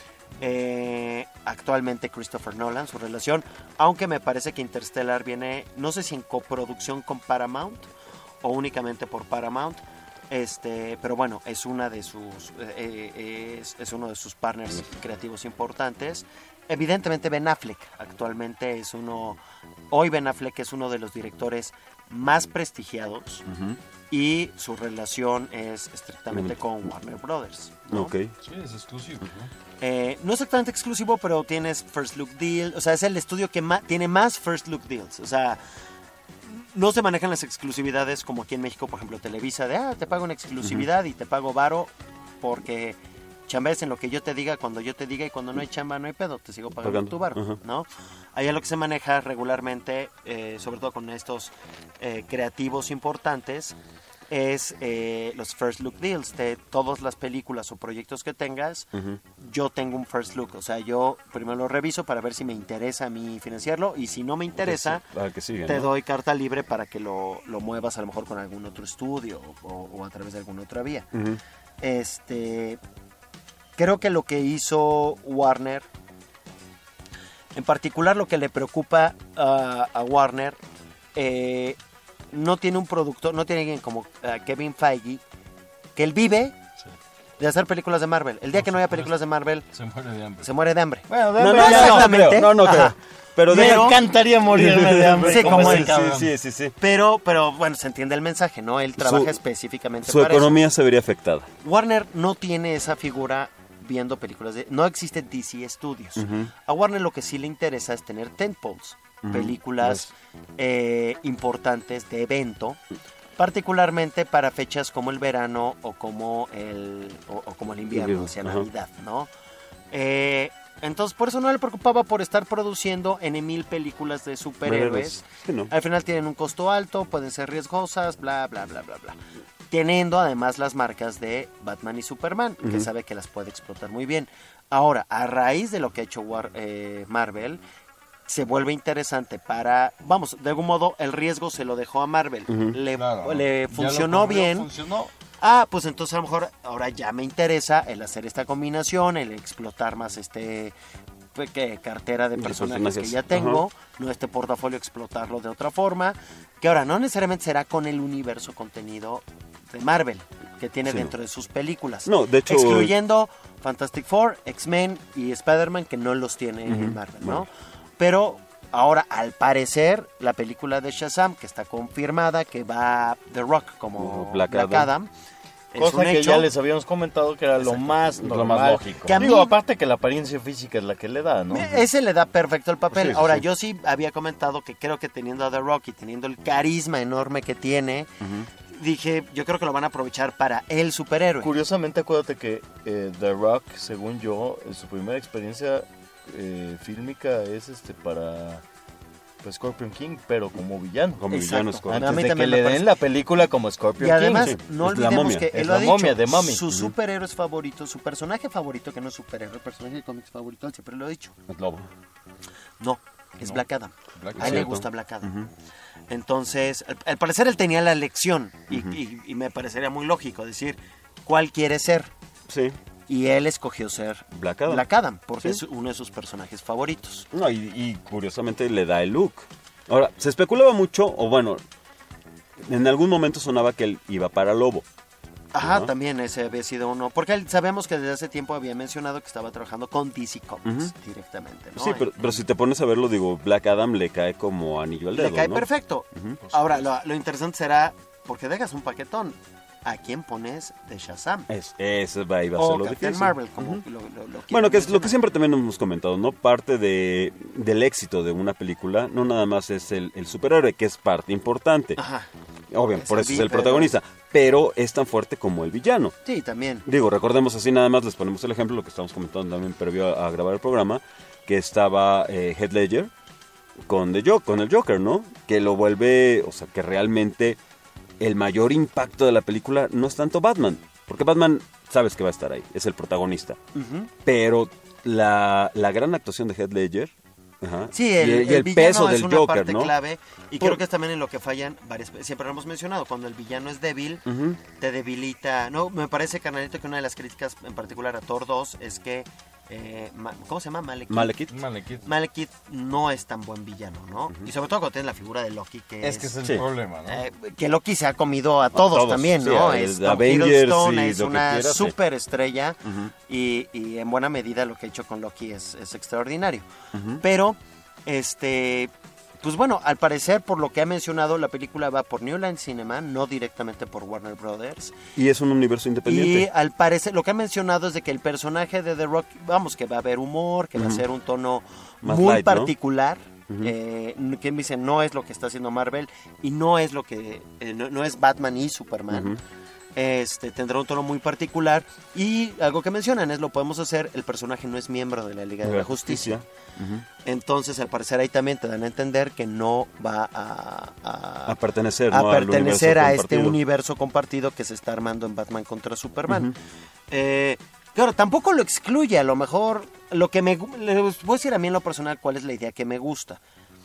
Actualmente Christopher Nolan, su relación, aunque me parece que Interstellar viene, no sé si en coproducción con Paramount o únicamente por Paramount, pero bueno, es una de sus es uno de sus partners creativos importantes. Evidentemente Ben Affleck actualmente hoy Ben Affleck es uno de los directores más prestigiados, y su relación es estrictamente con Warner Brothers, ¿no? Okay. Sí, es exclusivo, ¿no? No exactamente exclusivo, pero tienes First Look Deal, o sea, es el estudio que tiene más First Look Deals, o sea, no se manejan las exclusividades como aquí en México, por ejemplo, Televisa, te pago una exclusividad y te pago varo porque chambees en lo que yo te diga, cuando yo te diga, y cuando no hay chamba no hay pedo, te sigo pagando tu varo, ¿no? Allá lo que se maneja regularmente, sobre todo con estos creativos importantes, es los first look deals. De todas las películas o proyectos que tengas, yo tengo un first look, o sea, yo primero lo reviso para ver si me interesa a mí financiarlo, y si no me interesa, te doy carta libre para que lo muevas a lo mejor con algún otro estudio o a través de alguna otra vía. Creo que lo que hizo Warner, en particular lo que le preocupa a Warner, no tiene un productor, no tiene alguien como Kevin Feige, que él vive de hacer películas de Marvel. El día que no haya películas de Marvel, se muere de hambre. Bueno, no exactamente. No creo. Pero me encantaría morirme de hambre. Sí, como él. Sí. Pero bueno, se entiende el mensaje, ¿no? Él trabaja específicamente para eso. Su economía se vería afectada. Warner no tiene esa figura viendo películas no existe DC Studios. A Warner lo que sí le interesa es tener tentpoles, películas importantes de evento, particularmente para fechas como el verano o como el invierno, hacia Navidad, ¿no? Entonces por eso no le preocupaba por estar produciendo N,000 películas de superhéroes. Al final tienen un costo alto, pueden ser riesgosas, bla bla bla bla bla, teniendo además las marcas de Batman y Superman, que sabe que las puede explotar muy bien. Ahora, a raíz de lo que ha hecho Marvel, se vuelve interesante de algún modo el riesgo se lo dejó a Marvel, le funcionó bien. Pues entonces a lo mejor ahora ya me interesa el hacer esta combinación, el explotar más cartera de personajes que ya tengo, no este portafolio, explotarlo de otra forma, que ahora no necesariamente será con el universo contenido de Marvel que tiene dentro de sus películas, de hecho, excluyendo Fantastic Four, X-Men y Spider-Man, que no los tiene en Marvel, ¿no? Pero ahora, al parecer, la película de Shazam, que está confirmada, que va The Rock como Black Adam, cosa que ya les habíamos comentado que era lo más normal, lo más lógico. Aparte que la apariencia física es la que le da, ¿no? Ese le da perfecto el papel. Ahora, yo sí había comentado que creo que teniendo a The Rock y teniendo el carisma enorme que tiene, dije, yo creo que lo van a aprovechar para el superhéroe. Curiosamente, acuérdate que The Rock, según yo, su primera experiencia fílmica es para Scorpion King, pero como villano. Como villano Scorpion. Antes de que le den la película como Scorpion King. Y además, no olvidemos que él lo ha dicho, de Mummy. Sus superhéroes favoritos, su personaje favorito, que no es superhéroe, el personaje de cómics favorito, él siempre lo ha dicho. El lobo. No, es Black Adam. A él le gusta Black Adam. Ujú. Entonces, al parecer él tenía la elección y me parecería muy lógico decir cuál quiere ser. Sí. Y él escogió ser Black Adam. porque Sí. es uno de sus personajes favoritos. No, y curiosamente le da el look. Ahora, se especulaba mucho, o bueno, en algún momento sonaba que él iba para Lobo. Ajá, ¿no? también ese había sido uno. Porque él, sabemos que desde hace tiempo había mencionado que estaba trabajando con DC Comics directamente, ¿no? Sí, pero si te pones a verlo, digo, Black Adam le cae como anillo al dedo, Le cae ¿no? perfecto. Ujú. Ahora, lo interesante será, porque dejas un paquetón, ¿a quién pones de Shazam? Ese iba a ser O lo Captain difícil. Marvel, como lo Bueno, que es lo mencionar. que siempre también hemos comentado, ¿no? Parte del éxito de una película no nada más es el superhéroe, que es parte importante. Ajá. Obvio, Es por el eso es el bípedo. protagonista, pero es tan fuerte como el villano. Sí, también. Digo, recordemos así nada más, les ponemos el ejemplo, lo que estamos comentando también previo a grabar el programa, que estaba Heath Ledger con el Joker, ¿no? Que lo vuelve, o sea, que realmente el mayor impacto de la película no es tanto Batman, porque Batman sabes que va a estar ahí, es el protagonista. Ujú. Pero la gran actuación de Heath Ledger, ajá, Sí, y el el villano peso es del una Joker, parte ¿no? clave y creo que es también en lo que fallan varias, siempre lo hemos mencionado, cuando el villano es débil, Ujú. te debilita. No, me parece, carnalito, que una de las críticas en particular a Thor 2 es que ¿cómo se llama? Malekith no es tan buen villano, ¿no? Y sobre todo cuando tienes la figura de Loki, que Es que es el problema, ¿no? que Loki se ha comido a todos también, sí, ¿no? a Es de Tom Avengers Hiddleston, y es lo que una quieras, sí. super estrella Ujú. y en buena medida lo que ha hecho con Loki es extraordinario. Ujú. Pero, pues bueno, al parecer, por lo que ha mencionado, la película va por New Line Cinema, no directamente por Warner Brothers. Y es un universo Y independiente. al parecer, lo que ha mencionado es de que el personaje de The Rock, vamos, que va a haber humor, que va a Ujú. ser un tono Más muy light, ¿no? particular. Ujú. Que me dice, no es lo que está haciendo Marvel y no es lo que no es Batman y Superman. Ujú. Tendrá un tono muy particular y algo que mencionan es lo podemos hacer, el personaje no es miembro de la Liga de la Justicia. Ujú. Entonces, al parecer ahí también te dan a entender que no va a pertenecer, a ¿no? Al pertenecer universo a este compartido. universo compartido que se está armando en Batman contra Superman. Ujú. Claro, tampoco lo excluye, a lo mejor lo que les voy a decir a mí en lo personal cuál es la idea que me gusta.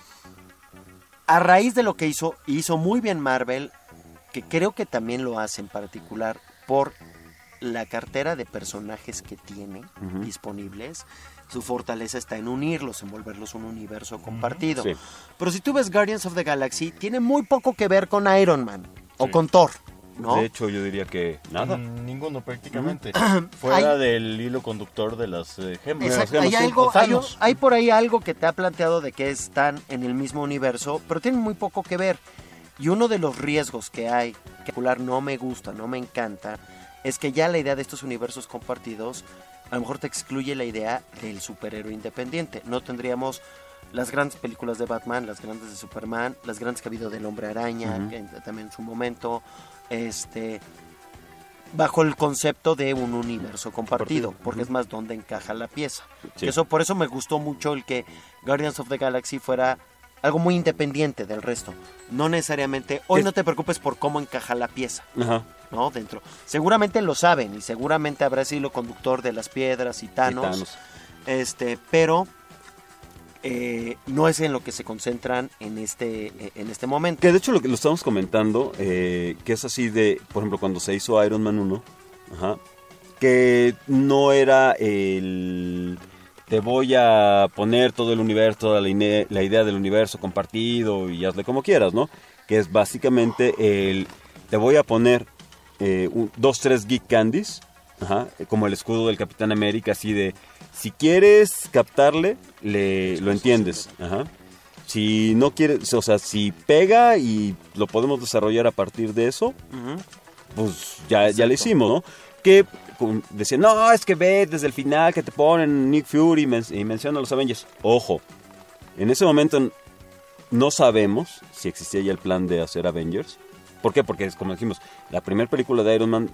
A raíz de lo que hizo muy bien Marvel, que creo que también lo hace en particular por la cartera de personajes que tiene Ujú. disponibles. Su fortaleza está en unirlos, en volverlos un universo compartido. Sí. Pero si tú ves Guardians of the Galaxy, tiene muy poco que ver con Iron Man o con Thor, ¿no? De hecho, yo diría que nada. Ninguno prácticamente. Ujú. Fuera Hay- del hilo conductor de las gemas. Exacto, De las hay, gemas, algo, sí, hay, Thanos. hay por ahí algo que te ha planteado de que están en el mismo universo, pero tienen muy poco que ver. Y uno de los riesgos que hay, que en particular no me gusta, no me encanta, es que ya la idea de estos universos compartidos a lo mejor te excluye la idea del superhéroe independiente. No tendríamos las grandes películas de Batman, las grandes de Superman, las grandes que ha habido del Hombre Araña, Ujú. que también en su momento, bajo el concepto de un universo compartido, porque es más donde encaja la pieza. Sí. Por eso me gustó mucho el que Guardians of the Galaxy fuera algo muy independiente del resto. No necesariamente, hoy no te preocupes por cómo encaja la pieza, Ajá. ¿no? Dentro. Seguramente lo saben y seguramente habrá sido el conductor de las piedras y Thanos. Pero no es en lo que se concentran en este momento. Que de hecho lo estamos comentando, que es así de, por ejemplo, cuando se hizo Iron Man 1, ajá, que no era el... Te voy a poner todo el universo, toda la idea del universo compartido y hazle como quieras, ¿no? Que es básicamente el... Te voy a poner 2-3 geek candies, ajá, como el escudo del Capitán América, así de... Si quieres captarle, lo entiendes, ajá. Si no quieres, o sea, si pega y lo podemos desarrollar a partir de eso, pues ya lo hicimos, ¿no? Que decían, no, es que ve desde el final que te ponen Nick Fury y menciona a los Avengers. Ojo, en ese momento no sabemos si existía ya el plan de hacer Avengers. ¿Por qué? Porque, como dijimos, la primera película de Iron Man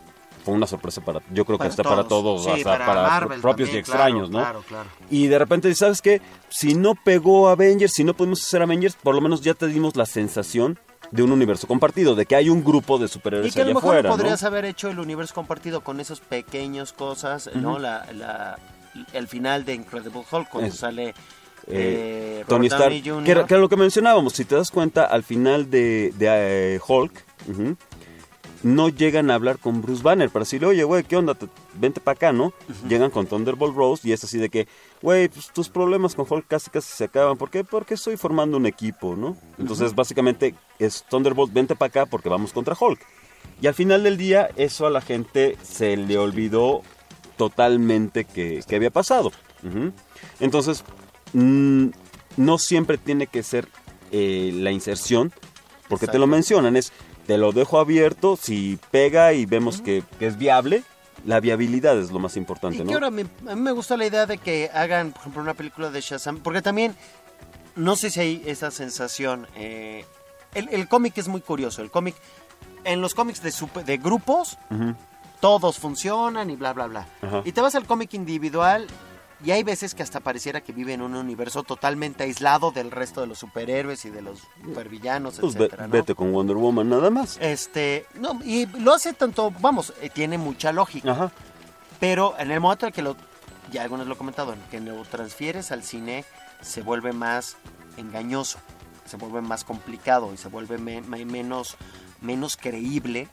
fue una sorpresa yo creo que Para hasta todos. para todos, Sí, hasta para Marvel propios también, y extraños, ¿no? claro. Y de repente, ¿sabes qué? Si no pegó Avengers, si no podemos hacer Avengers, por lo menos ya te dimos la sensación de un universo compartido, de que hay un grupo de superhéroes Y que a allá lo mejor afuera, podrías ¿no? haber hecho el universo compartido con esas pequeñas cosas, ¿no? El final de Incredible Hulk, cuando sale Tony Robert Stark, Downey Jr. que era lo que mencionábamos, si te das cuenta, al final de Hulk, no llegan a hablar con Bruce Banner para decirle, oye, güey, ¿qué onda? Vente para acá, ¿no? Llegan con Thunderbolt Ross y es así de que, güey, pues, tus problemas con Hulk casi se acaban. ¿Por qué? Porque estoy formando un equipo, ¿no? Entonces, básicamente, es Thunderbolt, vente para acá porque vamos contra Hulk. Y al final del día, eso a la gente se le olvidó totalmente que había pasado. Entonces, no siempre tiene que ser la inserción, porque te lo mencionan, te lo dejo abierto, si pega y vemos que es viable, la viabilidad es lo más importante, Y ¿no? que ahora a mí me gusta la idea de que hagan, por ejemplo, una película de Shazam, porque también, no sé si hay esa sensación, el cómic es muy curioso, en los cómics de grupos, todos funcionan y bla, bla, bla. Ajá. Y te vas al cómic individual y hay veces que hasta pareciera que vive en un universo totalmente aislado del resto de los superhéroes y de los supervillanos, Pues etcétera, ¿no? vete con Wonder Woman nada más. No, y lo hace tanto, tiene mucha lógica. Ajá. Pero en el momento en que ya algunos lo han comentado, en que lo transfieres al cine, se vuelve más engañoso, se vuelve más complicado y se vuelve menos creíble.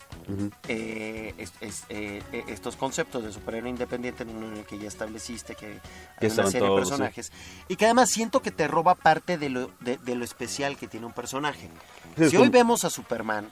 Estos conceptos de superhéroe independiente en el que ya estableciste que hay una serie de personajes y que además siento que te roba parte de lo especial que tiene un personaje. Si hoy vemos a Superman,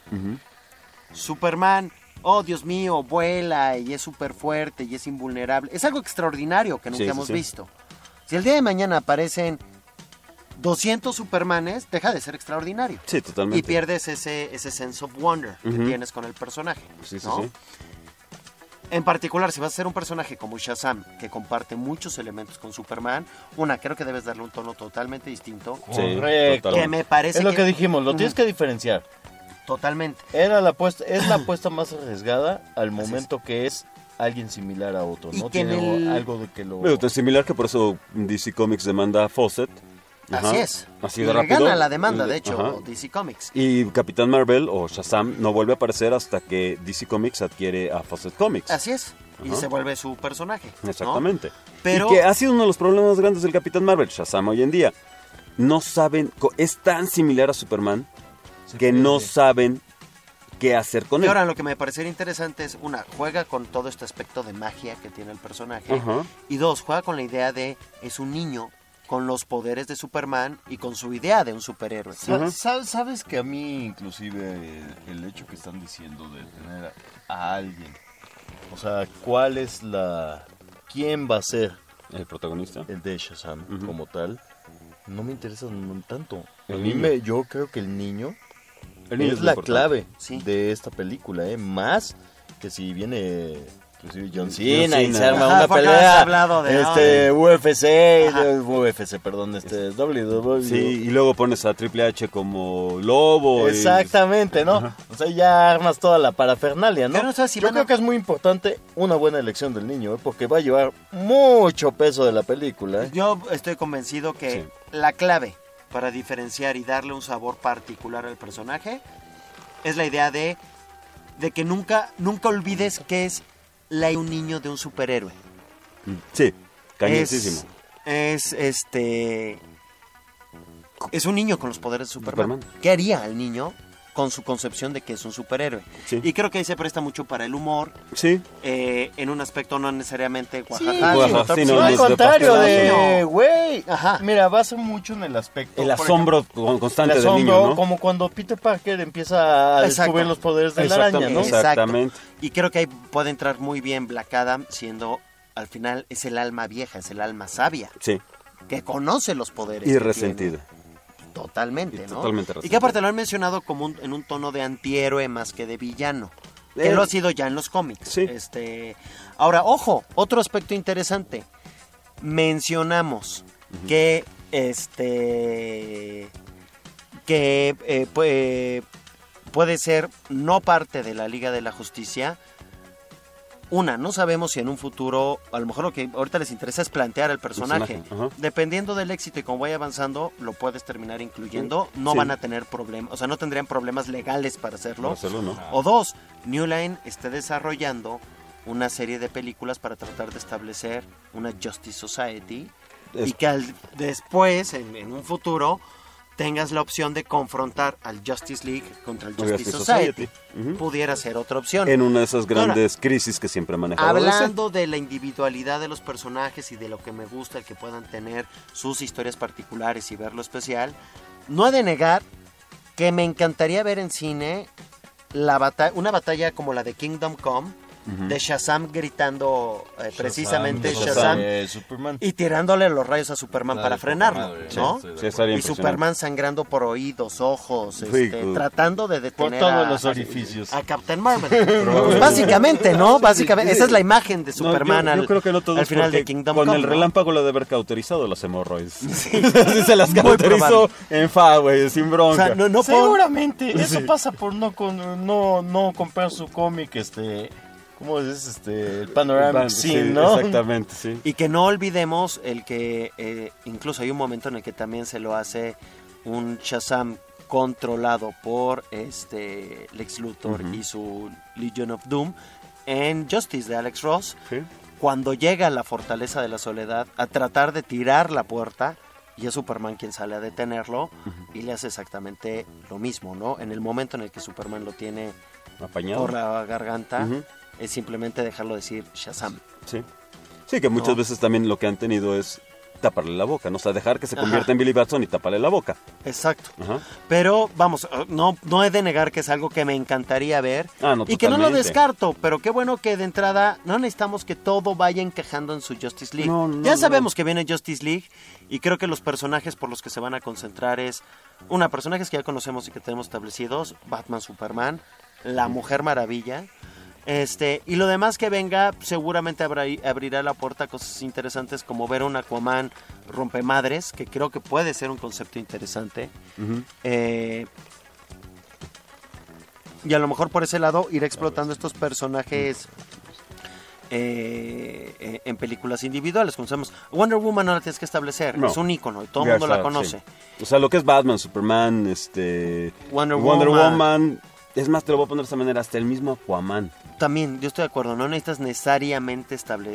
oh Dios mío, vuela y es súper fuerte y es invulnerable, es algo extraordinario que nunca hemos visto. Si el día de mañana aparecen 200 Supermanes, deja de ser extraordinario. Sí, totalmente. Y pierdes ese sense of wonder que tienes con el personaje. ¿No? En particular, si vas a ser un personaje como Shazam, que comparte muchos elementos con Superman, creo que debes darle un tono totalmente distinto. Correcto. Que me parece es lo que dijimos, lo tienes que diferenciar. Totalmente. Es la apuesta más arriesgada al momento que es alguien similar a otro, ¿no? Tiene algo de que lo... Bueno, tan similar que por eso DC Comics demanda a Fawcett. Así es. Así y de le rápido. gana la demanda, de hecho, DC Comics. Y Capitán Marvel o Shazam no vuelve a aparecer hasta que DC Comics adquiere a Fawcett Comics. Así es. Y se vuelve su personaje. Exactamente. ¿No? Pero... Y que ha sido uno de los problemas más grandes del Capitán Marvel, Shazam hoy en día. No saben, es tan similar a Superman que no saben qué hacer con y él. ahora lo que me parecería interesante es, juega con todo este aspecto de magia que tiene el personaje. Y dos, juega con la idea de, es un niño con los poderes de Superman y con su idea de un superhéroe. ¿Sabes que a mí inclusive el hecho que están diciendo de tener a alguien, o sea, quién va a ser el protagonista, el de Shazam como tal, no me interesa tanto. Yo creo que el niño es la clave de esta película, más que si viene John Cena y se arma una pelea UFC, perdón, WWE. Sí, y luego pones a Triple H como lobo. Exactamente, ¿no? O sea, ya armas toda la parafernalia, ¿no? Yo no sé si Yo creo que es muy importante una buena elección del niño, porque va a llevar mucho peso de la película. Yo estoy convencido que la clave para diferenciar y darle un sabor particular al personaje es la idea de que nunca olvides que es un niño de un superhéroe. Sí, cañosísimo. Es un niño con los poderes de Superman. ¿Qué haría el niño con su concepción de que es un superhéroe? Sí. Y creo que ahí se presta mucho para el humor. Sí. En un aspecto no necesariamente no, al contrario de güey. Mira, basa mucho en el aspecto. El asombro constante del niño, ¿no? Como cuando Peter Parker empieza a descubrir los poderes de la araña, ¿no? Exactamente. Y creo que ahí puede entrar muy bien Black Adam, siendo al final es el alma vieja, es el alma sabia. Sí. Que conoce los poderes. Y resentida. Totalmente, ¿no? Totalmente resentido. Y que aparte lo han mencionado como en un tono de antihéroe más que de villano. Que lo ha sido ya en los cómics. Sí. Ahora, ojo, otro aspecto interesante. Mencionamos que puede ser no parte de la Liga de la Justicia, no sabemos si en un futuro, a lo mejor lo que ahorita les interesa es plantear el personaje. Dependiendo del éxito y cómo vaya avanzando, lo puedes terminar incluyendo. No van a tener problemas, o sea, no tendrían problemas legales para hacerlo. O 2, New Line esté desarrollando una serie de películas para tratar de establecer una Justice Society y que después, en un futuro, tengas la opción de confrontar al Justice League contra el Justice Society. Pudiera ser otra opción. En una de esas grandes crisis que siempre ha manejado. Hablando de la individualidad de los personajes y de lo que me gusta, el que puedan tener sus historias particulares y verlo especial, no he de negar que me encantaría ver en cine una batalla como la de Kingdom Come, de Shazam gritando precisamente Shazam Superman. y tirándole los rayos a Superman para frenarlo, ¿no? Sí, estaría y Superman sangrando por oídos, ojos, tratando de detener por todos los orificios a Captain Marvel. Pues básicamente, ¿no? Básicamente, esa es la imagen de Superman yo creo que no todo al final de Kingdom Come. Con el relámpago lo de haber cauterizado las hemorroides. Sí, se las cauterizó en fa, güey, sin bronca. O sea, seguramente eso pasa por no comprar su cómic, ¿cómo es el Panoramic Scene, no? Exactamente, sí. Y que no olvidemos el que incluso hay un momento en el que también se lo hace un Shazam controlado por Lex Luthor y su Legion of Doom en Justice de Alex Ross, cuando llega a la Fortaleza de la Soledad a tratar de tirar la puerta, y es Superman quien sale a detenerlo y le hace exactamente lo mismo, ¿no? En el momento en el que Superman lo tiene apañado por la garganta, es simplemente dejarlo decir Shazam. Sí, que muchas veces también lo que han tenido es taparle la boca, ¿no? O sea, dejar que se convierta en Billy Batson y taparle la boca. Exacto. Pero, vamos, no he de negar que es algo que me encantaría ver y que no lo descarto, pero qué bueno que de entrada no necesitamos que todo vaya encajando en su Justice League. Ya sabemos que viene Justice League y creo que los personajes por los que se van a concentrar es, personajes que ya conocemos y que tenemos establecidos, Batman, Superman, la Mujer Maravilla, y lo demás que venga seguramente abrirá la puerta a cosas interesantes como ver un Aquaman rompemadres, que creo que puede ser un concepto interesante. Y a lo mejor por ese lado ir explotando estos personajes en películas individuales. Conocemos Wonder Woman, no la tienes que establecer, es un ícono y todo el mundo la conoce. O sea, lo que es Batman, Superman, Wonder Woman. Es más, te lo voy a poner de esta manera, hasta el mismo Aquaman. También, yo estoy de acuerdo, no necesitas necesariamente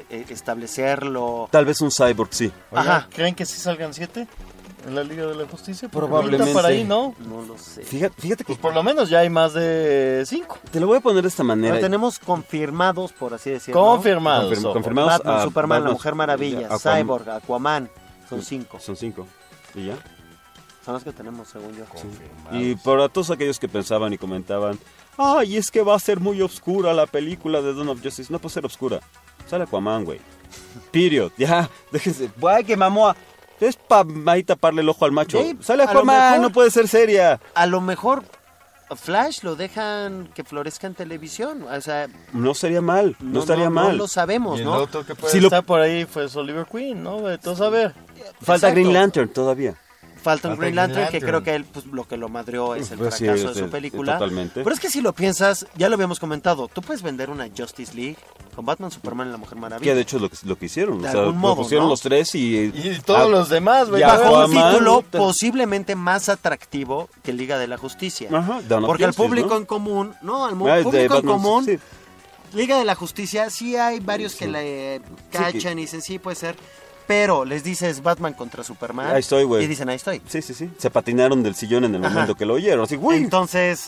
establecerlo. Tal vez un Cyborg, sí. Oiga, ¿creen que sí salgan 7 en la Liga de la Justicia? Probablemente. Para ahí, ¿no? No lo sé. Fíjate que... Pues por lo menos ya hay más de 5. Te lo voy a poner de esta manera. Lo tenemos confirmados, por así decirlo. Confirmados. Confirmados Batman, Superman, la Mujer Maravilla, Cyborg, Aquaman. Son 5. Son 5. ¿Y ya? Son los que tenemos, según yo. Y para todos aquellos que pensaban y comentaban, ay, es que va a ser muy oscura la película de Dawn of Justice. No puede ser oscura. Sale Aquaman, güey. Period. Ya, déjese. Güey, que mamó. Es para ahí taparle el ojo al macho. Sale Aquaman, no puede ser seria. A lo mejor Flash lo dejan que florezca en televisión. O sea, no sería mal. No estaría mal. No lo sabemos, y ¿no? El otro que puede estar por ahí fue Oliver Queen, ¿no? Entonces, a ver. Falta Green Lantern todavía. Falta un Green Lantern, que creo que él, pues, lo que lo madreó es el fracaso de su película. Totalmente. Pero es que si lo piensas, ya lo habíamos comentado, tú puedes vender una Justice League con Batman, Superman y la Mujer Maravilla. Que de hecho es lo que hicieron. De algún modo, lo pusieron, ¿no? Los tres y todos los demás, güey. Bajo un título posiblemente más atractivo que Liga de la Justicia. Porque al público en común, al público en común, sí. Liga de la Justicia, sí hay varios que le cachan y dicen, sí, puede ser. Pero les dices Batman contra Superman. Ahí estoy, güey. Y dicen, ahí estoy. Sí. Se patinaron del sillón en el momento que lo oyeron. Así, güey. Entonces,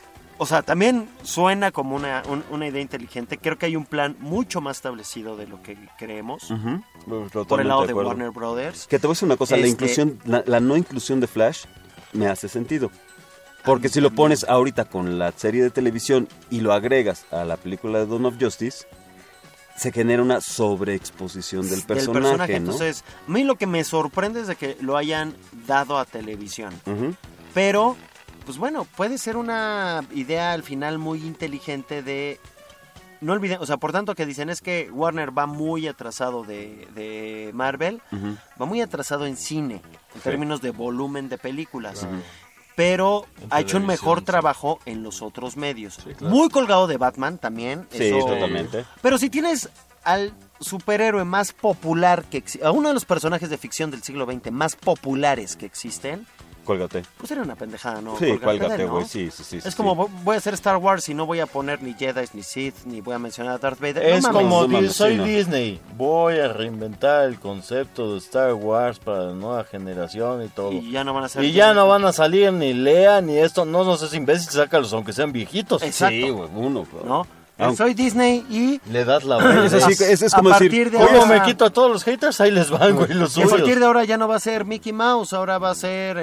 o sea, también suena como una idea inteligente. Creo que hay un plan mucho más establecido de lo que creemos. Por el lado de Warner Brothers. Que te voy a decir una cosa, la no inclusión de Flash me hace sentido. Porque si lo pones ahorita con la serie de televisión y lo agregas a la película de Dawn of Justice, se genera una sobreexposición del personaje, ¿no? Entonces, a mí lo que me sorprende es de que lo hayan dado a televisión. Pero, pues bueno, puede ser una idea al final muy inteligente de... No olviden, o sea, por tanto que dicen es que Warner va muy atrasado de Marvel, va muy atrasado en cine, en términos de volumen de películas. pero ha hecho un televisión, mejor sí. trabajo en los otros medios. claro. Muy colgado de Batman también. Sí, totalmente. Pero si tienes al superhéroe más popular que a uno de los personajes de ficción del siglo XX más populares que existen, Cuélgate. pues era una pendejada, ¿no? Sí, Colgarte de cuélgate, él, ¿no? güey, sí. Es como, voy a hacer Star Wars y no voy a poner ni Jedi, ni Sith, ni voy a mencionar a Darth Vader. Es No mames. como no mames, soy sí, no. Disney, voy a reinventar el concepto de Star Wars para la nueva generación y todo. Y ya no van a ser... Y ya no van a salir ni Lea ni esto, no seas imbécil, sácalos aunque sean viejitos. Exacto. Sí, güey, uno. ¿No? Soy Disney y... Le das la vuelta. Es como a decir, partir de ¿Cómo ahora, me quito a todos los haters? Ahí les van, güey, los y a suyos. partir de ahora ya no va a ser Mickey Mouse, ahora va a ser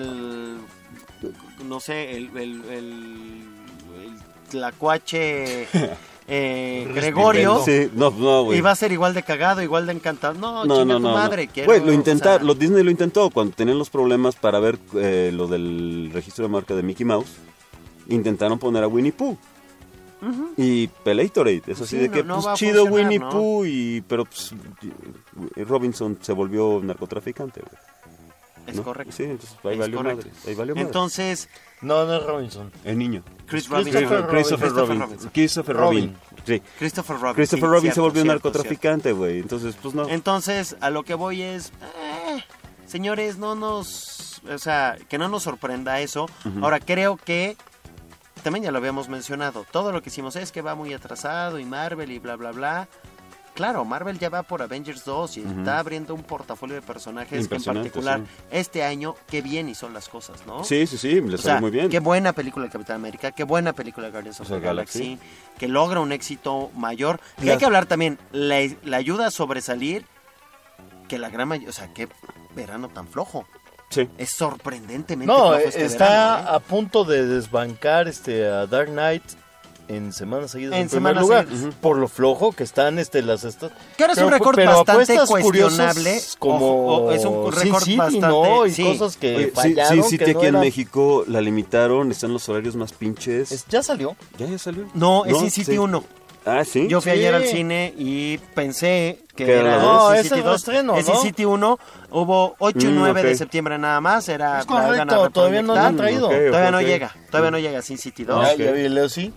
no sé, el tlacuache Gregorio. Sí, no, güey. Y va a ser igual de cagado, igual de encantado. No, No, chinga no, tu no. madre. No. Quiero, Güey, lo o sea, Disney lo intentó cuando tenían los problemas para ver lo del registro de marca de Mickey Mouse. Intentaron poner a Winnie Pooh. Y Pelatorade, es así Sí, de que no pues va a chido funcionar, Winnie ¿no? Pooh pero pues Robinson se volvió narcotraficante, güey. Es ¿no? correcto. Sí, entonces ahí Es valió correcto. madre. Ahí valió madre. Entonces, No es Robinson. El niño. Christopher Robin. Christopher Robin. Sí. Christopher Robin. Christopher sí, Robin cierto, se volvió cierto, narcotraficante, güey. Entonces, pues no. cierto. Entonces, a lo que voy es, señores, o sea, que no nos sorprenda eso. Ujú. Ahora, creo que también ya lo habíamos mencionado. Todo lo que hicimos es que va muy atrasado y Marvel y bla, bla, bla. Claro, Marvel ya va por Avengers 2 y Ujú. está abriendo un portafolio de personajes que en Impresionante, particular sí. este año, qué bien hizo las cosas, ¿no? Sí, le O salió sea, muy bien. qué buena película de Capitán América, qué buena película de Guardians of the Galaxy, que logra un éxito mayor. Y hay que hablar también, la ayuda a sobresalir, que la gran mayoría, o sea, qué verano tan flojo. Sí. Es sorprendentemente No, flojo este está verano, ¿eh? a punto de desbancar a Dark Knight en semanas seguidas En en primer semanas lugar, seguidas. por lo flojo que están las estas. Que ahora es un récord bastante apuestas cuestionable, curiosas como ojo, es un récord Sin City, bastante, ¿no? Y sí. cosas que Oye, fallaron, sí, que no aquí en eran- México la limitaron, están los horarios más pinches. ¿Ya salió? ¿Ya salió? No, es Sin City sí. 1. Ah, ¿sí? Yo fui Sí. ayer al cine y pensé que Que era era la dos. No, Sin es City el 2. reestreno, Es Sin ¿no? City 1. Hubo 8 y 9 de ok. septiembre nada más. Era Es la iban a correcto, todavía no lo han reproyectar. traído. Todavía no ok. llega. Todavía no llega Sin City 2. Ya vi Leo, sí.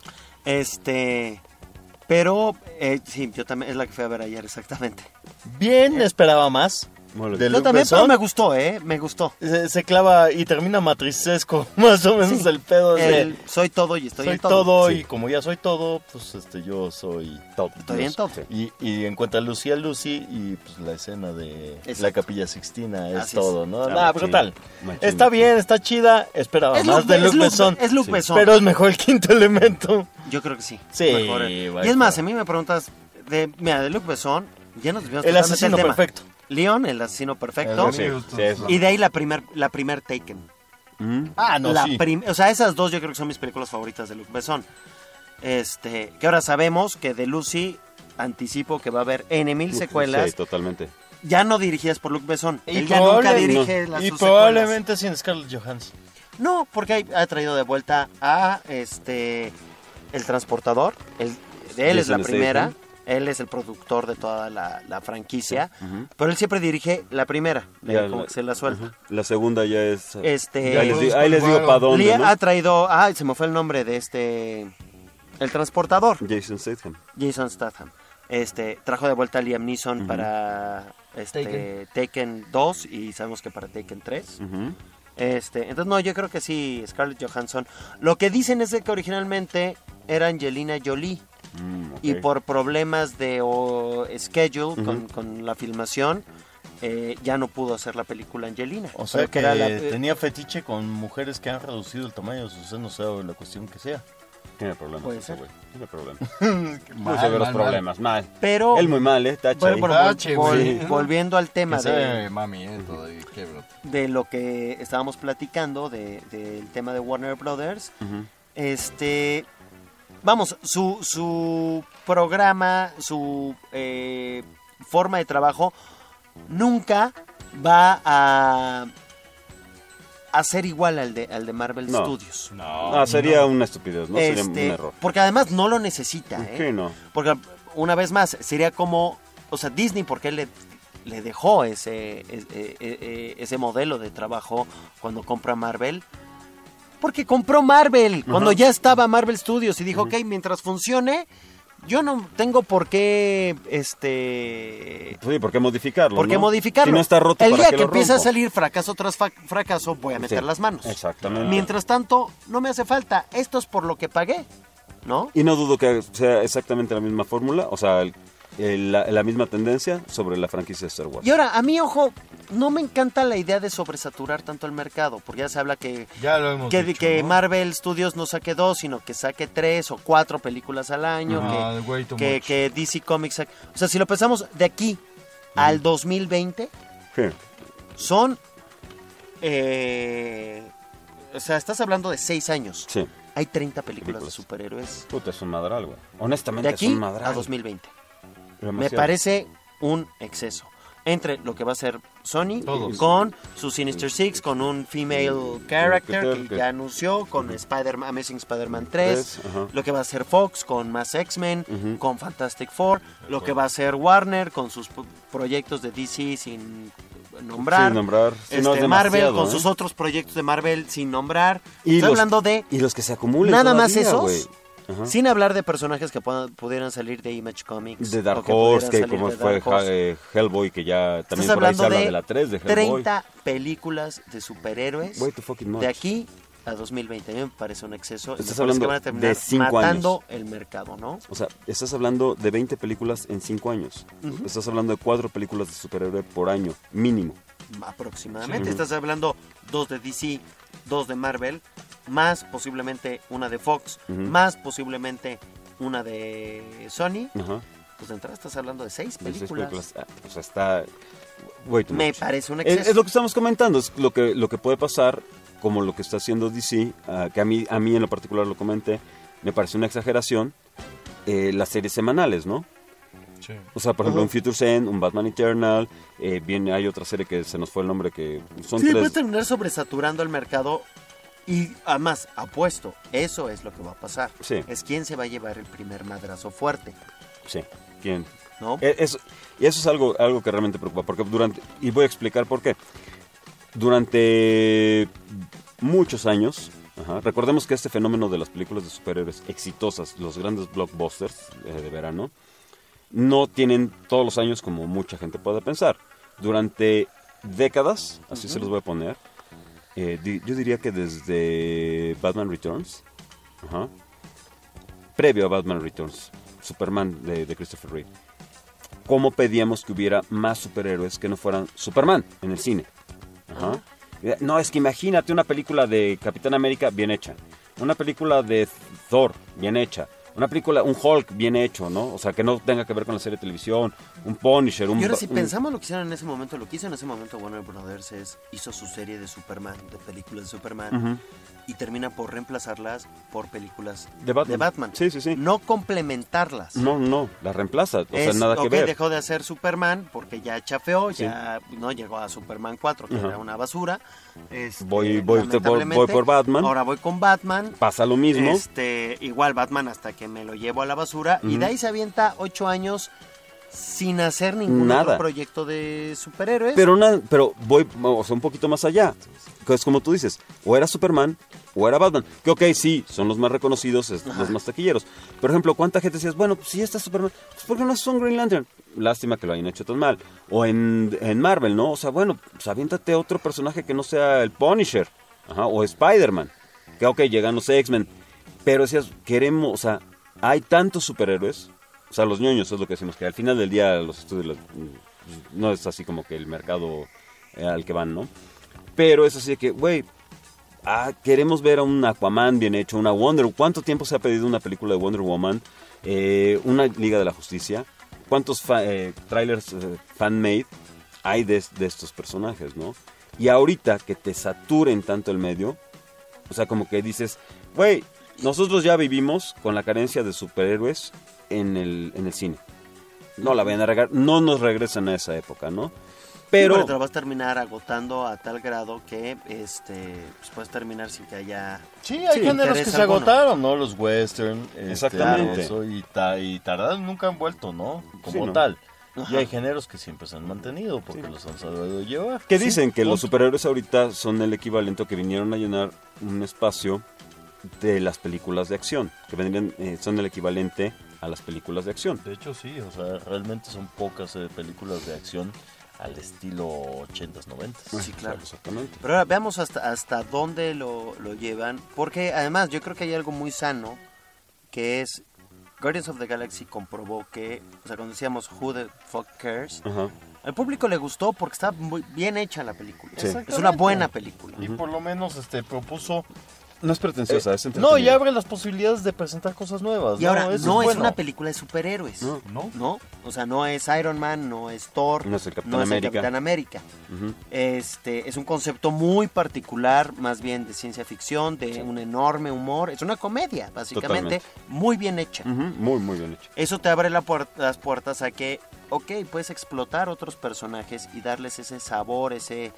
Pero sí, yo también es la que fui a ver ayer exactamente. Bien, esperaba más. Vale. De Yo Luc también, pero Besson. me gustó, me gustó. Se clava y termina matricesco, más o menos Sí. el pedo de El soy todo y estoy soy en todo. todo Sí. y como ya soy todo, pues yo soy todo. Estoy en todo. Y encuentra a Lucy y pues la escena de Exacto. la Capilla Sixtina es Así es. todo, ¿no? Ah, machín, brutal. machín. Está bien, está chida, esperaba Es más Luc- de es Luc Luc- Besson. es Luc Sí. Besson. Pero es mejor el quinto elemento. Yo creo que sí. Sí, Mejor. va, Y es más, claro. a mí me preguntas de Luc Besson, ya nos desviamos El totalmente asesino del tema. perfecto. Leon, el asesino perfecto. Sí, sí, eso. Y de ahí la primer Taken. Ah, no, sí. O sea, esas dos yo creo que son mis películas favoritas de Luc Besson. Que ahora sabemos que de Lucy anticipo que va a haber N mil secuelas, Sí, totalmente. ya no dirigidas por Luc Besson. Y Él ya nunca probable- dirige no. las Y sus probablemente sin Scarlett Johansson. secuelas. No, porque ha traído de vuelta a El Transportador. De él es la Jason primera. Statham. Él es el productor de toda la franquicia. Ujú. Pero él siempre dirige la primera. Ya, Como que se la suelta. Ajá. La segunda ya es... Este- ahí les digo para dónde, Lee ¿no? ha traído... se me fue el nombre de El Transportador. Jason Statham. Jason Statham. Trajo de vuelta a Liam Neeson para Taken 2 y sabemos que para Taken 3. Ujú. Entonces no, yo creo que sí, Scarlett Johansson. Lo que dicen es de que originalmente era Angelina Jolie Ok. y por problemas de schedule Ujú. con la filmación ya no pudo hacer la película Angelina. O sea que era tenía fetiche con mujeres que han reducido el tamaño de sus senos, sea la cuestión que sea. Tiene problemas Puede ese ser. güey. Tiene problemas. Mal, Muy severos mal, problemas, mal. Pero Él muy mal, tacha bueno, ahí. bueno, Tache, güey. volviendo al tema Que de, sea mami, todo ahí, qué bruto. de lo que estábamos platicando del tema de Warner Brothers. Ujú. Vamos, su programa, su forma de trabajo nunca va a ser igual al de Marvel No. Studios. No, sería una estupidez, ¿no? Sería un error. Porque además no lo necesita, ¿eh? ¿Qué no? Porque una vez más, sería como, o sea, Disney, porque él le dejó ese modelo de trabajo cuando compra Marvel. Porque compró Marvel, cuando ya estaba Marvel Studios y dijo, ok, mientras funcione, yo no tengo por qué, Sí, ¿por qué modificarlo? ¿Por qué modificarlo? Si no está roto, el ¿para día qué que lo empieza a rompo? salir fracaso tras fracaso, voy a meter las manos. Exactamente. Mientras tanto, no me hace falta. Esto es por lo que pagué, ¿no? Y no dudo que sea exactamente la misma fórmula, o sea, la misma tendencia sobre la franquicia de Star Wars. Y ahora, a mí, ojo, no me encanta la idea de sobresaturar tanto el mercado, porque ya se habla que, Ya lo hemos dicho, que ¿no? Marvel Studios no saque 2, sino que saque 3 o 4 películas al año, way too que, much. que DC Comics saque... O sea, si lo pensamos de aquí al 2020, son... o sea, estás hablando de 6 años. Sí. Hay 30 películas de superhéroes. Puta, es un madral, güey. Honestamente, De aquí es un madral. a 2020. Me Demasiado. parece un exceso. Entre lo que va a hacer Sony Todos. con su Sinister Six, con un female character que que- ya anunció, con Amazing Spider-Man 3, Ajá. lo que va a hacer Fox con más X-Men, con Fantastic Four, lo que va a hacer Warner con sus proyectos de DC sin nombrar, Sin nombrar. Sí, no, es Marvel demasiado, con ¿eh? sus otros proyectos de Marvel sin nombrar. Y Estoy los- hablando de Y los que se acumulen nada más todavía, esos. güey. Ajá. Sin hablar de personajes que pudieran salir de Image Comics. De Dark o Horse, pudieran que salir como de fue Dark Horse. Hellboy, que ya también Estás por ahí se hablando habla de de la 3 de Hellboy. 30 películas de superhéroes Way too fucking much. de aquí a 2020. A mí me parece un exceso. y Estás me parece que hablando van a terminar de 5 matando años. el mercado, ¿no? O sea, estás hablando de 20 películas en 5 años. Ujú. Estás hablando de 4 películas de superhéroe por año, mínimo. Aproximadamente. Sí. Estás hablando 2 de DC, 2 de Marvel, más posiblemente una de Fox, Ujú. más posiblemente una de Sony. Ajá. Pues de entrada estás hablando de 6 De 6 películas. películas. O sea, está... way too Me much. parece un exceso. Es lo que estamos comentando, es lo que puede pasar, como lo que está haciendo DC, que a mí en lo particular lo comenté, me parece una exageración, las series semanales, ¿no? Sí. O sea, por ejemplo, un Future's End, un Batman Eternal, hay otra serie que se nos fue el nombre, que son Sí, puede 3. terminar sobresaturando el mercado y además, apuesto, eso es lo que va a pasar. Sí. Es quién se va a llevar el primer madrazo fuerte. Sí, ¿quién? ¿No? Y eso es algo que realmente preocupa, porque y voy a explicar por qué. Durante muchos años, recordemos que este fenómeno de las películas de superhéroes exitosas, los grandes blockbusters de verano, no tienen todos los años como mucha gente puede pensar. Durante décadas, así se los voy a poner, yo diría que desde Batman Returns, previo a Batman Returns, Superman de Christopher Reeve, ¿cómo pedíamos que hubiera más superhéroes que no fueran Superman en el cine? Ajá. No, es que imagínate una película de Capitán América bien hecha, una película de Thor bien hecha, una película, un Hulk bien hecho, ¿no? O sea, que no tenga que ver con la serie de televisión, un Punisher, Y ahora si pensamos lo que hicieron en ese momento, lo que hizo en ese momento Warner Brothers hizo su serie de Superman, de películas de Superman, Ujú. y termina por reemplazarlas por películas De Batman. Sí, sí, sí. No complementarlas. No, la reemplaza, o sea, nada que ok, ver. dejó de hacer Superman porque ya chafeó, Sí. ya no llegó a Superman 4, que Ajá. era una basura. Voy lamentablemente. por Batman. Ahora voy con Batman. Pasa lo mismo. Igual Batman hasta que me lo llevo a la basura. Y Ujú. de ahí se avienta 8 años sin hacer ningún Nada. otro proyecto de superhéroes. Pero voy, o sea, un poquito más allá. Es como tú dices, o era Superman o era Batman. Que ok, sí, son los más reconocidos, los más taquilleros. Por ejemplo, ¿cuánta gente decías, bueno, pues si está Superman, pues ¿por qué no es un Green Lantern? Lástima que lo hayan hecho tan mal. O en Marvel, ¿no? O sea, bueno, pues aviéntate otro personaje que no sea el Punisher. O Spider-Man. Que ok, llegan los X-Men. Pero decías, queremos, o sea, hay tantos superhéroes. O sea, los ñoños es lo que decimos, que al final del día los estudios no es así como que el mercado al que van, ¿no? Pero es así de que, güey, queremos ver a un Aquaman bien hecho, una Wonder Woman. ¿Cuánto tiempo se ha pedido una película de Wonder Woman? Una Liga de la Justicia. ¿Cuántos trailers fan-made hay de estos personajes, no? Y ahorita que te saturen tanto el medio, o sea, como que dices, güey, nosotros ya vivimos con la carencia de superhéroes en el cine. No la vayan a regar, no nos regresan a esa época, ¿no? Pero te lo vas a terminar agotando a tal grado que pues puedes terminar sin que haya. Sí, hay géneros interés que se alguno. agotaron, ¿no? Los western, Exactamente. eso, y tardaron, nunca han vuelto, ¿no? Como Sí, ¿no? tal. Ajá. Y hay géneros que siempre se han mantenido porque los han sabido llevar. que dicen Sí, que los punto. superhéroes ahorita son el equivalente que vinieron a llenar un espacio de las películas de acción, que vendrían, son el equivalente a las películas de acción. De hecho, sí, o sea, realmente son pocas películas de acción al estilo 80s, 90s. Sí, claro. Exactamente. Pero ahora veamos hasta dónde lo llevan, porque además yo creo que hay algo muy sano, que es Guardians of the Galaxy comprobó que, o sea, cuando decíamos Who the Fuck Cares, al público le gustó porque está muy bien hecha la película. Sí. Es una buena película. Y por lo menos propuso... No es pretenciosa, es no, y abre las posibilidades de presentar cosas nuevas. Y ahora, no es bueno. una película de superhéroes. No. O sea, no es Iron Man, no es Thor, no es el Capitán América. Es un concepto muy particular, más bien de ciencia ficción, de un enorme humor. Es una comedia, básicamente, muy bien hecha. Muy, muy bien hecha. Eso te abre las puertas a que, puedes explotar otros personajes y darles ese sabor, esa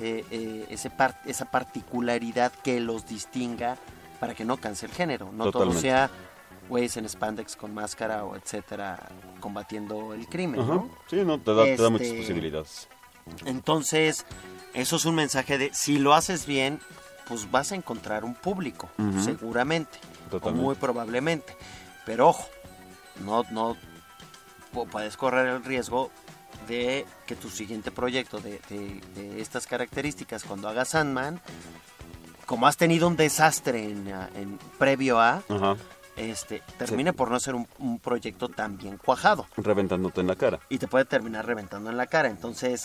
particularidad que los distinga para que no canse el género. No todo sea güeyes en spandex con máscara o etcétera combatiendo el crimen, ¿no? Sí, no, te da muchas posibilidades. Entonces, eso es un mensaje de si lo haces bien, pues vas a encontrar un público, seguramente, o muy probablemente. Pero ojo, no puedes correr el riesgo de que tu siguiente proyecto de estas características, cuando hagas Ant-Man, como has tenido un desastre en previo a, termine por no ser un proyecto tan bien cuajado. Reventándote en la cara. Y te puede terminar reventando en la cara. Entonces,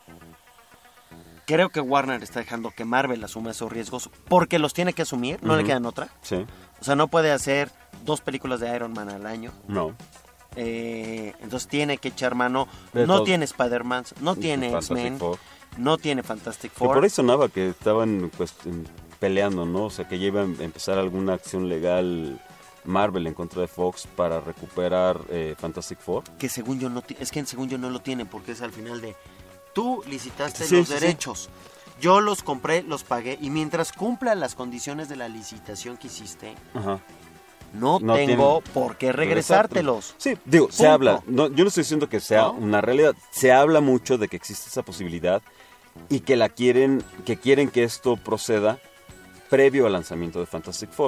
creo que Warner está dejando que Marvel asuma esos riesgos porque los tiene que asumir, no le quedan otra. Sí. O sea, no puede hacer 2 películas de Iron Man al año. No. Entonces tiene que echar mano. No tiene Spider-Man, no tiene X-Men, no tiene Fantastic Four. Que por ahí sonaba que estaban peleando, ¿no? O sea, que ya iba a empezar alguna acción legal Marvel en contra de Fox para recuperar Fantastic Four. Que según yo no lo tienen, porque es al final de tú licitaste los derechos. Yo los compré, los pagué, y mientras cumpla las condiciones de la licitación que hiciste, no tengo por qué regresártelos. Sí, digo, se habla. No, yo no estoy diciendo que sea una realidad. Se habla mucho de que existe esa posibilidad y que quieren que esto proceda previo al lanzamiento de Fantastic Four.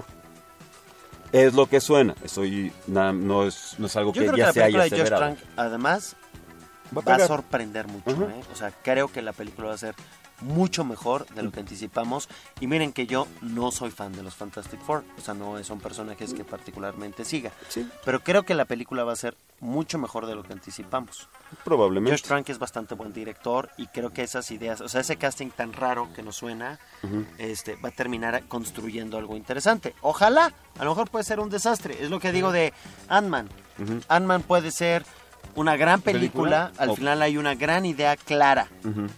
Es lo que suena. No es algo que ya se haya aseverado. Yo creo que la película de Josh Trank, además, va a sorprender mucho. O sea, creo que la película va a ser mucho mejor de lo que anticipamos. Y miren que yo no soy fan de los Fantastic Four, o sea, no son personajes que particularmente siga, pero creo que la película va a ser mucho mejor de lo que anticipamos. Probablemente. Josh Trank es bastante buen director y creo que esas ideas, o sea, ese casting tan raro que nos suena, va a terminar construyendo algo interesante. Ojalá, a lo mejor puede ser un desastre. Es lo que digo de Ant-Man. Ant-Man puede ser una gran película. Al final hay una gran idea clara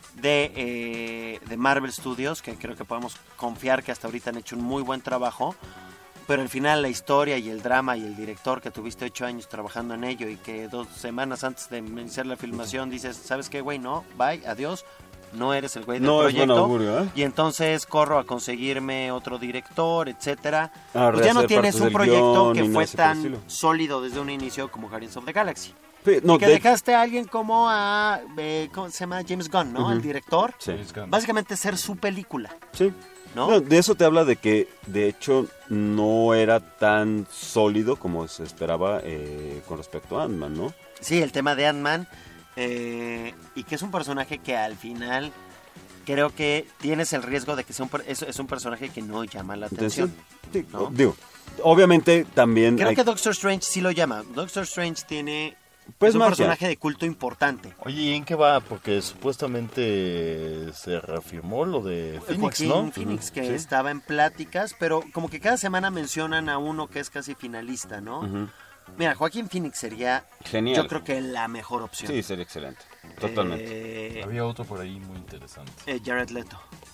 de Marvel Studios, que creo que podemos confiar que hasta ahorita han hecho un muy buen trabajo, pero al final la historia y el drama y el director que tuviste 8 años trabajando en ello y que 2 semanas antes de iniciar la filmación dices, ¿sabes qué, güey? No, bye, adiós, no eres el güey del proyecto. Es buen augurio, ¿eh? Y entonces corro a conseguirme otro director, etcétera. Pues ya no tienes un proyecto que fue tan sólido desde un inicio como Guardians of the Galaxy. Sí, no, y que dejaste a alguien como ¿cómo se llama? James Gunn, ¿no? El director. Sí. Básicamente ser su película. Sí. ¿No? De eso te habla de que, de hecho, no era tan sólido como se esperaba con respecto a Ant-Man, ¿no? Sí, el tema de Ant-Man. Y que es un personaje que al final creo que tienes el riesgo de que sea es un personaje que no llama la atención. Sí, ¿no? Digo, obviamente también... Creo que Doctor Strange sí lo llama. Doctor Strange tiene... es un personaje de culto importante. Oye, ¿y en qué va? Porque supuestamente se reafirmó lo de Phoenix, ¿no? Phoenix, que estaba en pláticas, pero como que cada semana mencionan a uno que es casi finalista, ¿no? Mira, Joaquín Phoenix sería, genial. Yo creo que la mejor opción. Sí, sería excelente. Totalmente. Había otro por ahí muy interesante. Jared Leto.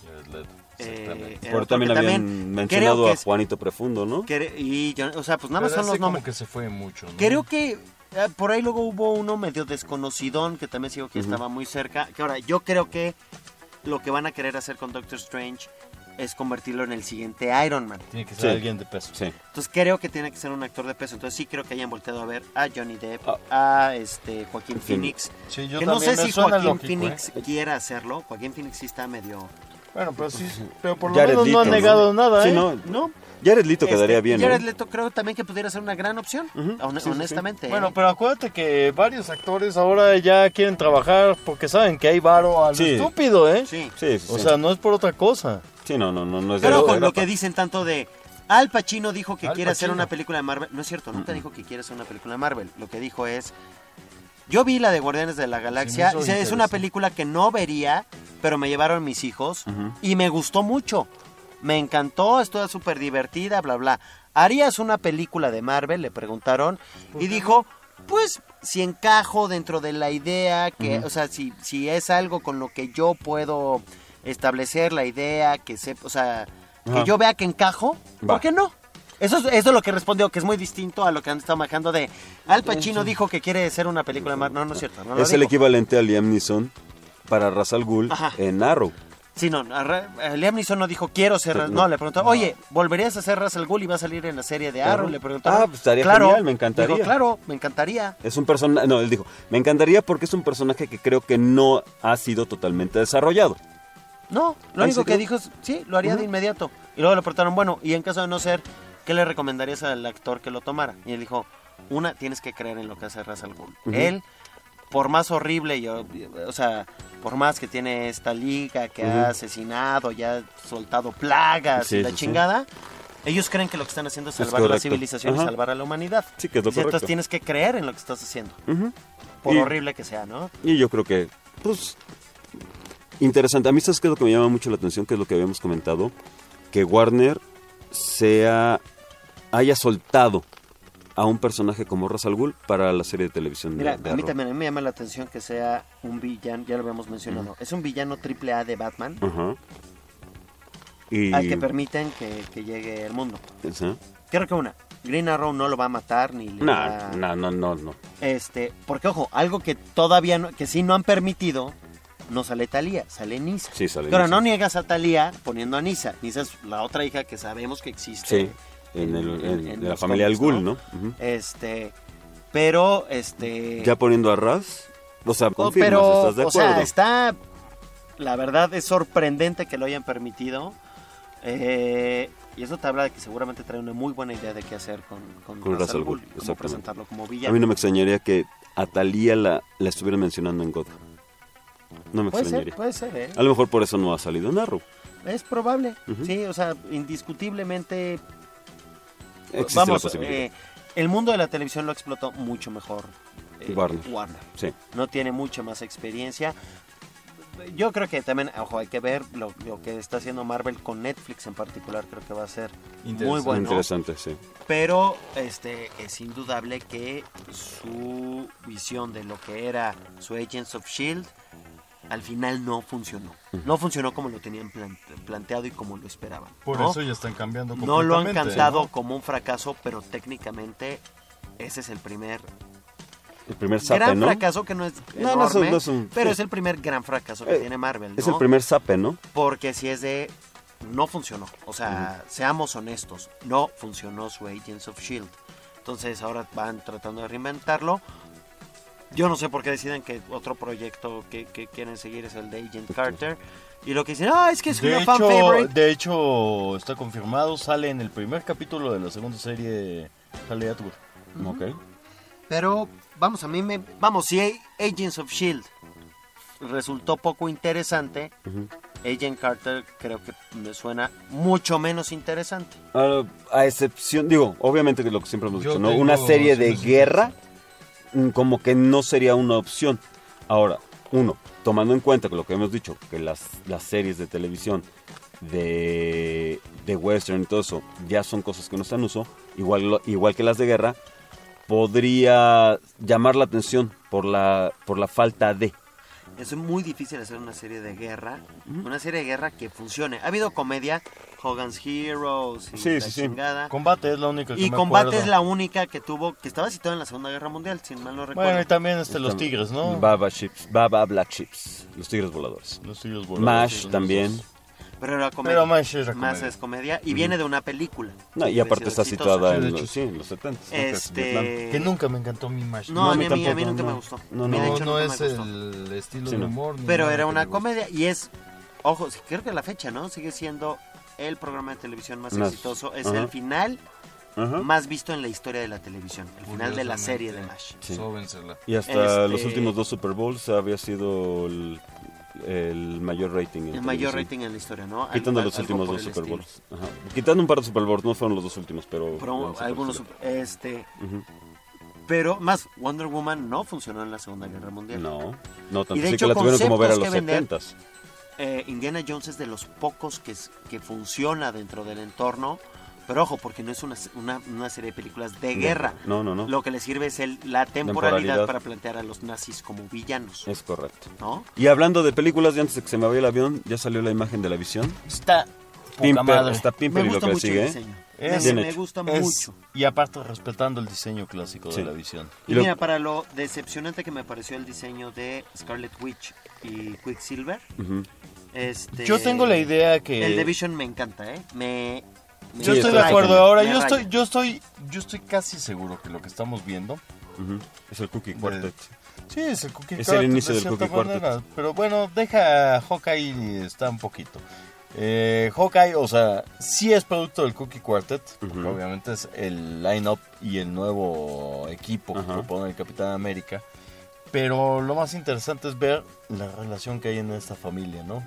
Pero también habían mencionado a Juanito Profundo, ¿no? O sea, pues nada más son los nombres. Como que se fue mucho, ¿no? Creo que por ahí luego hubo uno medio desconocidón que también sigo que estaba muy cerca. Que ahora, yo creo que lo que van a querer hacer con Doctor Strange es convertirlo en el siguiente Iron Man. Tiene que ser alguien de peso. Sí. Entonces creo que tiene que ser un actor de peso. Entonces sí creo que hayan volteado a ver a Johnny Depp, a Joaquín Phoenix. Sí, yo que no sé si Joaquín lógico, Phoenix quiera hacerlo. Joaquín Phoenix sí está medio Bueno, pero por lo Jared menos Leto, no han negado nada, Sí, ¿eh? no. Jared Leto quedaría bien, Jared ¿no? Leto creo también que pudiera ser una gran opción, honestamente. Bueno, pero acuérdate que varios actores ahora ya quieren trabajar porque saben que hay varo a lo estúpido, ¿eh? Sí. O sea, no es por otra cosa. Sí, no es Pero de con lo grapa. que dicen tanto de Al Pacino dijo que Al quiere hacer Pacino. una película de Marvel. No es cierto, nunca dijo que quiere hacer una película de Marvel. Lo que dijo es, yo vi la de Guardianes de la Galaxia, Sí, me hizo es una interesante. película que no vería, pero me llevaron mis hijos y me gustó mucho. Me encantó, estuvo súper divertida, bla, bla. ¿Harías una película de Marvel? Le preguntaron. Y dijo, pues, si encajo dentro de la idea, que, o sea, si es algo con lo que yo puedo establecer la idea, que o sea, que Ajá. yo vea que encajo, Va. ¿por qué no? Eso es lo que respondió, que es muy distinto a lo que han estado manejando de Al Pacino dijo que quiere hacer una película de Marvel. No es cierto. No lo Es el dijo. equivalente a Liam Neeson para Ra's al Ghul Ajá. en Arrow. Sí, no, Liam Neeson no dijo quiero ser... No. No, le preguntó, oye, ¿volverías a ser Ra's al Ghul y va a salir en la serie de Arrow? Claro. Le preguntó. Pues estaría genial, me encantaría. Dijo, claro, me encantaría. Es un personaje, no, él dijo, me encantaría porque es un personaje que creo que no ha sido totalmente desarrollado. No, lo único que dijo es, sí, lo haría de inmediato. Y luego le preguntaron, bueno, y en caso de no ser, ¿qué le recomendarías al actor que lo tomara? Y él dijo, tienes que creer en lo que hace Ra's al Ghul. Él, por más horrible, o sea, por más que tiene esta liga que ha asesinado, ya ha soltado plagas y la chingada, ellos creen que lo que están haciendo es salvar a la civilización y salvar a la humanidad. Sí, que es lo Dice, correcto. entonces tienes que creer en lo que estás haciendo. Por Y- horrible que sea, ¿no? Y yo creo que, pues, interesante. A mí, ¿sabes qué es lo que me llama mucho la atención? Que es lo que habíamos comentado. Que Warner haya soltado a un personaje como Ra's al Ghul para la serie de televisión Mira, de a mí Arrow. también me llama la atención que sea un villano, ya lo habíamos mencionado, es un villano AAA de Batman Ajá. Y... al que permiten que llegue al mundo. Ajá. Creo que Green Arrow no lo va a matar ni le va... No. Porque ojo, algo que todavía que sí no han permitido, no sale Thalía, sale Nyssa. Sí, sale Pero Nyssa. no niegas a Thalía poniendo a Nyssa. Nyssa es la otra hija que sabemos que existe. Sí, en la los familia Al cómics, Ghul, ¿no? Pero, Ya poniendo a Ra's, o sea, confirmas, pero, ¿estás de o acuerdo? sea, está... La verdad es sorprendente que lo hayan permitido. Y eso te habla de que seguramente trae una muy buena idea de qué hacer con Ra's al Ghul, cómo exactamente. presentarlo como A villano. mí no me extrañaría que a Thalía la estuvieran mencionando en God. No me extrañaría. Puede ser, ¿eh? A lo mejor por eso no ha salido en Arrow. Es probable, sí, o sea, indiscutiblemente... Existe la posibilidad. El mundo de la televisión lo explotó mucho mejor Warner. Sí. No tiene mucha más experiencia. Yo creo que también, ojo, hay que ver lo que está haciendo Marvel con Netflix en particular, creo que va a ser muy bueno. Interesante, sí. Pero es indudable que su visión de lo que era su Agents of S.H.I.E.L.D. al final no funcionó. No funcionó como lo tenían planteado y como lo esperaban. Por ¿no? eso ya están cambiando No lo han completamente, cantado ¿no? como un fracaso, pero técnicamente ese es el primer zape, gran ¿no? fracaso, que no es No, enorme, no es un- pero sí. es el primer gran fracaso que tiene Marvel, ¿no? Es el primer zape, ¿no? Porque si es no funcionó. O sea, seamos honestos, no funcionó su Agents of S.H.I.E.L.D. Entonces ahora van tratando de reinventarlo. Yo no sé por qué deciden que otro proyecto que quieren seguir es el de Agent Carter. Y lo que dicen, es que es una fan favorite. De hecho, está confirmado, sale en el primer capítulo de la segunda serie, sale Atwood. Ok. Pero, si Agents of S.H.I.E.L.D. resultó poco interesante, Agent Carter creo que me suena mucho menos interesante. A excepción, obviamente que es lo que siempre hemos Yo dicho, ¿no? tengo Una serie de soluciones. guerra, como que no sería una opción. Ahora, tomando en cuenta que lo que hemos dicho, que las series de televisión de western y todo eso ya son cosas que no están en uso, igual que las de guerra, podría llamar la atención por la falta de... Es muy difícil hacer una serie de guerra, una serie de guerra que funcione. Ha habido comedia, Hogan's Heroes y chingada. Combate es la única que Y me Combate acuerdo. es la única que tuvo, que estaba situada en la Segunda Guerra Mundial, si mal no recuerdo. Bueno, y también los Tigres, ¿no? Baba Black Ships, los Tigres Voladores. Los Tigres Voladores. MASH son también. esos. Pero era comedia. Pero MASH era Más comedia. es comedia y viene de una película. No, y que aparte ha sido está exitosa. situada en los 70. Que nunca me encantó mi MASH. No, a mí nunca me gustó. No, A mí, de hecho, no nunca es me gustó. el estilo Sí, de no. humor. ni Pero nada era que una me guste. comedia y es ojo, creo que la fecha, ¿no? Sigue siendo el programa de televisión más exitoso. Es el final más visto en la historia de la televisión. El final de la serie de MASH. Sí. Y hasta los últimos 2 Super Bowls había sido el mayor rating. El mayor rating en la historia, ¿no? Quitando los últimos 2 Super Bowls. Quitando un par de Super Bowls, no fueron los 2 últimos, pero algunos. Pero más, Wonder Woman no funcionó en la Segunda Guerra Mundial. No, tanto y de sí hecho, que la tuvieron que mover a los vender, 70s. Indiana Jones es de los pocos que funciona dentro del entorno. Pero ojo, porque no es una serie de películas de guerra. No. Lo que le sirve es la temporalidad para plantear a los nazis como villanos. Es correcto. ¿No? Y hablando de películas, ya antes de que se me vaya el avión, ya salió la imagen de La Visión. Está poca madre. Está Pimper y lo que le sigue. Me gusta mucho. Y aparte respetando el diseño clásico de La Visión. Y mira, para lo decepcionante que me pareció el diseño de Scarlet Witch y Quicksilver, yo tengo la idea que... El de Vision me encanta, Yo estoy de acuerdo. Ahora, yo estoy casi seguro que lo que estamos viendo es el Cookie Quartet. Sí, es el Cookie Quartet. Es el inicio del Cookie Quartet. Pero bueno, deja Hawkeye está un poquito. Hawkeye, o sea, sí es producto del Cookie Quartet, porque obviamente es el line-up y el nuevo equipo que propone el Capitán América. Pero lo más interesante es ver la relación que hay en esta familia, ¿no?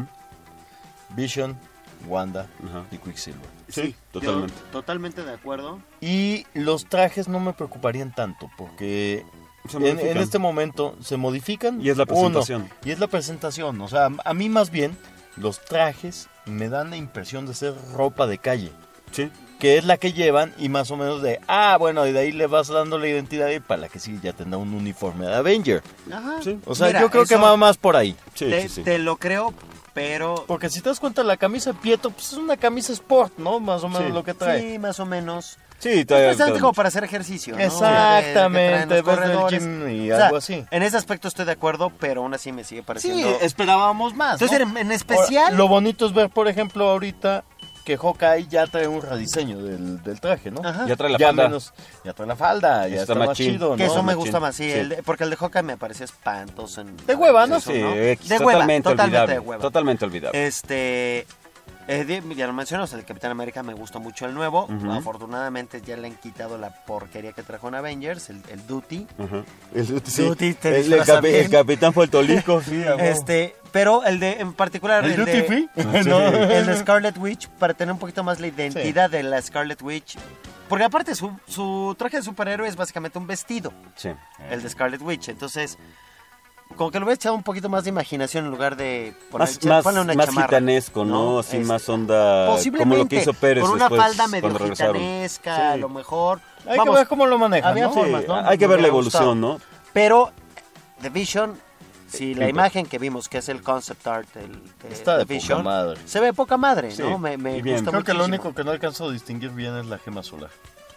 Vision, Wanda y Quicksilver. Sí, totalmente. Totalmente de acuerdo. Y los trajes no me preocuparían tanto, porque en este momento se modifican. Y es la presentación. Y es la presentación. O sea, a mí más bien los trajes me dan la impresión de ser ropa de calle. Sí. Que es la que llevan y más o menos bueno, y de ahí le vas dando la identidad y para la que sí ya tendrá un uniforme de Avenger. Ajá. Sí. O sea, mira, yo creo que va más por ahí. Te lo creo, pero... Porque si te das cuenta, la camisa de Pietro, pues es una camisa sport, ¿no? Más o menos lo que trae. Sí, más o menos. Sí, es como para hacer ejercicio, ¿no? Exactamente, ves del gym y algo así. En ese aspecto estoy de acuerdo, pero aún así me sigue pareciendo... Sí, esperábamos más, entonces, ¿no? en especial... Ahora, lo bonito es ver, por ejemplo, ahorita... que Hawkeye ya trae un rediseño del traje, ¿no? Ya trae la falda. Ya trae la falda, ya está más chido, ¿no? Que eso me gusta más, sí. Porque el de Hawkeye me parecía espantoso. De hueva, ¿no? Sí, de hueva, totalmente de hueva. Totalmente olvidable. Ya lo mencionamos, el Capitán América me gustó mucho el nuevo. Afortunadamente ya le han quitado la porquería que trajo en Avengers, el Duty. El Duty, Duty el Capitán Puertolico, sí. Pero en particular el Duty Free, el de Scarlet Witch, para tener un poquito más la identidad de la Scarlet Witch. Porque aparte su traje de superhéroe es básicamente un vestido. Sí. El de Scarlet Witch. Entonces, como que le hubiera echado un poquito más de imaginación en lugar de ponerle una chamarra, gitanesco, ¿no? Así más onda como lo que hizo Pérez con una después, falda medio gitanesca, a lo mejor. Hay que ver cómo lo manejan, ¿no? Formas, ¿no? Hay que ver la evolución, ¿no? Pero The Vision, la imagen que vimos, que es el concept art de Vision, poca madre. Se ve poca madre, ¿no? Sí, me gusta Creo muchísimo. que lo único que no alcanzo a distinguir bien es la gema solar.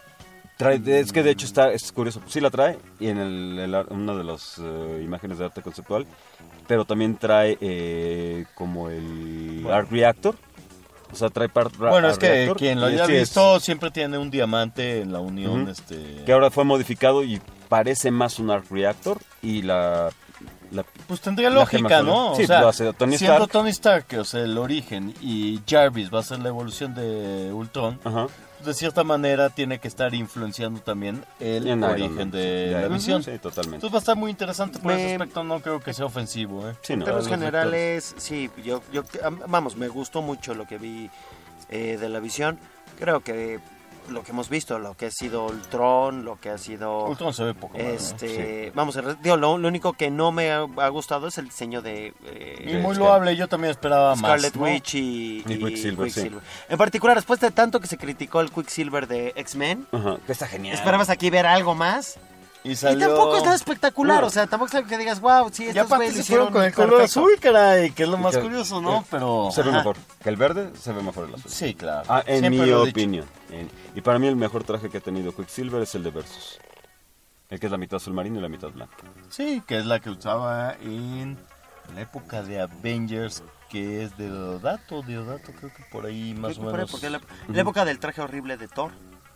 Es que de hecho es curioso, sí la trae y en una de las imágenes de arte conceptual, pero también trae como el Arc Reactor, o sea trae bueno, es que Reactor, quien lo haya visto siempre tiene un diamante en la unión, que ahora fue modificado y parece más un Arc Reactor y pues tendría lógica, ¿no? Sí, o sea, lo hace Tony siendo Stark. Tony Stark, o sea, el origen, y Jarvis va a ser la evolución de Ultron. De cierta manera tiene que estar influenciando también el origen de la visión. Sí, totalmente. Entonces va a estar muy interesante por ese aspecto, no creo que sea ofensivo. Sí, no. En términos generales, sí, me gustó mucho lo que vi de la visión. Creo que lo que hemos visto, lo que ha sido Ultron, lo que ha sido... Ultron se ve poco más, ¿no? Sí. Vamos, lo único que no me ha gustado es el diseño de... y muy loable, yo también esperaba Scarlet más, Witch y Quicksilver. Sí. En particular, después de tanto que se criticó el Quicksilver de X-Men, que está genial. Esperabas aquí ver algo más. Y tampoco es nada espectacular, o sea, tampoco es algo que digas, wow, sí, estos güeyes lo hicieron con el color azul, caray, que es lo más curioso, ¿no? Pero se ve mejor, que el verde se ve mejor el azul. Sí, claro. En mi opinión. Y para mí el mejor traje que ha tenido Quicksilver es el de Versus. El que es la mitad azul marino y la mitad blanca. Sí, que es la que usaba en la época de Avengers, que es de Deodato, creo que por ahí más o menos. Porque la época del traje horrible de Thor.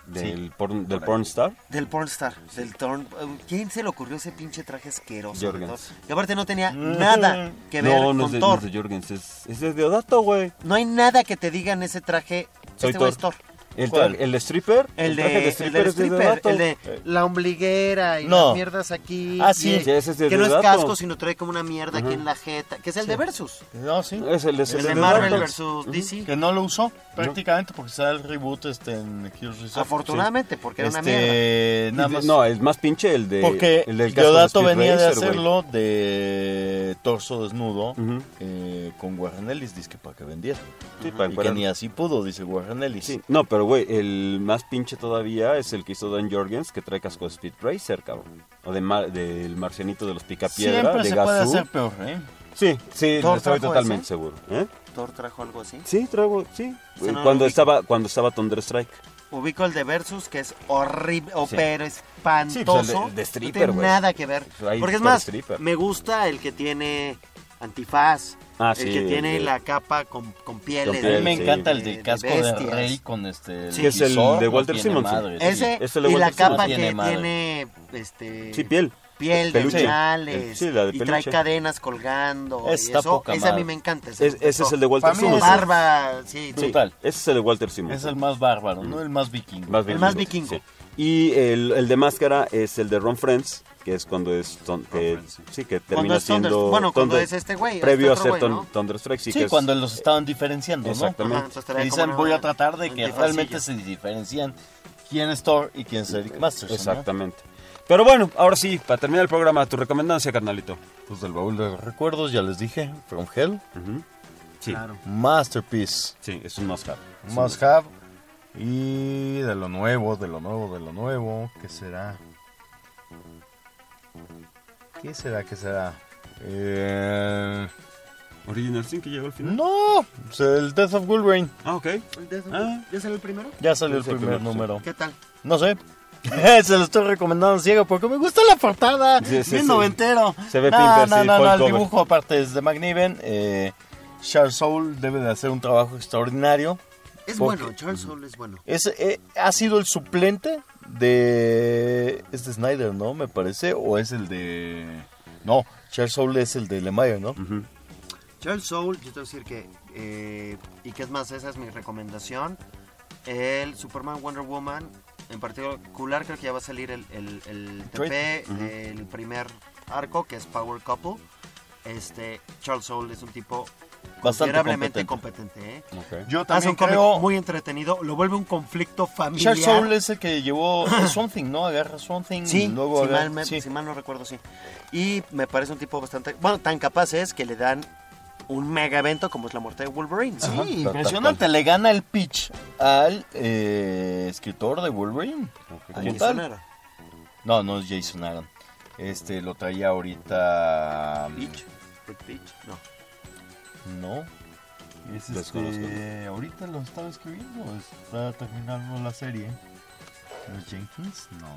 del pornstar. Del pornstar, del Thorn. ¿Quién se le ocurrió ese pinche traje asqueroso? Jorgens. Que aparte no tenía nada que ver No, no con es Thor. de Jorgens, es de Deodato, güey. No hay nada que te diga en ese traje. Soy Este güey Thor. es Thor. El de stripper, El traje del es de stripper, Deodato. el de la ombliguera y No. las mierdas aquí. Ah, sí. y Sí, ese es de que no es Deodato. casco, sino trae como una mierda aquí en la jeta. Que es el de Versus. No, sí. Es el de El de Deodato. Marvel versus DC. Que no lo usó prácticamente porque será el reboot en Accused Reserve. Afortunadamente, porque era una mierda. Nada más. No, es más pinche el de. Porque el del casco Deodato Speed venía de Racer, güey. hacerlo de torso desnudo Ujú. con Warren Ellis, dice que para que vendiera. Sí, para Y que parar. ni así pudo, dice Warren Ellis. Sí, no, pero güey, el más pinche todavía es el que hizo Dan Jorgens, que trae casco de Speed Racer, cabrón. O del marcianito de los Picapiedra, Siempre de se puede Gazoo. hacer peor, ¿eh? Sí, sí, ¿Thor estoy trajo totalmente ese? seguro. ¿Eh? ¿Thor trajo algo así? Sí, traigo, sí. Ese no lo Cuando ubico. estaba Thunder Strike. Ubico el de Versus, que es horrible, Sí. pero espantoso. Sí, pues el de no stripper, tiene güey. nada que ver. Pues ahí Porque es está el más, stripper. me gusta el que tiene antifaz. Ah, el sí, que tiene el de- la capa con pieles. A mí me sí. encanta el de casco de bestias. rey con Sí. Que es el visor, de no Walter tiene Simonson. madre, sí. Ese Es el de y la Walter capa Simonson. que Tiene madre. tiene Sí, piel. piel de Peluche. animales Sí, la de y trae peluche. cadenas colgando. Y Está eso, poca ese a mí madre. me encanta. Ese es el de Walter Para mí Simonson. Barba, sí, Sí, Brutal. ese es el de Walter Simonson. Es el más bárbaro, ¿no? El más vikingo. El más vikingo. Sí. Y el de máscara es el de Ron Friends, que es cuando es que termina es Thunder- siendo bueno, cuando Thunder- es este güey, previo este a ser otro güey, ¿no? Thunderstrike, sí, Sí, que es- cuando los estaban diferenciando, ¿no? Exactamente. Ajá, entonces Que trae dicen, como voy una a tratar de que antifacillo. realmente se diferencian quién es Thor y quién es Eric Masterson, ¿no? Exactamente. Pero bueno, ahora sí, para terminar el programa, tu recomendancia, carnalito. Pues del baúl de los recuerdos, ya les dije, From Hell, Sí, Masterpiece, sí, es un must have. Must Have, y de lo nuevo, ¿qué será? ¿Qué será? Original Sin, que llegó al final. No, es el Death of Wolverine. Ah, ok. ¿Ya salió el primero? Ya salió el Es el primer primero, sí. número. ¿Qué tal? No sé. Se lo estoy recomendando en ciego porque me gusta la portada. Sí, sí, Bien sí. noventero. Se ve no, pimper, no, sí, no, full el cover. dibujo aparte es de McNiven. Charles Soule debe de hacer un trabajo extraordinario. Es porque bueno, Charles Soule es bueno. ha sido el suplente de... Es de Snyder, ¿no? Me parece. O es el de... No, Charles Soule es el de Lemire, ¿no? Charles Soule, yo te voy a decir que, y que es más, esa es mi recomendación, el Superman Wonder Woman, en particular creo que ya va a salir el TP, el primer arco, que es Power Couple. Charles Soule es un tipo Bastante considerablemente competente, ¿eh? Okay. Yo Hace también un cómic creo... muy entretenido, lo vuelve un conflicto familiar. Charles Soule es el que llevó Swamp Thing, ¿no? Agarra Swamp Thing Sí, y luego si mal no recuerdo, sí. Y me parece un tipo bastante... Bueno, tan capaz es que le dan un mega evento como es la muerte de Wolverine. Sí, Ajá. impresionante. Le gana el pitch al escritor de Wolverine. ¿A Como Jason tal. Aaron? No es Jason Aaron. Lo traía ahorita... Peach. Rick Peach, no. No. Es Desconozco. ahorita lo estaba escribiendo. Está terminando la serie. ¿No es Jenkins? No.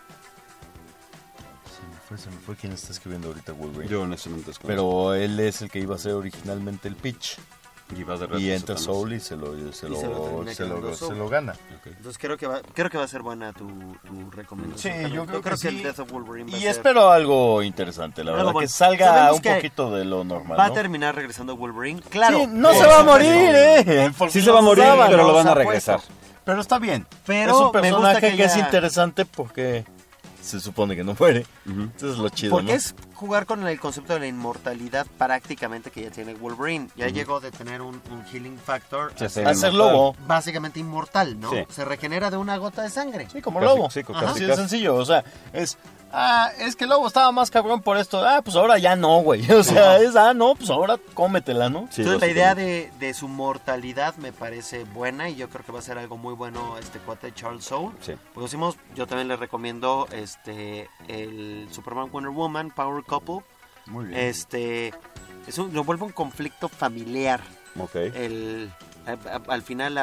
Se me fue quien está escribiendo ahorita Wolverine. Yo honestamente desconozco. Pero él es el que iba a hacer originalmente el pitch. Y entra Soul y se lo gana. Okay. Entonces creo que va a ser buena tu recomendación. Sí, yo creo que sí. el Death of Wolverine va Y a ser... espero algo interesante, la Algo verdad, bueno. que salga Sabemos un que poquito de lo normal, Va a ¿no? terminar regresando Wolverine. Claro. Sí, no se va a morir, Porque Sí se va a morir, sábanos, pero lo van a apuesto. regresar. Pero está bien. Pero es un me gusta personaje que es ya- interesante porque se supone que no muere. Entonces es lo chido, Porque ¿no? es jugar con el concepto de la inmortalidad prácticamente que ya tiene Wolverine. Ya llegó de tener un healing factor Sí, a ser lobo. básicamente inmortal, ¿no? Sí. Se regenera de una gota de sangre. Sí, como Casi, lobo. sí, casi, Así de casi. sencillo. O sea, es que Lobo estaba más cabrón por esto. Pues ahora ya no, güey. O sea, pues ahora cómetela, ¿no? Sí, Entonces la idea básicamente. de su mortalidad me parece buena y yo creo que va a ser algo muy bueno este cuate de Charles Soule. Sí. Pues decimos, yo también le recomiendo el Superman Wonder Woman Power Couple. Muy bien. Lo vuelve un conflicto familiar. Ok. Al final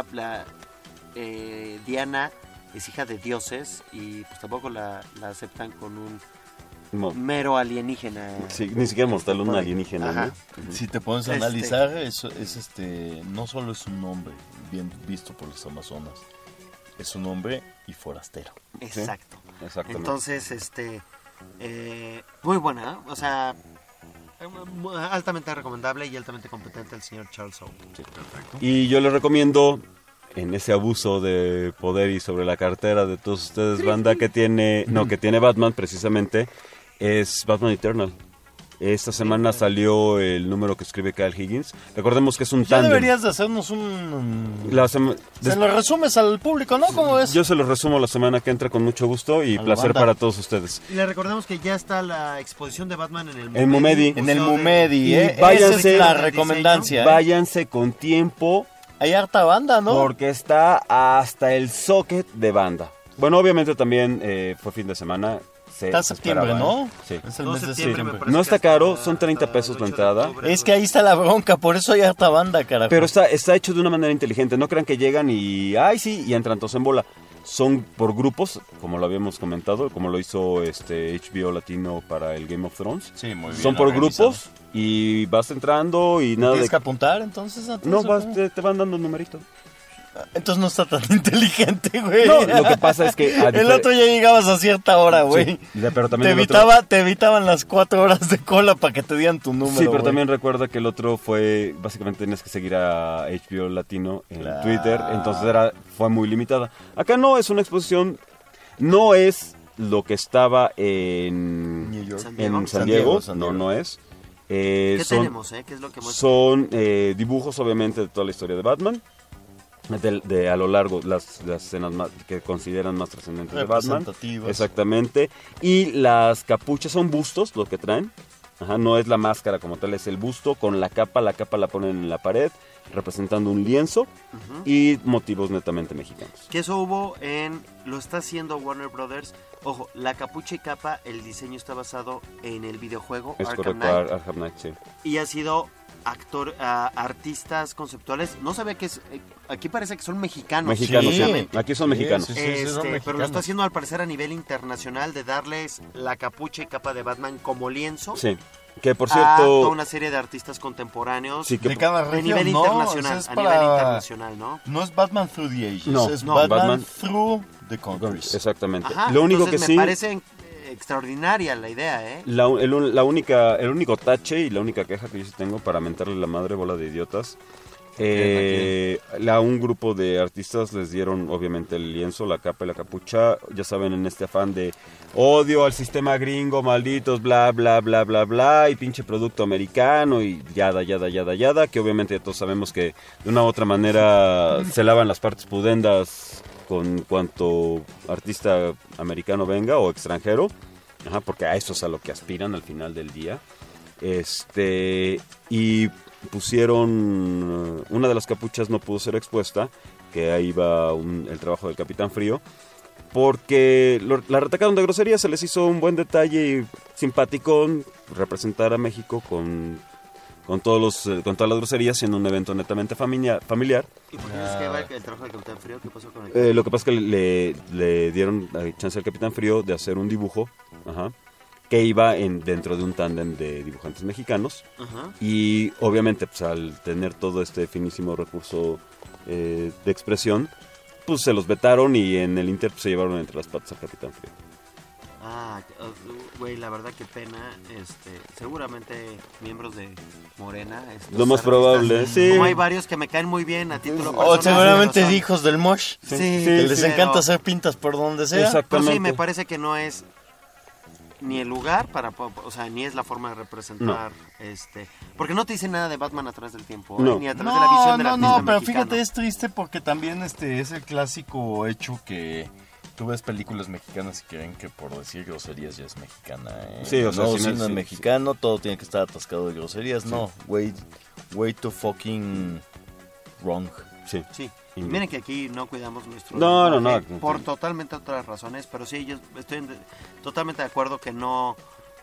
Diana es hija de dioses y pues tampoco la aceptan con un mero alienígena. Sí, ni siquiera mortal, un alienígena, Ajá. ¿no? Si te pones a analizar, no solo es un hombre bien visto por los amazonas, es un hombre y forastero. Exacto. Sí, exactamente. Entonces, muy buena, o sea, altamente recomendable y altamente competente el señor Charles Soule. Sí. Y yo les recomiendo, en ese abuso de poder y sobre la cartera de todos ustedes, banda, que tiene Batman precisamente, es Batman Eternal. Esta semana salió el número que escribe Kyle Higgins. Recordemos que es un Ya tándem. deberías de hacernos un... Se lo resumes al público, ¿no? ¿Cómo es? Yo se lo resumo la semana que entra con mucho gusto y placer para todos ustedes. Y le recordamos que ya está la exposición de Batman en el Mumedi. En el Mumedi, Váyanse, esa es la recomendancia. Váyanse con tiempo. Hay harta banda, ¿no? Porque está hasta el socket de banda. Bueno, obviamente también fue fin de semana. Está septiembre, ¿no? Sí. Es el mes de septiembre. No está caro, son 30 pesos la entrada. Es que ahí está la bronca, por eso hay harta banda, carajo. Pero está hecho de una manera inteligente. No crean que llegan y y entran todos en bola. Son por grupos, como lo habíamos comentado, como lo hizo HBO Latino para el Game of Thrones. Sí, muy bien. Son por grupos y vas entrando y nada. ¿Tienes que apuntar entonces? No, te van dando un numerito. Entonces no está tan inteligente, güey. No, lo que pasa es que... El otro ya llegabas a cierta hora, güey. Sí, pero también te evitaban las 4 horas de cola para que te dieran tu número, Sí, pero también recuerda que el otro fue... Básicamente tienes que seguir a HBO Latino en Twitter. Entonces fue muy limitada. Acá no, es una exposición... No es lo que estaba en New York. En San Diego. No es. ¿Qué tenemos, ¿Qué es lo que muestra? Son dibujos, obviamente, de toda la historia de Batman. A lo largo, las escenas que consideran más trascendentes de Batman. Exactamente. Y las capuchas son bustos, lo que traen. Ajá, no es la máscara como tal, es el busto con la capa. La capa la ponen en la pared, representando un lienzo y motivos netamente mexicanos. Que eso lo está haciendo Warner Brothers. Ojo, la capucha y capa, el diseño está basado en el videojuego Arkham Knight. Arkham Knight, sí. Y ha sido artistas conceptuales. No sabía que aquí parece que son mexicanos. Sí. Aquí son mexicanos. Pero lo está haciendo al parecer a nivel internacional, de darles la capucha y capa de Batman como lienzo. Sí. Que por cierto, a toda una serie de artistas contemporáneos de cada región, nivel internacional, nivel internacional, ¿no? No es Batman Through the Ages, es Batman Through the Countries. Exactamente. Ajá, lo único que me parece extraordinaria la idea, el único tache y la única queja que yo sí tengo para mentarle la madre, bola de idiotas. A un grupo de artistas les dieron obviamente el lienzo, la capa y la capucha, ya saben, en este afán de odio al sistema gringo, malditos, bla bla bla bla bla, y pinche producto americano y yada, que obviamente ya todos sabemos que de una u otra manera se lavan las partes pudendas con cuanto artista americano venga o extranjero, porque a eso es a lo que aspiran al final del día. Y pusieron una de las capuchas, no pudo ser expuesta, que ahí va el trabajo del Capitán Frío, porque la retacaron de grosería. Se les hizo un buen detalle y simpaticón representar a México con todas las groserías, siendo un evento netamente familiar. ¿Y por qué dices que va el trabajo del Capitán Frío? ¿Qué pasó con él? Lo que pasa es que le dieron chance al Capitán Frío de hacer un dibujo, que iba dentro de un tándem de dibujantes mexicanos. Y obviamente, pues, al tener todo este finísimo recurso de expresión, pues se los vetaron y en el Inter se llevaron entre las patas al Capitán Frío. Güey, la verdad, qué pena. Seguramente miembros de Morena. Lo más probable, sí. Como hay varios que me caen muy bien a título personal. O seguramente hijos del Mosh. Sí, que les encanta hacer pintas por donde sea. Exactamente. Pero sí, me parece que no es ni el lugar ni es la forma de representar, porque no te dice nada de Batman a través del tiempo, ni a través de la visión del artista pero mexicano. Fíjate, es triste porque también es el clásico hecho que tú ves películas mexicanas y creen que por decir groserías ya es mexicana, Sí, o sea, no, si no es mexicano, todo tiene que estar atascado de groserías, no, way too fucking wrong. Sí. Y miren que aquí no cuidamos nuestro no, por totalmente otras razones, pero sí, yo estoy totalmente de acuerdo que no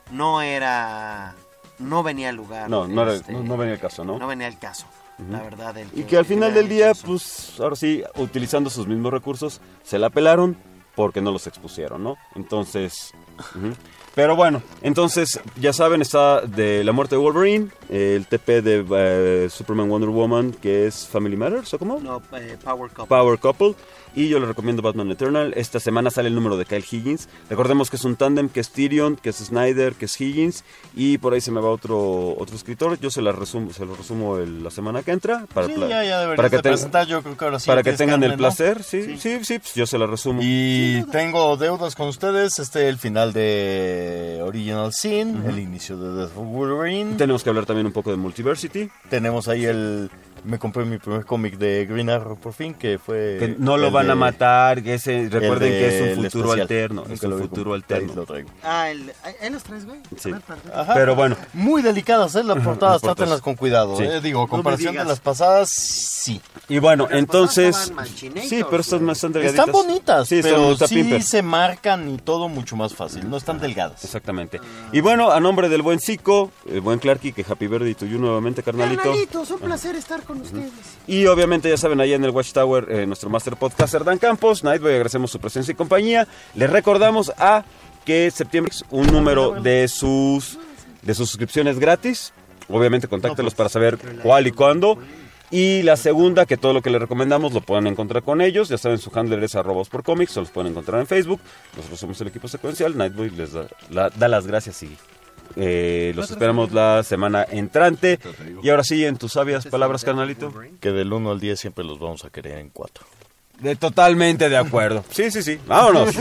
venía al lugar. No venía el caso, ¿no? No venía el caso, la verdad. Y que al final del día, pues, ahora sí, utilizando sus mismos recursos, se la pelaron porque no los expusieron, ¿no? Entonces, Pero bueno, entonces, ya saben, está de La Muerte de Wolverine, el TP de Superman Wonder Woman, que es Family Matters, ¿o cómo? No, Power Couple. Power Couple. Y yo les recomiendo Batman Eternal. Esta semana sale el número de Kyle Higgins. Recordemos que es un tándem, que es Tyrion, que es Snyder, que es Higgins. Y por ahí se me va otro escritor. Yo se lo resumo la semana que entra. Para que presentar, yo creo que ahora sí. Para que tengan el placer, ¿no? sí, pues yo se la resumo. Y tengo deudas con ustedes. El final de Original Sin, el inicio de Death of Wolverine. Tenemos que hablar también un poco de Multiversity. Tenemos ahí me compré mi primer cómic de Green Arrow por fin, que fue... Que no lo van a matar, recuerden que es un futuro alterno. Es un futuro alterno. Lo traigo. ¿Ahí los traes, güey? Sí. Pero bueno. Muy delicadas, las portadas, trátenlas con cuidado. Sí. Comparación de las pasadas, sí. Y bueno, entonces... Sí, pero estas más están delgaditas. Están bonitas, sí, pero sí se marcan y todo mucho más fácil. No están delgadas. Exactamente. Y bueno, a nombre del buen Zico, el buen Clarky, que Happy Birthday to you nuevamente, carnalito. Carnalitos, un placer estar con ustedes. Y obviamente ya saben, allá en el Watchtower, nuestro Master Podcaster Dan Campos, Nightboy, agradecemos su presencia y compañía. Les recordamos que septiembre es un número de sus suscripciones gratis. Obviamente contáctelos para saber cuál y cuándo. Y la segunda, que todo lo que les recomendamos lo pueden encontrar con ellos. Ya saben, su handler es @vosporcomics, o los pueden encontrar en Facebook. Nosotros somos el equipo secuencial. Nightboy les da las gracias y los esperamos la semana entrante. Y ahora sí, en tus sabias palabras, carnalito. Que del 1 al 10 siempre los vamos a querer en 4. Totalmente de acuerdo. Sí. Vámonos.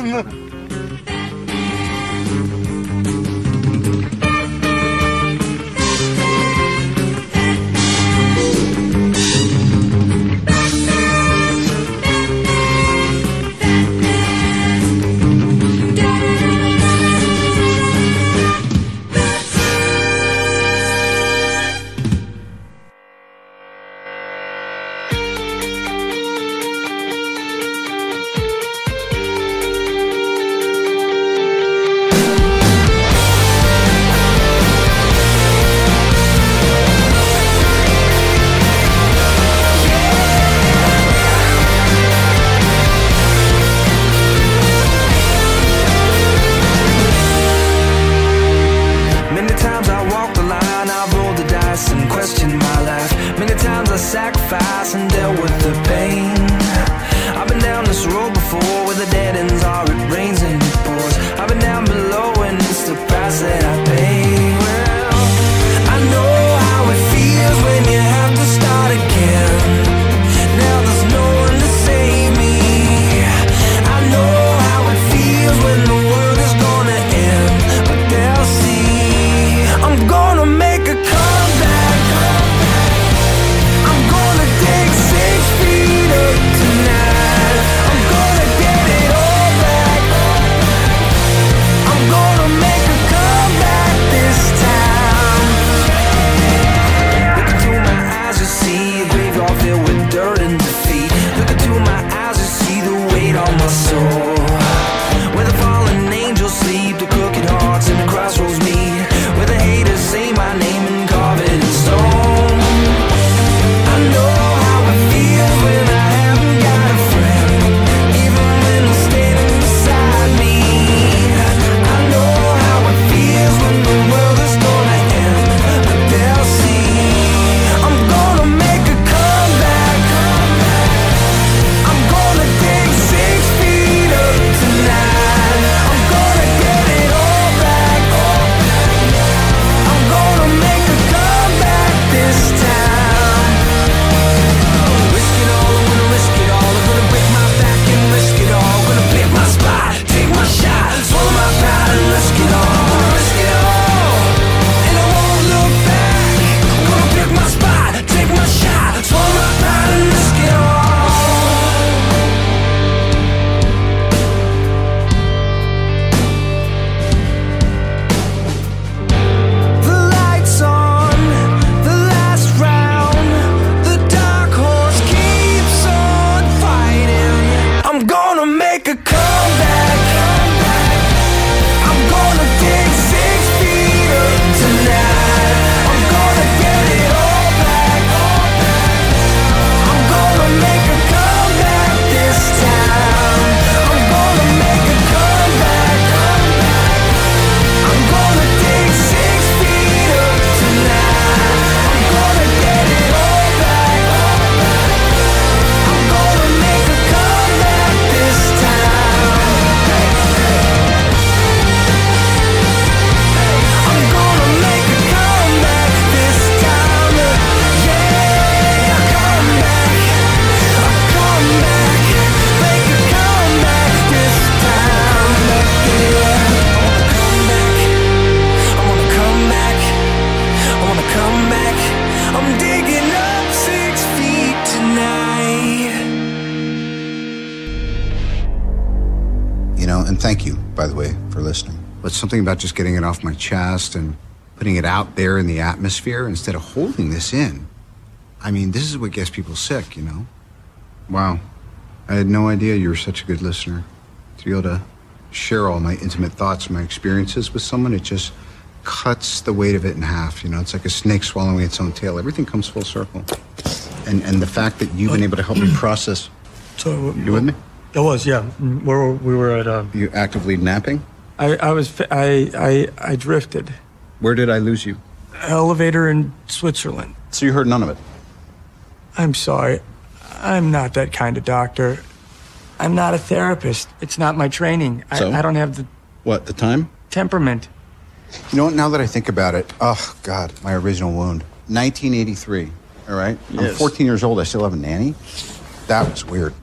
Thank you, by the way, for listening. But something about just getting it off my chest and putting it out there in the atmosphere instead of holding this in. I mean, this is what gets people sick, you know? Wow. I had no idea you were such a good listener. To be able to share all my intimate thoughts and my experiences with someone, it just cuts the weight of it in half, you know? It's like a snake swallowing its own tail. Everything comes full circle. And the fact that you've been able to help me process... So, you with me? I was, yeah. We were at... You actively napping? I drifted. Where did I lose you? Elevator in Switzerland. So you heard none of it? I'm sorry. I'm not that kind of doctor. I'm not a therapist. It's not my training. So? I don't have the... What, the time? Temperament. You know what, now that I think about it, oh, God, my original wound. 1983, all right? Yes. I'm 14 years old, I still have a nanny? That was weird.